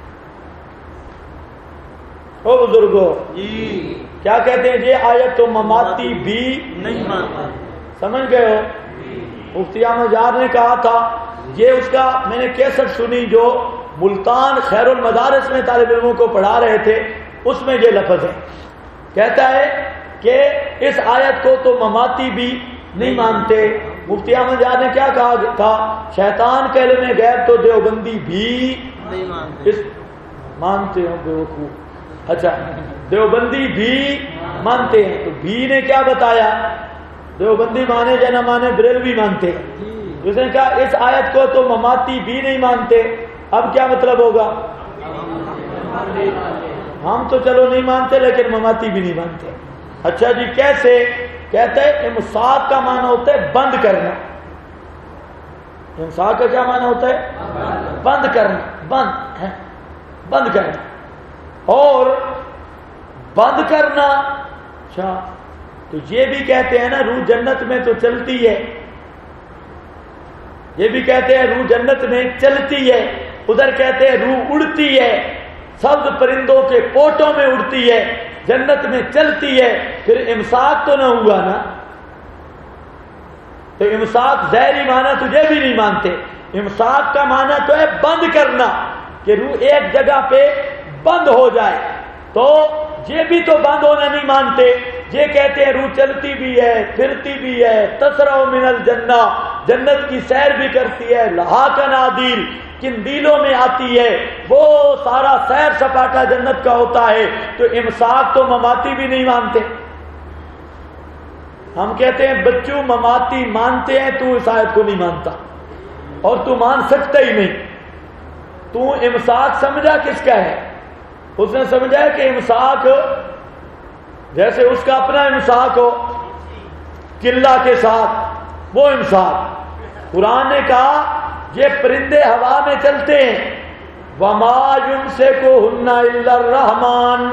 او بزرگو کیا کہتے ہیں؟ یہ آیت تو مماتی بھی نہیں مانتے. سمجھ گئے ہو؟ مفتی احمد یار نے کہا تھا، یہ اس کا میں نے کیسٹ سنی جو ملتان خیر المدارس میں طالب علموں کو پڑھا رہے تھے، اس میں یہ لفظ ہے. کہتا ہے کہ اس آیت کو تو مماتی بھی نہیں مانتے. مفتی احمد یار نے کیا کہا تھا؟ شیطان کے علم غیب تو دیوبندی بھی نہیں مانتے ہیں. بیوقوف. اچھا دیوبندی بھی مانتے ہیں. تو بھی نے کیا بتایا؟ دیوبندی مانے یا نہ مانے بریلوی مانتے ہیں. اس نے کہا اس آیت کو تو مماتی بھی نہیں مانتے. اب کیا مطلب ہوگا؟ ہم تو چلو نہیں مانتے لیکن مماتی بھی نہیں مانتے. اچھا جی کیسے؟ کہتے ہیں امساک کا معنی ہوتا ہے بند کرنا. امساک کا کیا معنی ہوتا ہے؟ بند کرنا. بند کرنا. اور بند کرنا. اچھا تو یہ بھی کہتے ہیں نا روح جنت میں تو چلتی ہے. یہ بھی کہتے ہیں روح جنت میں چلتی ہے. ادھر کہتے ہیں روح اڑتی ہے، سبز پرندوں کے پوٹوں میں اڑتی ہے، جنت میں چلتی ہے. پھر امساک تو نہ ہوا نا. تو امساک ظاہری معنی تجھے بھی نہیں مانتے. امساک کا معنی تو ہے بند کرنا، کہ روح ایک جگہ پہ بند ہو جائے. تو یہ بھی تو بند ہونا نہیں مانتے. یہ کہتے ہیں روح چلتی بھی ہے، پھرتی بھی ہے، تسرع من الجنہ، جنت کی سیر بھی کرتی ہے، لہا کنادیل، کندیلوں میں آتی ہے، وہ سارا سیر سپاٹا جنت کا ہوتا ہے. تو امساک تو مماتی بھی نہیں مانتے. ہم کہتے ہیں بچوں مماتی مانتے ہیں، تو اس آیت کو نہیں مانتا اور تو مان سکتا ہی نہیں. تو امساک سمجھا کس کا ہے؟ اس نے سمجھا ہے کہ امساک جیسے اس کا اپنا امساک ہو قلہ کے ساتھ، وہ امساک. قرآن نے کہا یہ پرندے ہوا میں چلتے ہیں. وما یمسکہن الا الرحمن،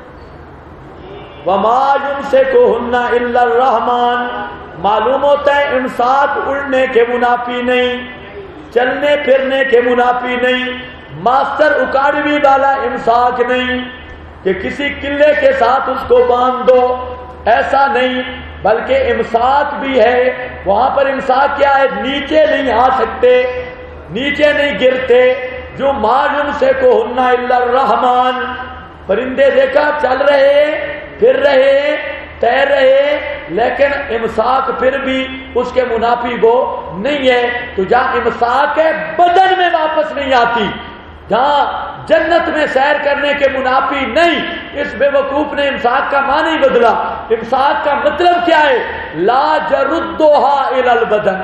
وما یمسکہن الا الرحمن. معلوم ہوتا ہے امساک اڑنے کے منافی نہیں، چلنے پھرنے کے منافی نہیں، ماسٹر اکاڑوی والا امساک نہیں کہ کسی قلعے کے ساتھ اس کو باندھ دو، ایسا نہیں. بلکہ امساک بھی ہے. وہاں پر امساک کیا ہے؟ نیچے نہیں آ سکتے، نیچے نہیں گرتے. جو معلوم سے کو ہننا الا الرحمن. پرندے دیکھا چل رہے، پھر رہے، تیر رہے، لیکن امساک پھر بھی اس کے منافی وہ نہیں ہے. تو جہاں امساک ہے بدن میں واپس نہیں آتی، جہاں جنت میں سیر کرنے کے منافی نہیں. اس بے وقوف نے امساک کا معنی ہی بدلا. امساک کا مطلب کیا ہے؟ لا جردوہا الی البدن.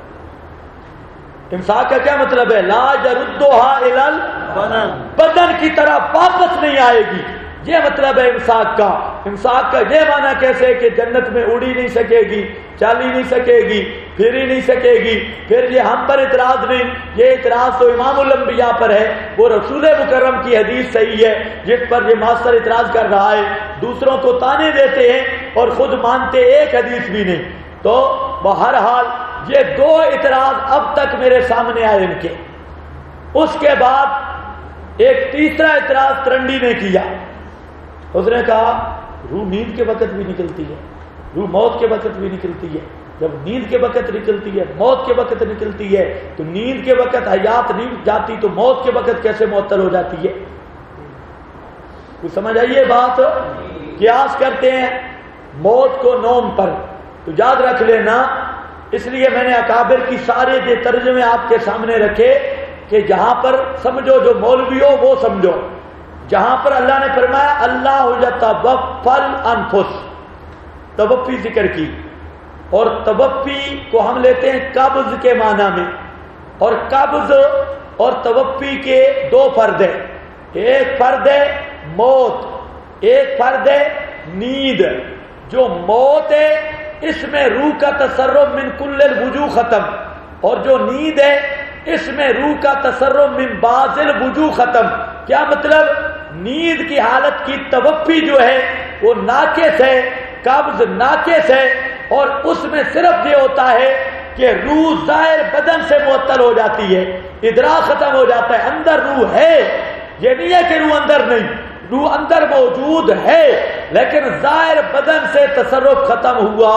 امساک کا کیا مطلب ہے؟ لا جردوہا الی البدن، بدن کی طرف واپس نہیں آئے گی. یہ مطلب ہے امساک کا. امساک کا یہ معنی کیسے کہ جنت میں اڑی نہیں سکے گی، چل ہی نہیں سکے گی، پھر ہی نہیں سکے گی. پھر یہ ہم پر اعتراض نہیں، یہ اعتراض تو امام الانبیاء پر ہے. وہ رسول مکرم کی حدیث صحیح ہے جس پر یہ ماسٹر اعتراض کر رہا ہے. دوسروں کو تانے دیتے ہیں اور خود مانتے ایک حدیث بھی نہیں. تو بہرحال یہ دو اعتراض اب تک میرے سامنے آئے ان کے. اس کے بعد ایک تیسرا اعتراض ترنڈی نے کیا. اس نے کہا روح نیند کے وقت بھی نکلتی ہے، روح موت کے وقت بھی نکلتی ہے. جب نیند کے وقت نکلتی ہے، موت کے وقت نکلتی ہے، تو نیند کے وقت حیات نہیں جاتی تو موت کے وقت کیسے معطل ہو جاتی ہے؟ کچھ سمجھ آئیے بات؟ قیاس کرتے ہیں موت کو نوم پر. تو یاد رکھ لینا، اس لیے میں نے اکابر کی سارے جو ترجمے آپ کے سامنے رکھے کہ جہاں پر سمجھو جو مولوی ہو وہ سمجھو. جہاں پر اللہ نے فرمایا اللہ یتوفل انفس، توفی ذکر کی، اور توفی کو ہم لیتے ہیں قبض کے معنی میں. اور قبض اور توفی کے دو فرد ہیں. ایک فرد ہے موت، ایک فرد ہے نیند. جو موت ہے اس میں روح کا تصرف من کل الوجوہ ختم، اور جو نیند ہے اس میں روح کا تصرف من بعض الوجوہ ختم. کیا مطلب؟ نیند کی حالت کی توفی جو ہے وہ ناقص ہے، قبض ناقص ہے، اور اس میں صرف یہ ہوتا ہے کہ روح ظاہر بدن سے معطل ہو جاتی ہے، ادراک ختم ہو جاتا ہے، اندر روح ہے، یہ نہیں ہے کہ روح اندر نہیں، روح اندر موجود ہے لیکن ظاہر بدن سے تصرف ختم ہوا۔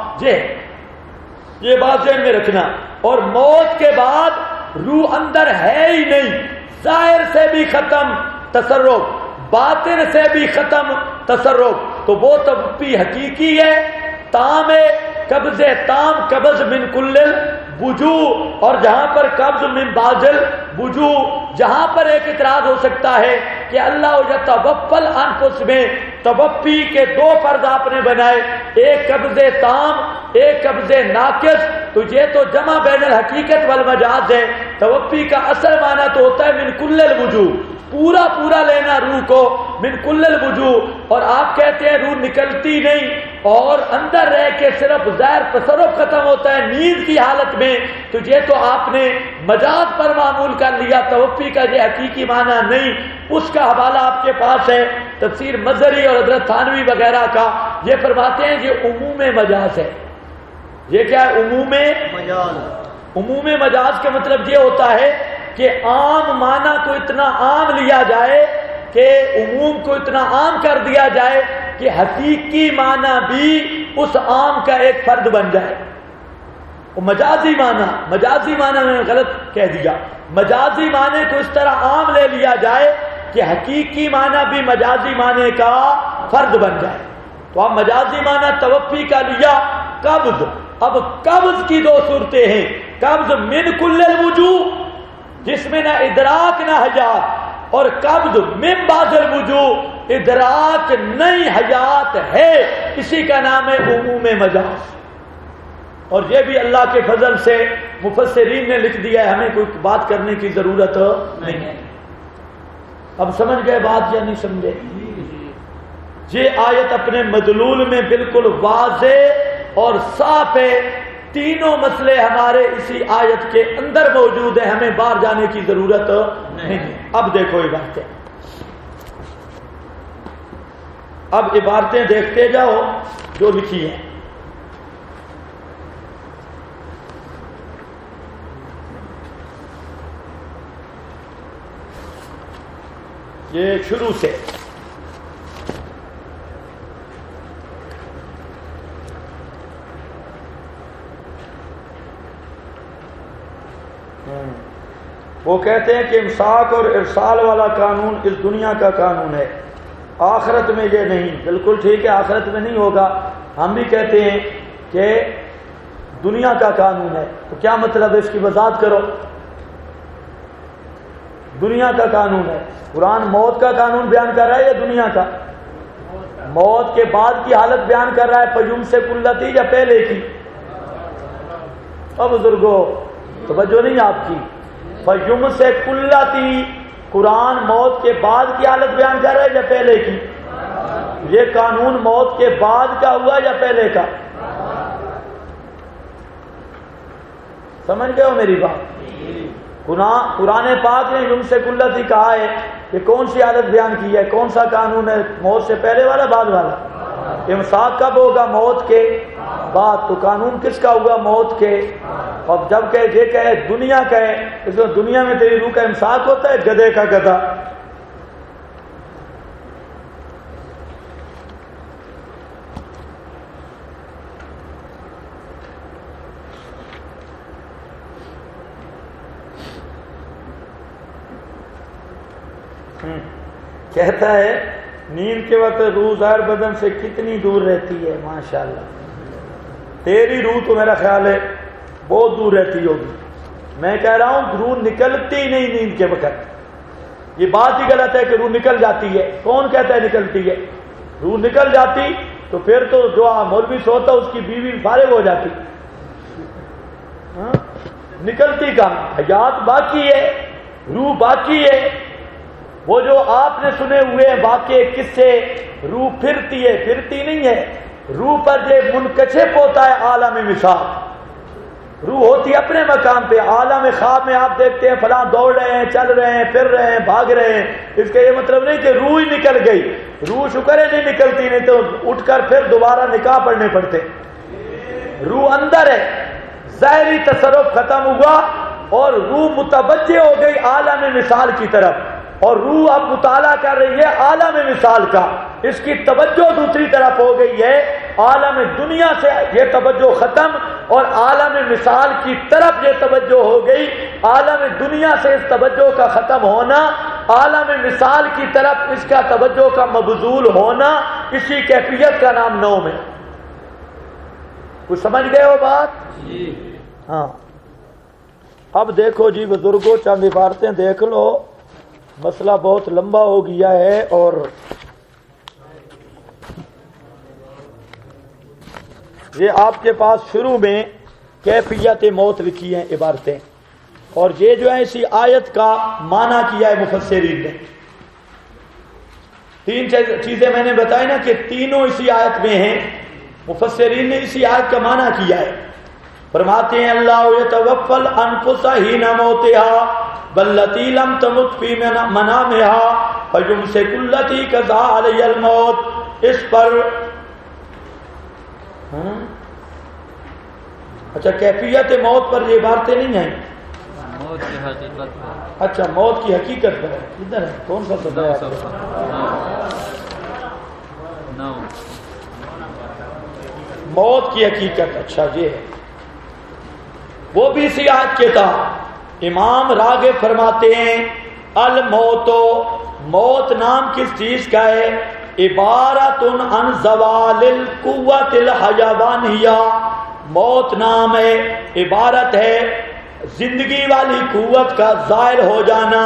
یہ بات ذہن میں رکھنا۔ اور موت کے بعد روح اندر ہے ہی نہیں، ظاہر سے بھی ختم تصرف، باطن سے بھی ختم تصرف، تو وہ توفی حقیقی ہے، تام ہے، قبض تام، قبض من کل الوجوہ، اور جہاں پر قبض من بعض الوجوہ، جہاں پر ایک اعتراض ہو سکتا ہے کہ اللہ یتوفی الانفس میں توفی کے دو فرض آپ نے بنائے، ایک قبض تام، ایک قبض ناقص، تو یہ تو جمع بین الحقیقت والمجاز ہے۔ توفی کا اصل معنی تو ہوتا ہے من کل الوجوہ، پورا پورا لینا روح کو، من کل الوجوہ، اور آپ کہتے ہیں روح نکلتی نہیں اور اندر رہ کے صرف ظاہر تصرف ختم ہوتا ہے نیند کی حالت میں، تو یہ تو آپ نے مجاز پر معمول کر لیا، توفی کا یہ حقیقی معنی نہیں۔ اس کا حوالہ آپ کے پاس ہے تفسیر مظہری اور حضرت تھانوی وغیرہ کا، یہ فرماتے ہیں یہ عموم مجاز ہے۔ یہ کیا ہے؟ عموم مجاز۔ عموم مجاز کا مطلب یہ ہوتا ہے کہ عام معنی کو اتنا عام لیا جائے، کہ عموم کو اتنا عام کر دیا جائے کہ حقیقی معنی بھی اس عام کا ایک فرد بن جائے۔ مجازی معنی میں نے غلط کہہ دیا، مجازی معنی کو اس طرح عام لے لیا جائے کہ حقیقی معنی بھی مجازی معنی کا فرد بن جائے۔ تو اب مجازی معنی توفی کا لیا قبض، اب قبض کی دو صورتیں ہیں، قبض من کل الوجوہ جس میں نہ ادراک نہ حیات، اور قبض من بعض الوجوہ ادراک نہیں حیات ہے، اسی کا نام ہے عموم مجاز۔ اور یہ بھی اللہ کے فضل سے مفسرین نے لکھ دیا ہے، ہمیں کوئی بات کرنے کی ضرورت نہیں ہے۔ اب سمجھ گئے بات یا نہیں سمجھے؟ یہ آیت اپنے مدلول میں بالکل واضح اور صاف ہے، تینوں مسئلے ہمارے اسی آیت کے اندر موجود ہیں، ہمیں باہر جانے کی ضرورت نہیں ہے۔ اب دیکھو عبارتیں، اب عبارتیں دیکھتے جاؤ جو لکھی ہیں۔ یہ شروع سے وہ کہتے ہیں کہ امساک اور ارسال والا قانون اس دنیا کا قانون ہے، آخرت میں یہ نہیں۔ بالکل ٹھیک ہے، آخرت میں نہیں ہوگا۔ ہم بھی کہتے ہیں کہ دنیا کا قانون ہے، تو کیا مطلب ہے؟ اس کی وضاحت کرو۔ دنیا کا قانون ہے، قرآن موت کا قانون بیان کر رہا ہے یا دنیا کا؟ موت کے بعد کی حالت بیان کر رہا ہے، فیوم سے کلتی یا پہلے کی؟ اب بزرگو توجہ نہیں آپ کی، فیوم سے کلتی قرآن موت کے بعد کی حالت بیان کر رہا ہے یا پہلے کی؟ یہ قانون موت کے بعد کا ہوا یا پہلے کا؟ سمجھ گئے ہو میری بات؟ قرآن پاک نے یوم سے کلتی کہا ہے، یہ کون سی حالت بیان کی ہے؟ کون سا قانون ہے؟ موت سے پہلے والا بعد والا؟ امساک کب ہوگا؟ موت کے بعد۔ تو قانون کس کا ہوگا؟ موت کے۔ اور جب کہ یہ کہے دنیا کہے، اس میں دنیا میں تیری روح کا امساک ہوتا ہے؟ گدھے کا گدھا۔ کہتا ہے نیند کے وقت روح ظاہر بدن سے کتنی دور رہتی ہے؟ ماشاءاللہ تیری روح تو میرا خیال ہے بہت دور رہتی ہوگی۔ میں کہہ رہا ہوں روح نکلتی نہیں نیند کے وقت، یہ بات ہی غلط ہے کہ روح نکل جاتی ہے۔ کون کہتا ہے نکلتی ہے؟ روح نکل جاتی تو پھر تو جو مولوی سوتا اس کی بیوی فارغ ہو جاتی۔ نکلتی کہاں؟ حیات باقی ہے، روح باقی ہے۔ وہ جو آپ نے سنے ہوئے واقعے قصے، روح پھرتی ہے، پھرتی نہیں ہے۔ روح پر یہ منکشف ہوتا ہے عالم مثال، روح ہوتی ہے اپنے مقام پہ۔ عالم خواب میں آپ دیکھتے ہیں فلاں دوڑ رہے ہیں، چل رہے ہیں، پھر رہے ہیں، بھاگ رہے ہیں، اس کا یہ مطلب نہیں کہ روح ہی نکل گئی۔ روح شکر ہے نہیں نکلتی، نہیں تو اٹھ کر پھر دوبارہ نکاح پڑھنے پڑتے۔ روح اندر ہے، ظاہری تصرف ختم ہوا اور روح متوجہ ہو گئی عالم مثال کی طرف، اور روح اب مطالعہ کر رہی ہے عالم مثال کا، اس کی توجہ دوسری طرف ہو گئی ہے، عالم دنیا سے یہ توجہ ختم اور عالم مثال کی طرف یہ توجہ ہو گئی۔ عالم دنیا سے اس توجہ کا ختم ہونا، عالم مثال کی طرف اس کا توجہ کا مبذول ہونا، اسی کیفیت کا نام نوم ہے۔ کچھ سمجھ گئے ہو بات؟ ہاں، اب دیکھو جی بزرگوں، چند عبارتیں دیکھ لو، مسئلہ بہت لمبا ہو گیا ہے، اور یہ آپ کے پاس شروع میں کیفیت موت لکھی ہیں عبارتیں، اور یہ جو ہے اسی آیت کا معنی کیا ہے مفسرین نے۔ تین چیزیں میں نے بتائی نا کہ تینوں اسی آیت میں ہیں، مفسرین نے اسی آیت کا معنی کیا ہے۔ فرماتے ہیں اللہ یتوفی الانفس حین موتها واللتی لم تمت فی منامها فیمسک التی قضی علیہا الموت۔ اس پر اچھا، کیفیت موت پر یہ باتیں نہیں ہیں، موت کی حقیقت پر۔ اچھا، موت کی حقیقت پر ہے، ادھر ہے، کون سا بتایا؟ موت کی حقیقت، اچھا یہ ہے، وہ بھی اسی آیت کے تھا۔ امام راغب فرماتے ہیں الموت، موت نام کس چیز کا ہے؟ عبارت عن زوال القوت الحیوانیہ، موت نام ہے، عبارت ہے زندگی والی قوت کا ظاہر ہو جانا،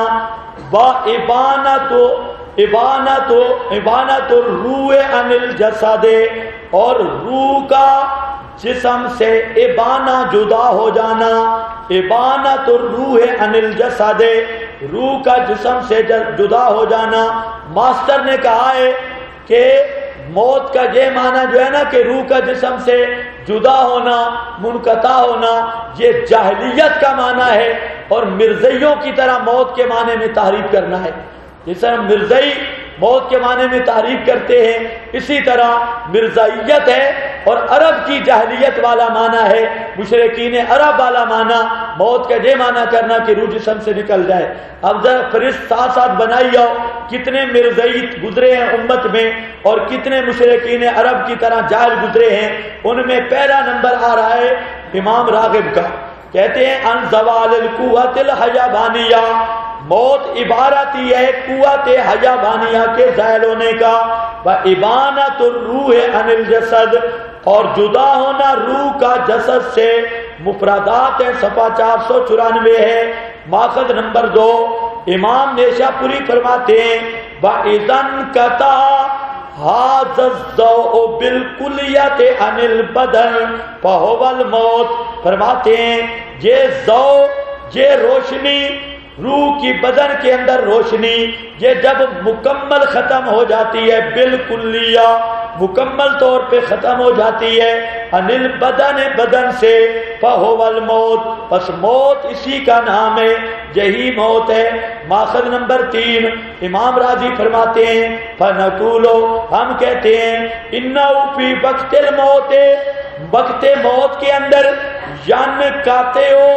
ابانت الروح عن الجسد، اور روح کا جسم سے ابانا جدا ہو جانا، ابانت الروح عن الجسد، روح کا جسم سے جدا ہو جانا۔ ماسٹر نے کہا ہے کہ موت کا یہ معنی جو ہے نا کہ روح کا جسم سے جدا ہونا، منقطع ہونا، یہ جاہلیت کا معنی ہے، اور مرزائیوں کی طرح موت کے معنی میں تعریف کرنا ہے۔ جس طرح مرزائی موت کے معنی میں تعریف کرتے ہیں، اسی طرح مرزائیت ہے، اور عرب کی جاہلیت والا معنی ہے، مشرکین عرب والا معنی موت کا یہ معنی کرنا کہ روح جسم سے نکل جائے۔ اب ذرا فرست ساتھ ساتھ بنائی آؤ، کتنے مرزائی گزرے ہیں امت میں، اور کتنے مشرکین عرب کی طرح جاہل گزرے ہیں۔ ان میں پہلا نمبر آ رہا ہے امام راغب کا، کہتے ہیں ان زوال القوت الحیوانیہ، موت عبارت ہی ہے قوت حیوانیہ کے زائل ہونے کا، وَإِبَانَةُ الرُّوحِ عَنِ الْجَسَدِ، اور جدا ہونا روح کا جسد سے۔ مفردات ہیں، صفحہ 494 ہے، ماخذ نمبر 2۔ امام نیشاپوری فرماتے ہیں وَإِذَا انْقَطَعَ هَذَا الضَّوْءُ بِالْكُلِّيَّةِ عَنِ الْبَدَنِ فَهُوَ الْمَوْتُ۔ فرماتے ہیں یہ ضوء، یہ روشنی، روح کی بدن کے اندر روشنی، یہ جب مکمل ختم ہو جاتی ہے، بالکلیہ مکمل طور پہ ختم ہو جاتی ہے، انل بدن، بدن سے، فہو الموت، پس موت اسی کا نام ہے، یہی موت ہے۔ ماخذ نمبر 3، امام راضی فرماتے ہیں فنقولو، ہم کہتے ہیں انہو فی وقت الموت، وقت موت کے اندر ین کاتے ہو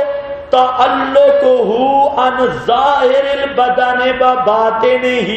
تعلقہ عن ظاہر البدن و باطنہ۔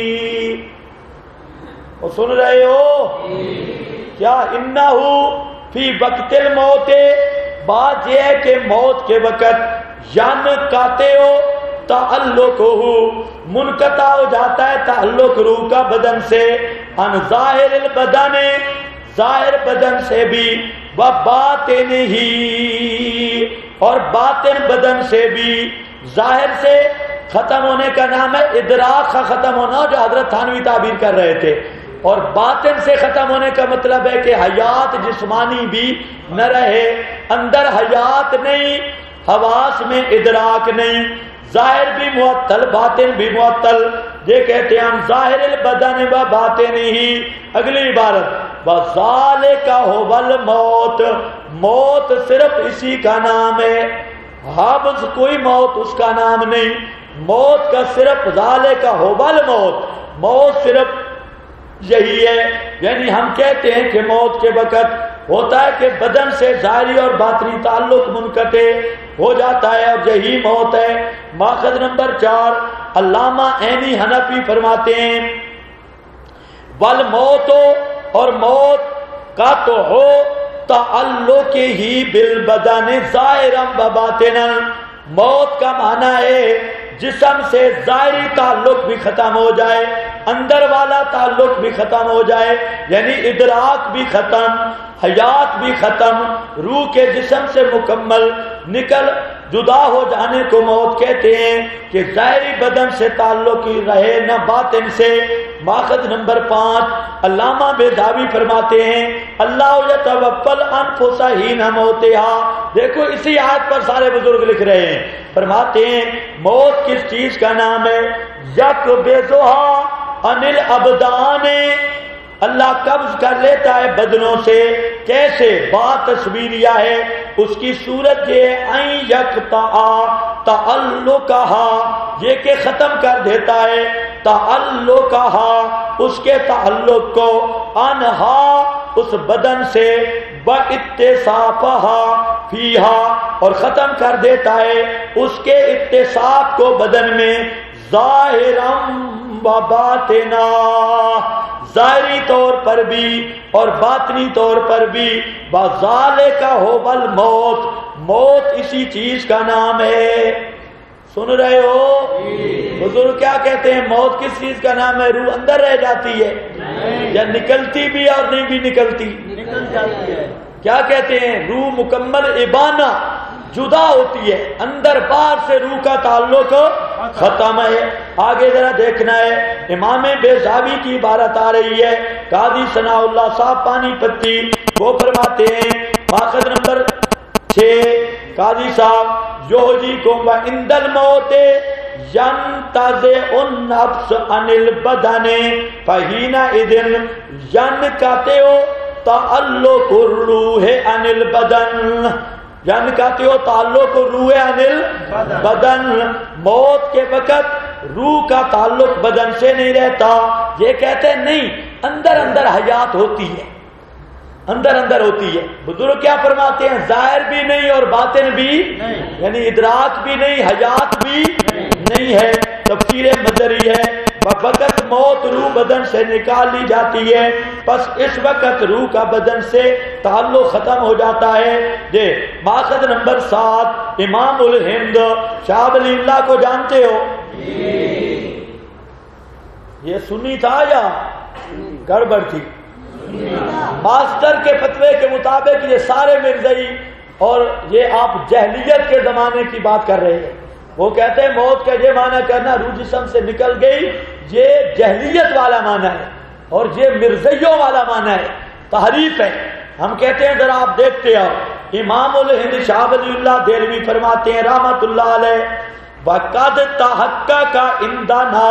اور سن رہے ہو کیا؟ انہو فی وقت الموت، بات یہ ہے کہ موت کے وقت ین کاتے ہو تعلقہ، منقطع ہو جاتا ہے تعلق روح کا بدن سے، عن ظاہر البدن، ظاہر بدن سے بھی، و باطنہ، اور باطن بدن سے بھی۔ ظاہر سے ختم ہونے کا نام ہے ادراک کا ختم ہونا، جو حضرت تھانوی تعبیر کر رہے تھے، اور باطن سے ختم ہونے کا مطلب ہے کہ حیات جسمانی بھی نہ رہے، اندر حیات نہیں، حواس میں ادراک نہیں، ظاہر بھی معطل، باطن بھی معطل۔ یہ کہتے ہیں ہم ظاہر البدن و باطن ہی۔ اگلی عبارت وَذَلِكَ هُوَ الْمَوْتُ، موت صرف اسی کا نام ہے، حافظ کوئی موت اس کا نام نہیں، موت کا صرف ذَلِكَ هُوَ الْمَوْتُ، موت صرف یہی ہے۔ یعنی ہم کہتے ہیں کہ موت کے وقت ہوتا ہے کہ بدن سے ظاہری اور باطنی تعلق منقطع ہو جاتا ہے اور یہی موت ہے۔ ماخذ نمبر 4 علامہ عینی حنفی فرماتے ہیں والموت، اور موت کا تو ہو تعلق ہی بالبدن ظاہرا و باطنا، موت کا معنی ہے جسم سے ظاہری تعلق بھی ختم ہو جائے، اندر والا تعلق بھی ختم ہو جائے، یعنی ادراک بھی ختم، حیات بھی ختم، روح کے جسم سے مکمل نکل جدا ہو جانے کو موت کہتے ہیں کہ ظاہری بدن سے تعلق ہی رہے نہ باطن سے۔ ماخذ نمبر 5 علامہ بیضاوی فرماتے ہیں اللہ یتوفی الانفس حین موتها، دیکھو اسی آیت پر سارے بزرگ لکھ رہے ہیں، فرماتے ہیں موت کس چیز کا نام ہے؟ یقبضھا عن الابدان، اللہ قبض کر لیتا ہے بدنوں سے، کیسے؟ بات تصویریہ ہے، اس کی صورت یہ ان یقطع تعلقھا، یہ کہ ختم کر دیتا ہے تعلقھا، اس کے تعلق کو، انہا اس بدن سے، باتصافھا فیہا، اور ختم کر دیتا ہے اس کے اتصاف کو بدن میں، ظاہرا و باطنا، ظاہری طور پر بھی اور باطنی طور پر بھی، بذالک هو الموت، موت اسی چیز کا نام ہے۔ سن رہے ہو؟ بزرگ کیا کہتے ہیں؟ موت کس چیز کا نام ہے؟ روح اندر رہ جاتی ہے یا نکلتی بھی اور نہیں بھی نکلتی؟ نکل جاتی ہے۔ کیا کہتے ہیں؟ روح مکمل ابانہ جدا ہوتی ہے، اندر باہر سے روح کا تعلق ختم ہے۔ آگے ذرا دیکھنا ہے، امام بیضاوی کی عبارت آ رہی ہے، قاضی ثناء اللہ صاحب پانی پتی وہ فرماتے ہیں ماخذ نمبر 6 قاضی صاحب یحییکم وعند الموت ینتزع النفس عن البدن فحینئذ ینقطع تعلق الروح عن البدن، یعنی کہتے ہو تعلق روح عن البدن، موت کے وقت روح کا تعلق بدن سے نہیں رہتا، یہ کہتے ہیں نہیں، اندر اندر حیات ہوتی ہے، اندر اندر ہوتی ہے۔ بزرگ کیا فرماتے ہیں؟ ظاہر بھی نہیں اور باطن بھی نہیں، یعنی ادراک بھی نہیں، حیات بھی نہیں ہے۔ تفسیر مدری ہے وقت موت روح بدن سے نکال لی جاتی ہے، پس اس وقت روح کا بدن سے تعلق ختم ہو جاتا ہے۔ ماخذ نمبر 7 امام الہند شاہ ولی اللہ کو جانتے ہو؟ یہ سنی تھا یا گڑبڑ تھی؟ ماسٹر کے فتوے کے مطابق یہ سارے مرزائی، اور یہ آپ جہلیت کے زمانے کی بات کر رہے ہیں۔ وہ کہتے ہیں موت کا یہ معنی کرنا روح جسم سے نکل گئی، یہ جہلیت والا معنی ہے اور یہ مرزائیوں والا معنی ہے، تحریف ہے۔ ہم کہتے ہیں ذرا آپ دیکھتے ہو، امام الہند شاہ ولی اللہ دہلوی فرماتے ہیں رحمت اللہ علیہ وقد تحقق عندنا،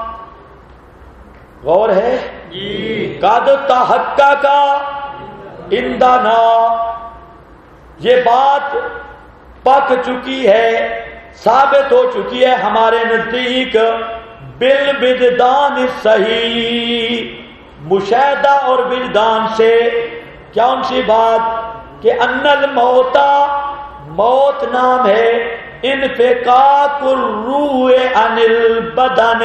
غور ہے جی، قد تحقق عندنا، یہ بات پک چکی ہے، ثابت ہو چکی ہے ہمارے نزدیک، بالوجدان صحیح، مشاہدہ اور وجدان سے۔ کیا ان سی بات کہ ان الموت، موت نام ہے انفکاک الروح عن البدن،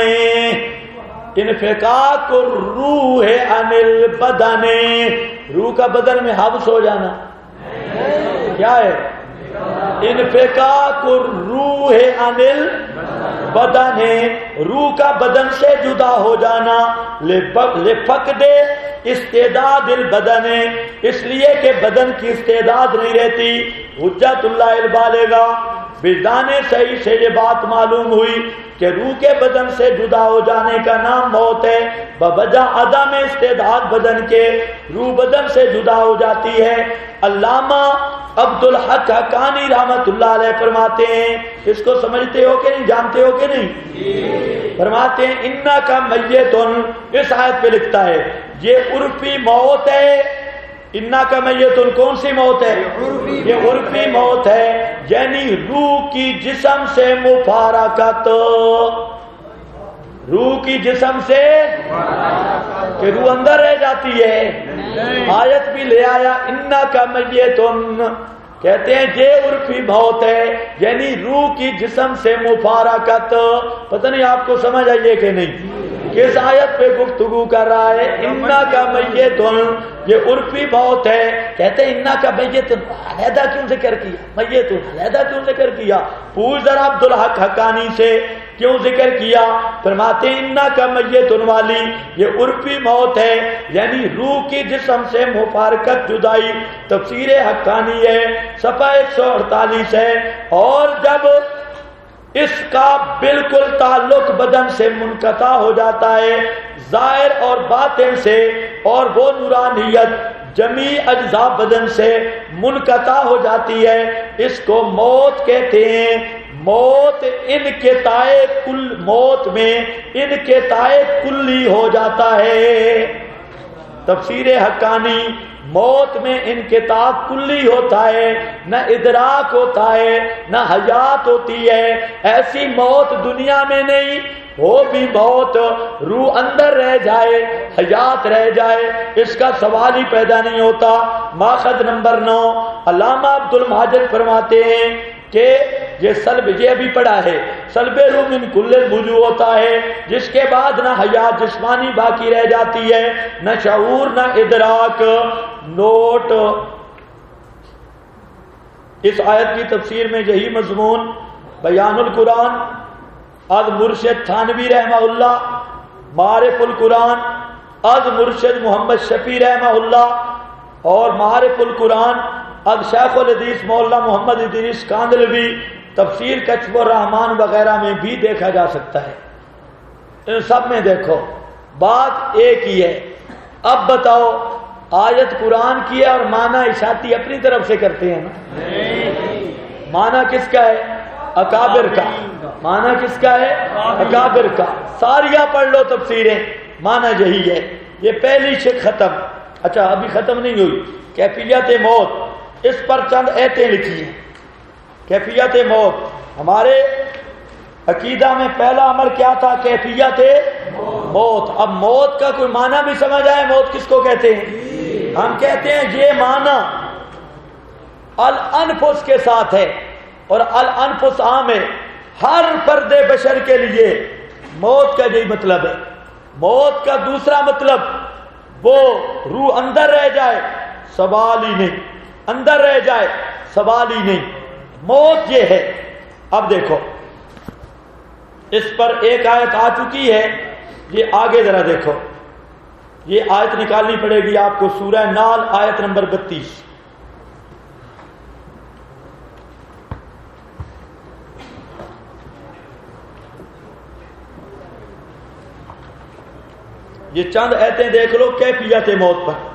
انفکاک الروح عن البدن، روح کا بدن میں حبس ہو جانا، کیا ہے؟ انفکاک الروح عن البدن، روح کا بدن سے جدا ہو جانا، لفقد استعداد البدن، اس لیے کہ بدن کی استعداد نہیں رہتی۔ حجت اللہ البالغہ وجدان صحیح سے یہ بات معلوم ہوئی کہ روح کے بدن سے جدا ہو جانے کا نام موت ہے، بوجہ عدم استعداد بدن کے، روح بدن سے جدا ہو جاتی ہے۔ علامہ عبدالحق حقانی رحمت اللہ علیہ فرماتے ہیں، اس کو سمجھتے ہو کہ نہیں، جانتے ہو کہ نہیں؟ فرماتے ہیں انکا میتن، اس آیت پہ لکھتا ہے یہ عرفی موت ہے۔ انکا میتن کون سی موت ہے؟ یہ عرفی موت ہے، یعنی روح کی جسم سے مفارقت، روح کی جسم سے، کہ روح اندر رہ جاتی ہے، آیت بھی لے آیا انکا میتن، کہتے ہیں یہ عرفی موت ہے، یعنی روح کی جسم سے مفارقت۔ پتہ نہیں آپ کو سمجھ آئیے کہ نہیں، کس آیت پہ گفتگو کر رہا ہے؟ انکا میتن، یہ عرفی موت ہے۔ کہتے ہیں انکا میتن، علیحدہ کیوں ذکر کیا؟ میتن علیحدہ کیوں ذکر کیا؟ پوچھ ذرا عبدالحق حقانی سے کیوں ذکر کیا؟ فرماتے ہیں انکا میتن والی یہ عرفی موت ہے، یعنی روح کی جسم سے مفارقت، جدائی۔ تفسیر حقانی ہے، صفحہ 148 ہے۔ اور جب اس کا بالکل تعلق بدن سے منقطع ہو جاتا ہے، ظاہر اور باطن سے، اور وہ نورانیت جمیع اجزاء بدن سے منقطع ہو جاتی ہے، اس کو موت کہتے ہیں۔ موت انقطاع کل، موت میں انقطاع کلی ہو جاتا ہے۔ تفسیر حقانی، موت میں انقطاع کلی ہوتا ہے، نہ ادراک ہوتا ہے، نہ حیات ہوتی ہے۔ ایسی موت دنیا میں نہیں، وہ بھی موت روح اندر رہ جائے، حیات رہ جائے، اس کا سوال ہی پیدا نہیں ہوتا۔ ماخذ نمبر 9، علامہ عبد الماجد فرماتے ہیں کہ یہ سلب، یہ ابھی پڑھا ہے، سلب روح من کل الوجوہ ہوتا ہے، جس کے بعد نہ حیات جسمانی باقی رہ جاتی ہے، نہ شعور، نہ ادراک۔ نوٹ، اس آیت کی تفسیر میں یہی مضمون بیان القرآن از مرشد تھانوی رحمہ اللہ، معارف القرآن از مرشد محمد شفیع رحمہ اللہ، اور معارف القرآن از شیخ الحدیث مولانا محمد ادریس کاندلوی، تفسیر کشف الرحمان وغیرہ میں بھی دیکھا جا سکتا ہے۔ ان سب میں دیکھو بات ایک ہی ہے۔ اب بتاؤ، آیت قرآن کی ہے اور معنی اشاعتی اپنی طرف سے کرتے ہیں نا؟ معنی کس کا ہے؟ اکابر کا۔ معنی کس کا ہے؟ اکابر کا۔ ساریاں پڑھ لو تفسیریں، معنی یہی ہے۔ یہ پہلی شک ختم۔ اچھا ابھی ختم نہیں ہوئی، کیفیت موت، اس پر چند ایتیں لکھی ہیں۔ کیفیت موت، ہمارے عقیدہ میں پہلا امر کیا تھا؟ کیفیت موت۔ اب موت کا کوئی معنی بھی سمجھ آئے، موت کس کو کہتے ہیں؟ ہم کہتے ہیں یہ معنی الانفس کے ساتھ ہے، اور الانفس عام ہے، ہر فرد بشر کے لیے موت کا یہی مطلب ہے۔ موت کا دوسرا مطلب وہ روح اندر رہ جائے، سوال ہی نہیں، اندر رہ جائے، سوال ہی نہیں، موت یہ ہے۔ اب دیکھو اس پر ایک آیت آ چکی ہے، یہ آگے ذرا دیکھو، یہ آیت نکالنی پڑے گی آپ کو، سورہ نال آیت نمبر 32۔ یہ چند ایتیں دیکھ لو کیفیت موت پر۔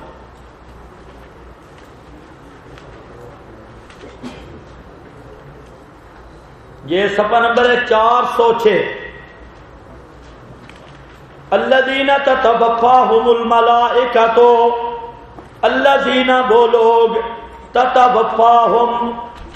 یہ صفحہ نمبر ہے 406۔ الذین تتوفاہم الملائکۃ، الذین وہ لوگ، تتوفاہم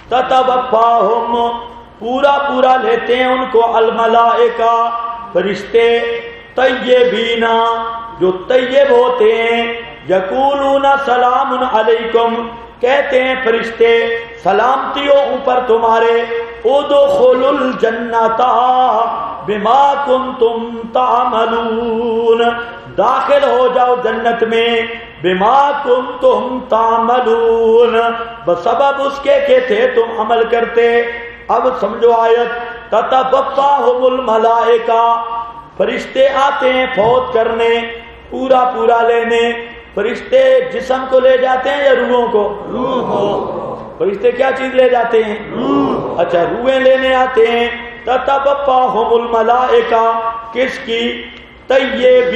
پورا پورا لیتے ہیں ان کو، الملائکہ فرشتے، طیبین جو طیب ہوتے ہیں، یقولون سلام علیکم کہتے ہیں فرشتے سلامتی ہو اوپر تمہارے، ادخلوا الجنۃ بما کنتم تعملون، داخل ہو جاؤ جنت میں، بما کنتم تعملون بسبب اس کے کہ تھے تم عمل کرتے۔ اب سمجھو آیت، تتوفاہم الملائکہ، فرشتے آتے ہیں فوت کرنے، پورا پورا لینے۔ فرشتے جسم کو لے جاتے ہیں یا روحوں کو؟ روح کو۔ فرشتے کیا چیز لے جاتے ہیں؟ روح۔ اچھا روحیں لینے آتے ہیں۔ تتوفاہم الملائکہ کس کی؟ طیبین،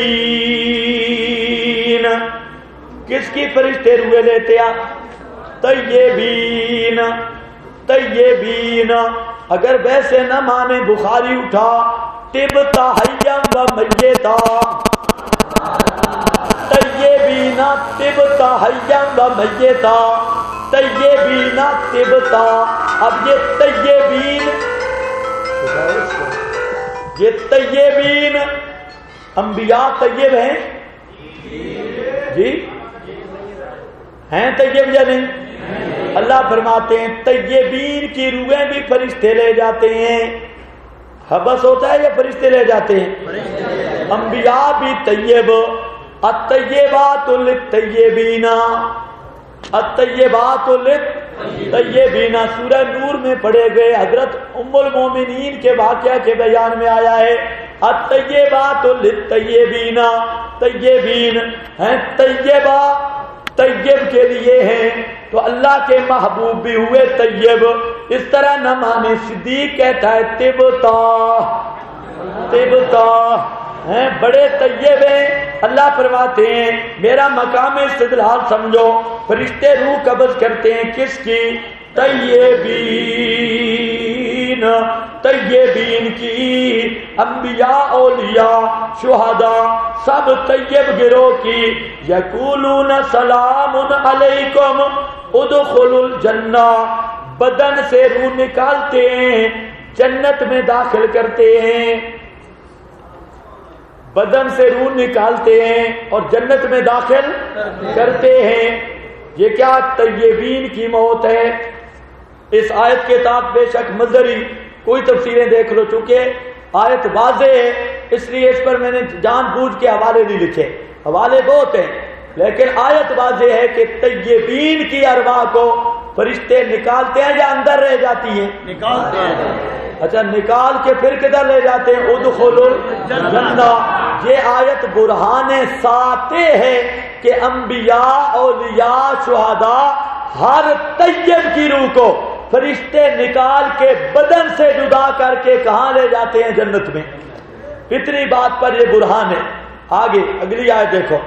کس کی فرشتے روحیں لیتے ہیں؟ طیبین۔ طیبین اگر ویسے نہ مانے بخاری اٹھا، طبتا حیم و میتا، طیبین طبتا حیم و میتا، طیبین طبتا۔ اب یہ طیبین، یہ طیبین انبیاء طیب ہیں جی؟ ہیں طیب یا نہیں؟ اللہ فرماتے ہیں طیبین کی روحیں بھی فرشتے لے جاتے ہیں. حبس ہوتا ہے یا فرشتے لے جاتے ہیں؟ انبیاء بھی طیب. الطیبات للطیبین، الطیبات للطیبین سورہ نور میں پڑھے گئے حضرت ام المومنین کے واقعہ کے بیان میں آیا ہے الطیبات للطیبین. طیبین ہیں طیبہ، طیب کے لیے ہیں تو اللہ کے محبوب بھی ہوئے طیب. اس طرح نعمان صدیق کہتا ہے طبتا، طبتا ہیں بڑے طیب ہیں. اللہ فرماتے ہیں میرا مقام استدلال سمجھو. فرشتے روح قبض کرتے ہیں کس کی؟ طیبین، طیبین کی. انبیاء، اولیاء، شہداء سب طیب گروہ کی. یقولون سلام علیکم ادخلوا الجنہ. بدن سے روح نکالتے ہیں، جنت میں داخل کرتے ہیں. بدن سے روح نکالتے ہیں اور جنت میں داخل کرتے ہیں. یہ کیا طیبین کی موت ہے. اس آیت کے تحت بے شک مظہری کوئی تفسیریں دیکھ لو، چونکہ آیت واضح ہے اس لیے اس پر میں نے جان بوجھ کے حوالے نہیں لکھے. حوالے بہت ہیں لیکن آیت واضح ہے کہ طیبین کی ارواح کو فرشتے نکالتے ہیں یا اندر رہ جاتی ہیں؟ نکالتے ہیں. اچھا نکال کے پھر کدھر لے جاتے ہیں؟ ادخلوا الجنہ. یہ آیت برہان ساطع ہے کہ انبیاء، اولیاء، شہداء ہر طیب کی روح کو فرشتے نکال کے بدن سے جدا کر کے کہاں لے جاتے ہیں؟ جنت میں. فطری بات پر یہ برہان ہے. آگے اگلی آیت دیکھو.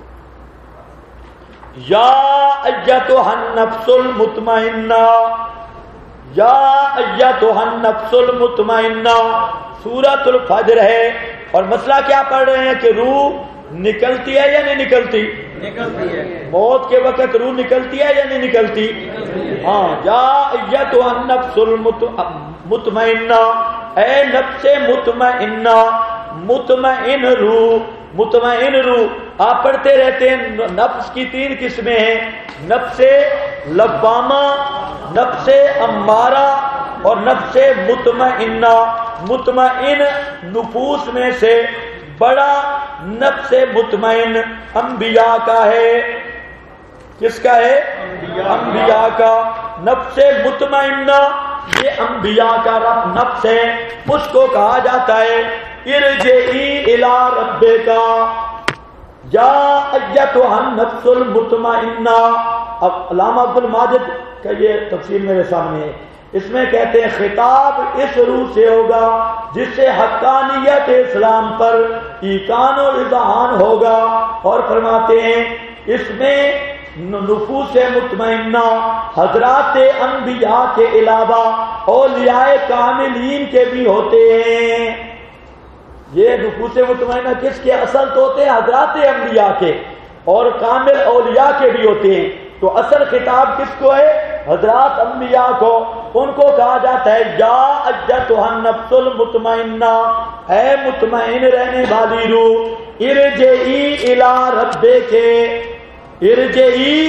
یا ایتھا النفس المطمئنہ، یا ایتھا النفس المطمئنہ سورۃ الفجر ہے. اور مسئلہ کیا پڑھ رہے ہیں کہ روح نکلتی ہے یا نہیں نکلتی؟ نکلتی ہے. موت کے وقت روح نکلتی ہے یا نہیں نکلتی؟ ہاں. یا ایتھا النفس المطمئنہ، اے نفس مطمئنہ. مطمئن روح، مطمئن روح آپ پڑھتے رہتے ہیں. نفس کی 3 قسمیں ہیں، نفس لوامہ، نفس امارہ اور نفس مطمئنہ. مطمئن نفوس میں سے بڑا نفس مطمئن انبیاء کا ہے. کس کا ہے؟ انبیاء کا. نفس مطمئنہ یہ انبیاء کا نفس ہے. اس کو کہا جاتا ہے ارجعی الی ربک یا ایتھا النفس المطمئنہ. اب علامہ عبد الماجد کا یہ تفسیر میرے سامنے ہے. اس میں کہتے ہیں خطاب اس روح سے ہوگا جس سے حقانیت اسلام پر ایقان و اذعان ہوگا. اور فرماتے ہیں اس میں نفوس مطمئنہ حضرات انبیاء کے علاوہ اولیاء کاملین کے بھی ہوتے ہیں. یہ نفوس مطمئنہ کس کے؟ اصل تو ہوتے ہیں حضرات انبیاء کے اور کامل اولیاء کے بھی ہوتے ہیں. تو اصل خطاب کس کو ہے؟ حضرات انبیاء کو. ان کو کہا جاتا ہے یا ایتھا النفس المطمئنہ، اے مطمئن رہنے والی روح. ارجعی الی ربک، ارجعی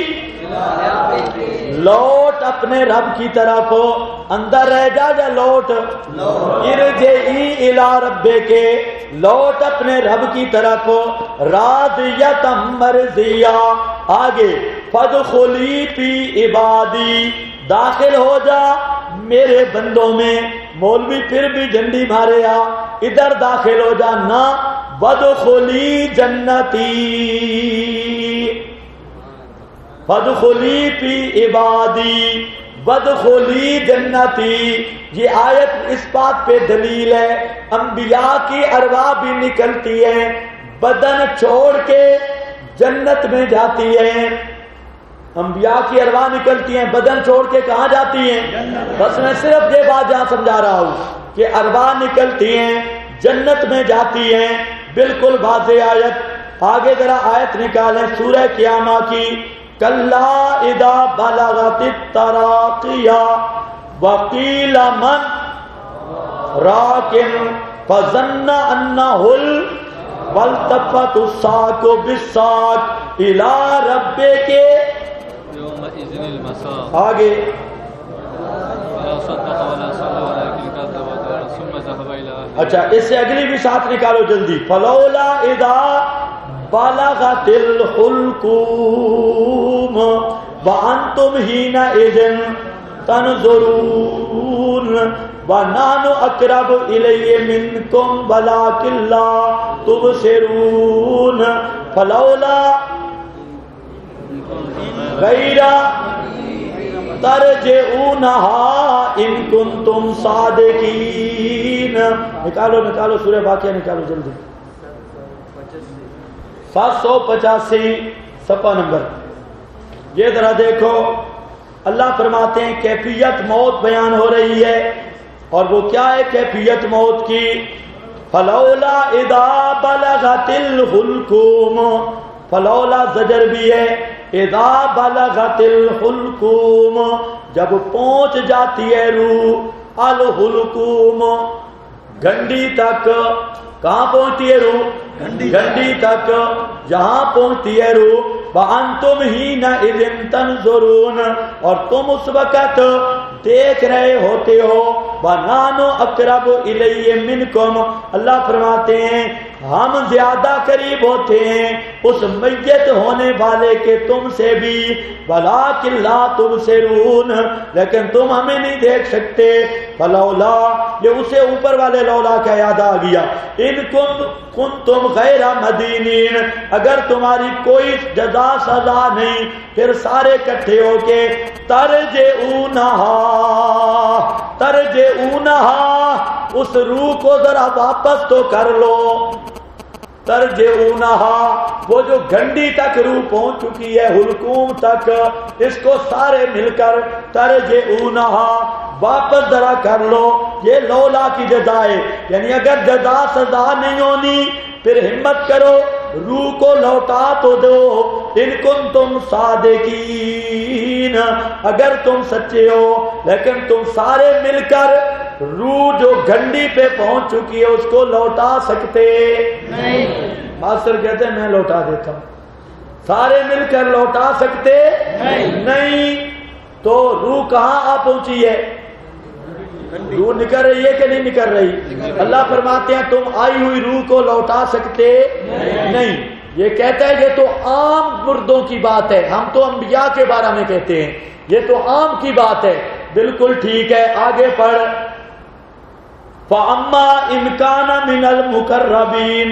لوٹ اپنے رب کی طرف. اندر رہ جا یا لوٹ؟ ارجعی الی ربک، لوٹ اپنے رب کی طرف. راضیۃ مرضیہ. آگے فادخلی فی عبادی، داخل ہو جا میرے بندوں میں. مولوی پھر بھی جھنڈی مارے آ، ادھر داخل ہو جا نا. وادخلی جنتی، وادخلی فی عبادی، وادخلی جنتی. یہ آیت اس بات پہ دلیل ہے انبیاء کی ارواح بھی نکلتی ہے، بدن چھوڑ کے جنت میں جاتی ہے. انبیاء کی ارواح نکلتی ہیں، بدن چھوڑ کے کہاں جاتی ہیں؟ بس میں صرف یہ بات جہاں سمجھا رہا ہوں کہ ارواح نکلتی ہیں، جنت میں جاتی ہیں. بالکل واضح آیت. آگے ذرا آیت نکالیں سورہ قیامہ کی. کلا اذا بلغت التراقیہ وقیل من راکن فظن انہ والتفت الساق بالساق الی ربک إذن المساء آگے ولا صدق ولا صلى ولكن كذب وتولى ثم ذهب إلى أهله. اچھا اس سے اگلی بھی ساتھ نکالو جلدی. فلولا اذا بلغت الحلقوم وانتم حينئذ تنظرون ونحن اقرب الیہ منکم ولکن لا تبصرون فلولا غیر ترجعونها ان کنتم صادقین. نکالو سورہ واقعہ نکالو جلدی. 785 صفحہ نمبر. یہ ذرا دیکھو اللہ فرماتے ہیں کیفیت موت بیان ہو رہی ہے اور وہ کیا ہے کیفیت موت کی. فلولا اذا بلغت الحلقوم فلولا زجر بھی ہے. اذا بلغت الحلقوم جب پہنچ جاتی ہے روح الحلقوم گنڈی تک. کہاں پہنچتی ہے روح؟ گنڈی تک. جہاں پہنچتی ہے روح وَأَنْتُمْ حِينَئِذٍ تَنْظُرُونَ اور تم اس وقت دیکھ رہے ہوتے ہو. وَنَحْنُ أَقْرَبُ إِلَيْهِ مِنْكُمْ اللہ فرماتے ہیں ہم زیادہ قریب ہوتے ہیں اس میت ہونے والے کے تم سے بھی. وَلَٰكِن لَا تُبْصِرُونَ لیکن تم ہمیں نہیں دیکھ سکتے. فلولا یہ اسے اوپر والے لولا کا یاد آ گیا. ان کنتم غیر مدینین اگر تمہاری کوئی جزا سزا نہیں پھر سارے اکٹھے ہو کے ترجعونہا اس روح کو ذرا واپس تو کر لو. ترجعونہا وہ جو گھنڈی تک روح پہنچ چکی ہے حلقوم تک اس کو سارے مل کر ترجعونہا واپس ذرا کر لو. یہ لولا کی جزا ہے یعنی اگر جزا سزا نہیں ہونی پھر ہمت کرو روح کو لوٹا تو دو. ان کنتم صادقین اگر تم سچے ہو لیکن تم سارے مل کر روح جو گھنڈی پہ پہنچ چکی ہے اس کو لوٹا سکتے نہیں. ماسٹر کہتے ہیں میں لوٹا دیتا ہوں. سارے مل کر لوٹا سکتے نہیں. تو روح کہاں آ پہنچی ہے؟ روح نکل رہی ہے کہ نہیں نکل رہی؟ اللہ فرماتے ہیں تم آئی ہوئی روح کو لوٹا سکتے نہیں. یہ کہتا ہے یہ تو عام مردوں کی بات ہے. ہم تو انبیاء کے بارے میں کہتے ہیں یہ تو عام کی بات ہے. بالکل ٹھیک ہے. آگے پڑھ. فَأَمَّا إِنْ كَانَ مِنَ الْمُقَرَّبِينَ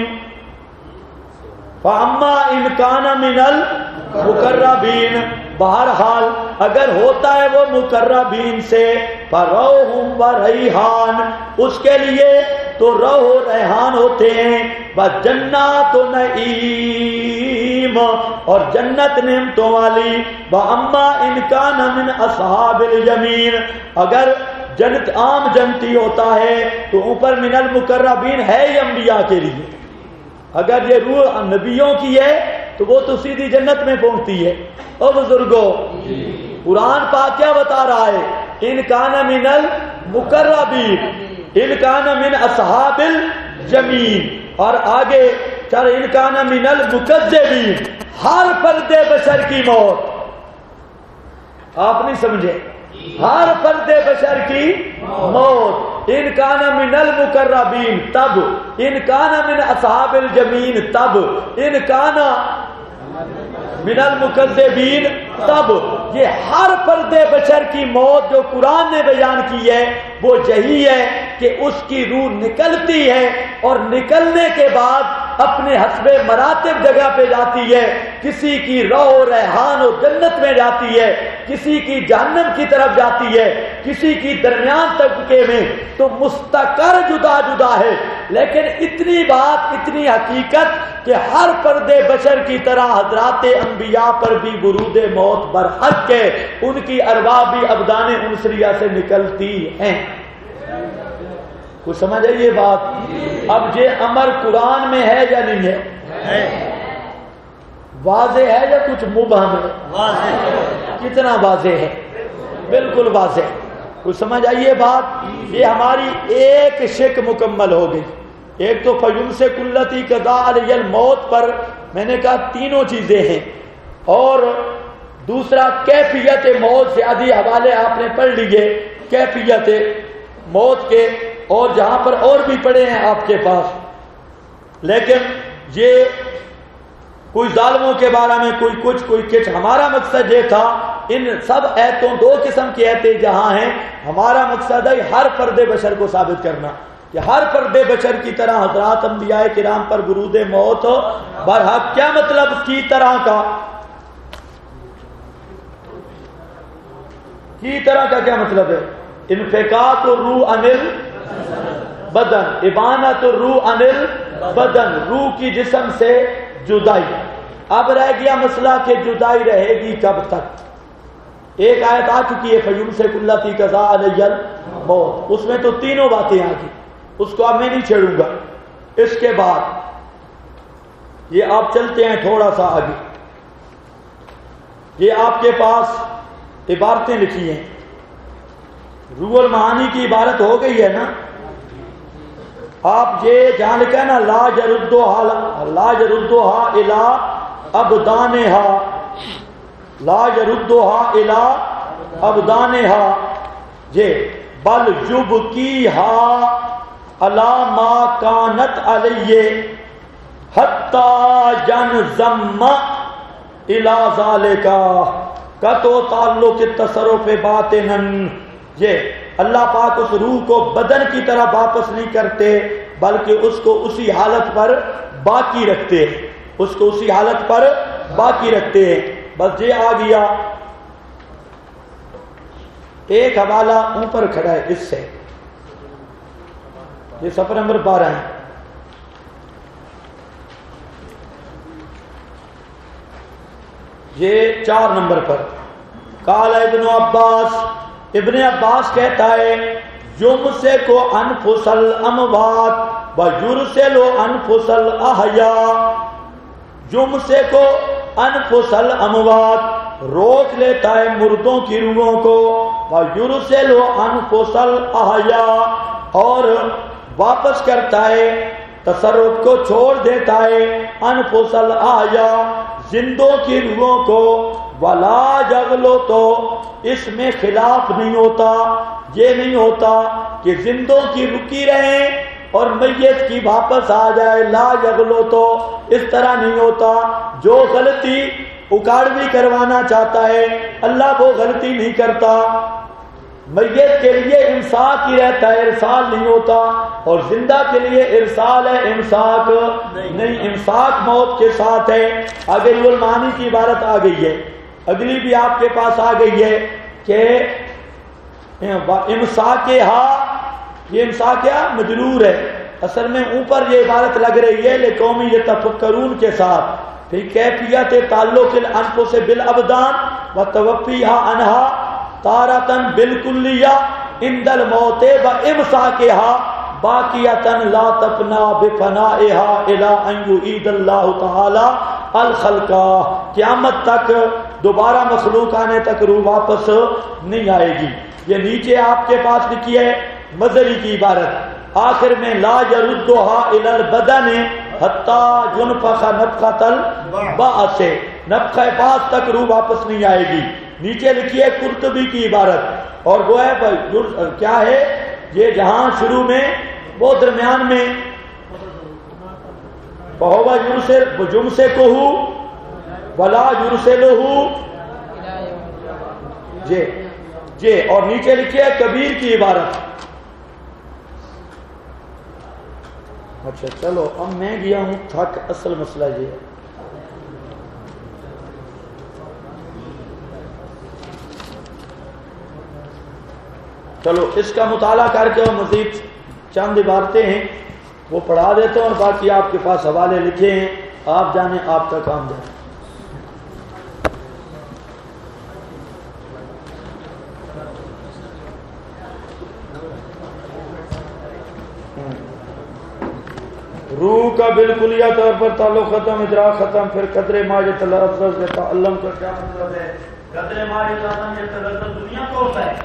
فَأَمَّا إِنْ كَانَ مِنَ الْمُقَرَّبِينَ بہرحال اگر ہوتا ہے وہ مقربین سے فَرَوْحٌ وَرَيْحَانٌ اس کے لیے تو روح و ریحان ہوتے ہیں. وَجَنَّاتُ نَعِيمٌ اور جنت نعمتوں والی. وَأَمَّا إِنْ كَانَ مِنْ أَصْحَابِ الْيَمِينِ اگر جنت عام جنتی ہوتا ہے تو اوپر من المقربین ہے ہی انبیاء کے لیے. اگر یہ روح نبیوں کی ہے تو وہ تو سیدھی جنت میں پہنچتی ہے. او بزرگوں قرآن پاک کیا بتا رہا ہے؟ ان کان من المقربین ان کان من اصحاب الجمین اور آگے چل ان کان من المکذبین. ہر فرد بشر کی موت. آپ نہیں سمجھے؟ ہر فرد بشر کی موت. ان کان من المقربین تب ان کان من اصحاب الجمین تب ان کان من المکذبین تب. یہ ہر فرد بشر کی موت جو قرآن نے بیان کی ہے وہ یہی ہے کہ اس کی روح نکلتی ہے اور نکلنے کے بعد اپنے حسب مراتب جگہ پہ جاتی ہے. کسی کی روح و ریحان و جنت میں جاتی ہے کسی کی جہنم کی طرف جاتی ہے کسی کی درمیان طبقے میں. تو مستقر جدا جدا ہے لیکن اتنی بات اتنی حقیقت کہ ہر فرد بشر کی طرح حضرات انبیاء پر بھی ورود موت برحق ہے. ان کی ارواح بھی ابدان انسریہ سے نکلتی ہیں. کچھ سمجھ آئی یہ بات؟ اب یہ امر قرآن میں ہے یا نہیں ہے؟ واضح ہے یا کچھ مبہم ہے؟ کتنا واضح ہے؟ بالکل واضح. کچھ سمجھ آئی یہ بات؟ یہ ہماری ایک شک مکمل ہو گئی. ایک تو فیمسک التی قضا علی الموت پر میں نے کہا تینوں چیزیں ہیں اور دوسرا کیفیت موت سے آدھی حوالے آپ نے پڑھ لیے کیفیت موت کے، اور جہاں پر اور بھی پڑھے ہیں آپ کے پاس، لیکن یہ کوئی ظالموں کے بارے میں کوئی کچھ کوئی کچھ. ہمارا مقصد یہ تھا ان سب ایتوں، دو قسم کی ایتیں جہاں ہیں، ہمارا مقصد ہے ہر فرد بشر کو ثابت کرنا کہ ہر فرد بشر کی طرح حضرات انبیاء کرام پر ورود موت برحق. کیا مطلب کی طرح کا؟ کی طرح کا کیا مطلب ہے؟ انفقاق الروح عن البدن، ابانت الروح عن البدن، روح کی جسم سے جدائی. اب رہ گیا مسئلہ کہ جدائی رہے گی کب تک. ایک آیت آ چکی ہے فیمسک اللاتی قضا علیہ الموت، اس میں تو تینوں باتیں آ گئی، اس کو اب میں نہیں چھیڑوں گا. اس کے بعد یہ آپ چلتے ہیں تھوڑا سا آگے، یہ آپ کے پاس عبارتیں لکھی ہیں. روح المعانی کی عبارت ہو گئی ہے نا. آپ یہ جہاں لکھا ہے نا لا یردوہا الی ابدانہا، لا یردوہا الی ابدانہا، یہ بل یبکیہا علی ما کانت علیہ حتی ینضم الی ذالک قطع تعلق تصرف باطنن. یہ اللہ پاک اس روح کو بدن کی طرح واپس نہیں کرتے بلکہ اس کو اسی حالت پر باقی رکھتے ہیں، اس کو اسی حالت پر باقی رکھتے ہیں. بس یہ آ گیا. ایک حوالہ اوپر کھڑا ہے اس سے، یہ صفحہ نمبر 12 ہے. یہ 4 نمبر پر قال ابن عباس، ابن عباس کہتا ہے یمسک انفس الاموات ویرسل انفس الاحیاء. یمسک انفس الاموات، روک لیتا ہے مردوں کی روحوں کو، ویرسل انفس الاحیاء، اور واپس کرتا ہے، تصرف کو چھوڑ دیتا ہے، انفس الاحیاء، زندوں کی روحوں کو. ولا جغلو، تو اس میں خلاف نہیں ہوتا، یہ نہیں ہوتا کہ زندوں کی رکی رہیں اور میت کی واپس آ جائے. لا جغلو، تو اس طرح نہیں ہوتا. جو غلطی اکاڑوی کروانا چاہتا ہے اللہ وہ غلطی نہیں کرتا. میت کے لیے امساک ہی رہتا ہے، ارسال نہیں ہوتا، اور زندہ کے لیے ارسال ہے، امساک نہیں. امساک موت کے ساتھ ہے. آگے روح المعانی کی عبارت آ گئی ہے، اگلی بھی آپ کے پاس آ گئی ہے کہ امساکہا، یہ امساکہا مجرور ہے، اصل میں اوپر یہ عبارت لگ رہی ہے لقوم یتفکرون کے ساتھ. پھر کیفیت تعلق الانفس بالابدان وتوفیہا عنہا تارتن بالکلیہ عند الموت وامساکہا باقیتن لا تفنا بفنائہا الی ان یعید اللہ تعالی الخلقہ. قیامت تک دوبارہ مخلوق آنے تک روح واپس نہیں آئے گی. یہ نیچے آپ کے پاس لکھی ہے مظہری کی عبارت، آخر میں لا یردھا الی البدن حتی ینفخ نفخۃ البعث، نفخہ بعث تک روح واپس نہیں آئے گی. نیچے لکھی ہے قرطبی کی عبارت، اور وہ ہے کیا ہے یہ جہاں شروع میں وہ درمیان میں فَهُوَ يُرْسِلُهُ وَلَا يُرْسِلُهُ، جے اور نیچے لکھے ہے کبیر کی عبارت. اچھا چلو اب میں گیا ہوں تھک، اصل مسئلہ یہ ہے. چلو اس کا مطالعہ کر کے اور مزید چند عبارتیں ہیں وہ پڑھا دیتا ہوں، اور باقی آپ کے پاس حوالے لکھے ہیں، آپ جانیں آپ کا کام جائے. روح کا بالکلیہ طور پر تعلق ختم، اجرا ختم. پھر قدر ما یتلذذ یتعلم کا کیا مطلب ہے؟ قدر ما یتلذذ دنیا کو ہوتا ہے،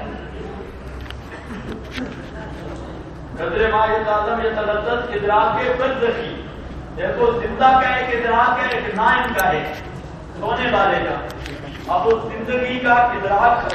قدر ما یتلذذ ادراک برزخی. دیکھو زندہ کا ایک ادراک ہے، ایک نائم کا ہے، سونے والے کا. اب اس زندگی کا ادراک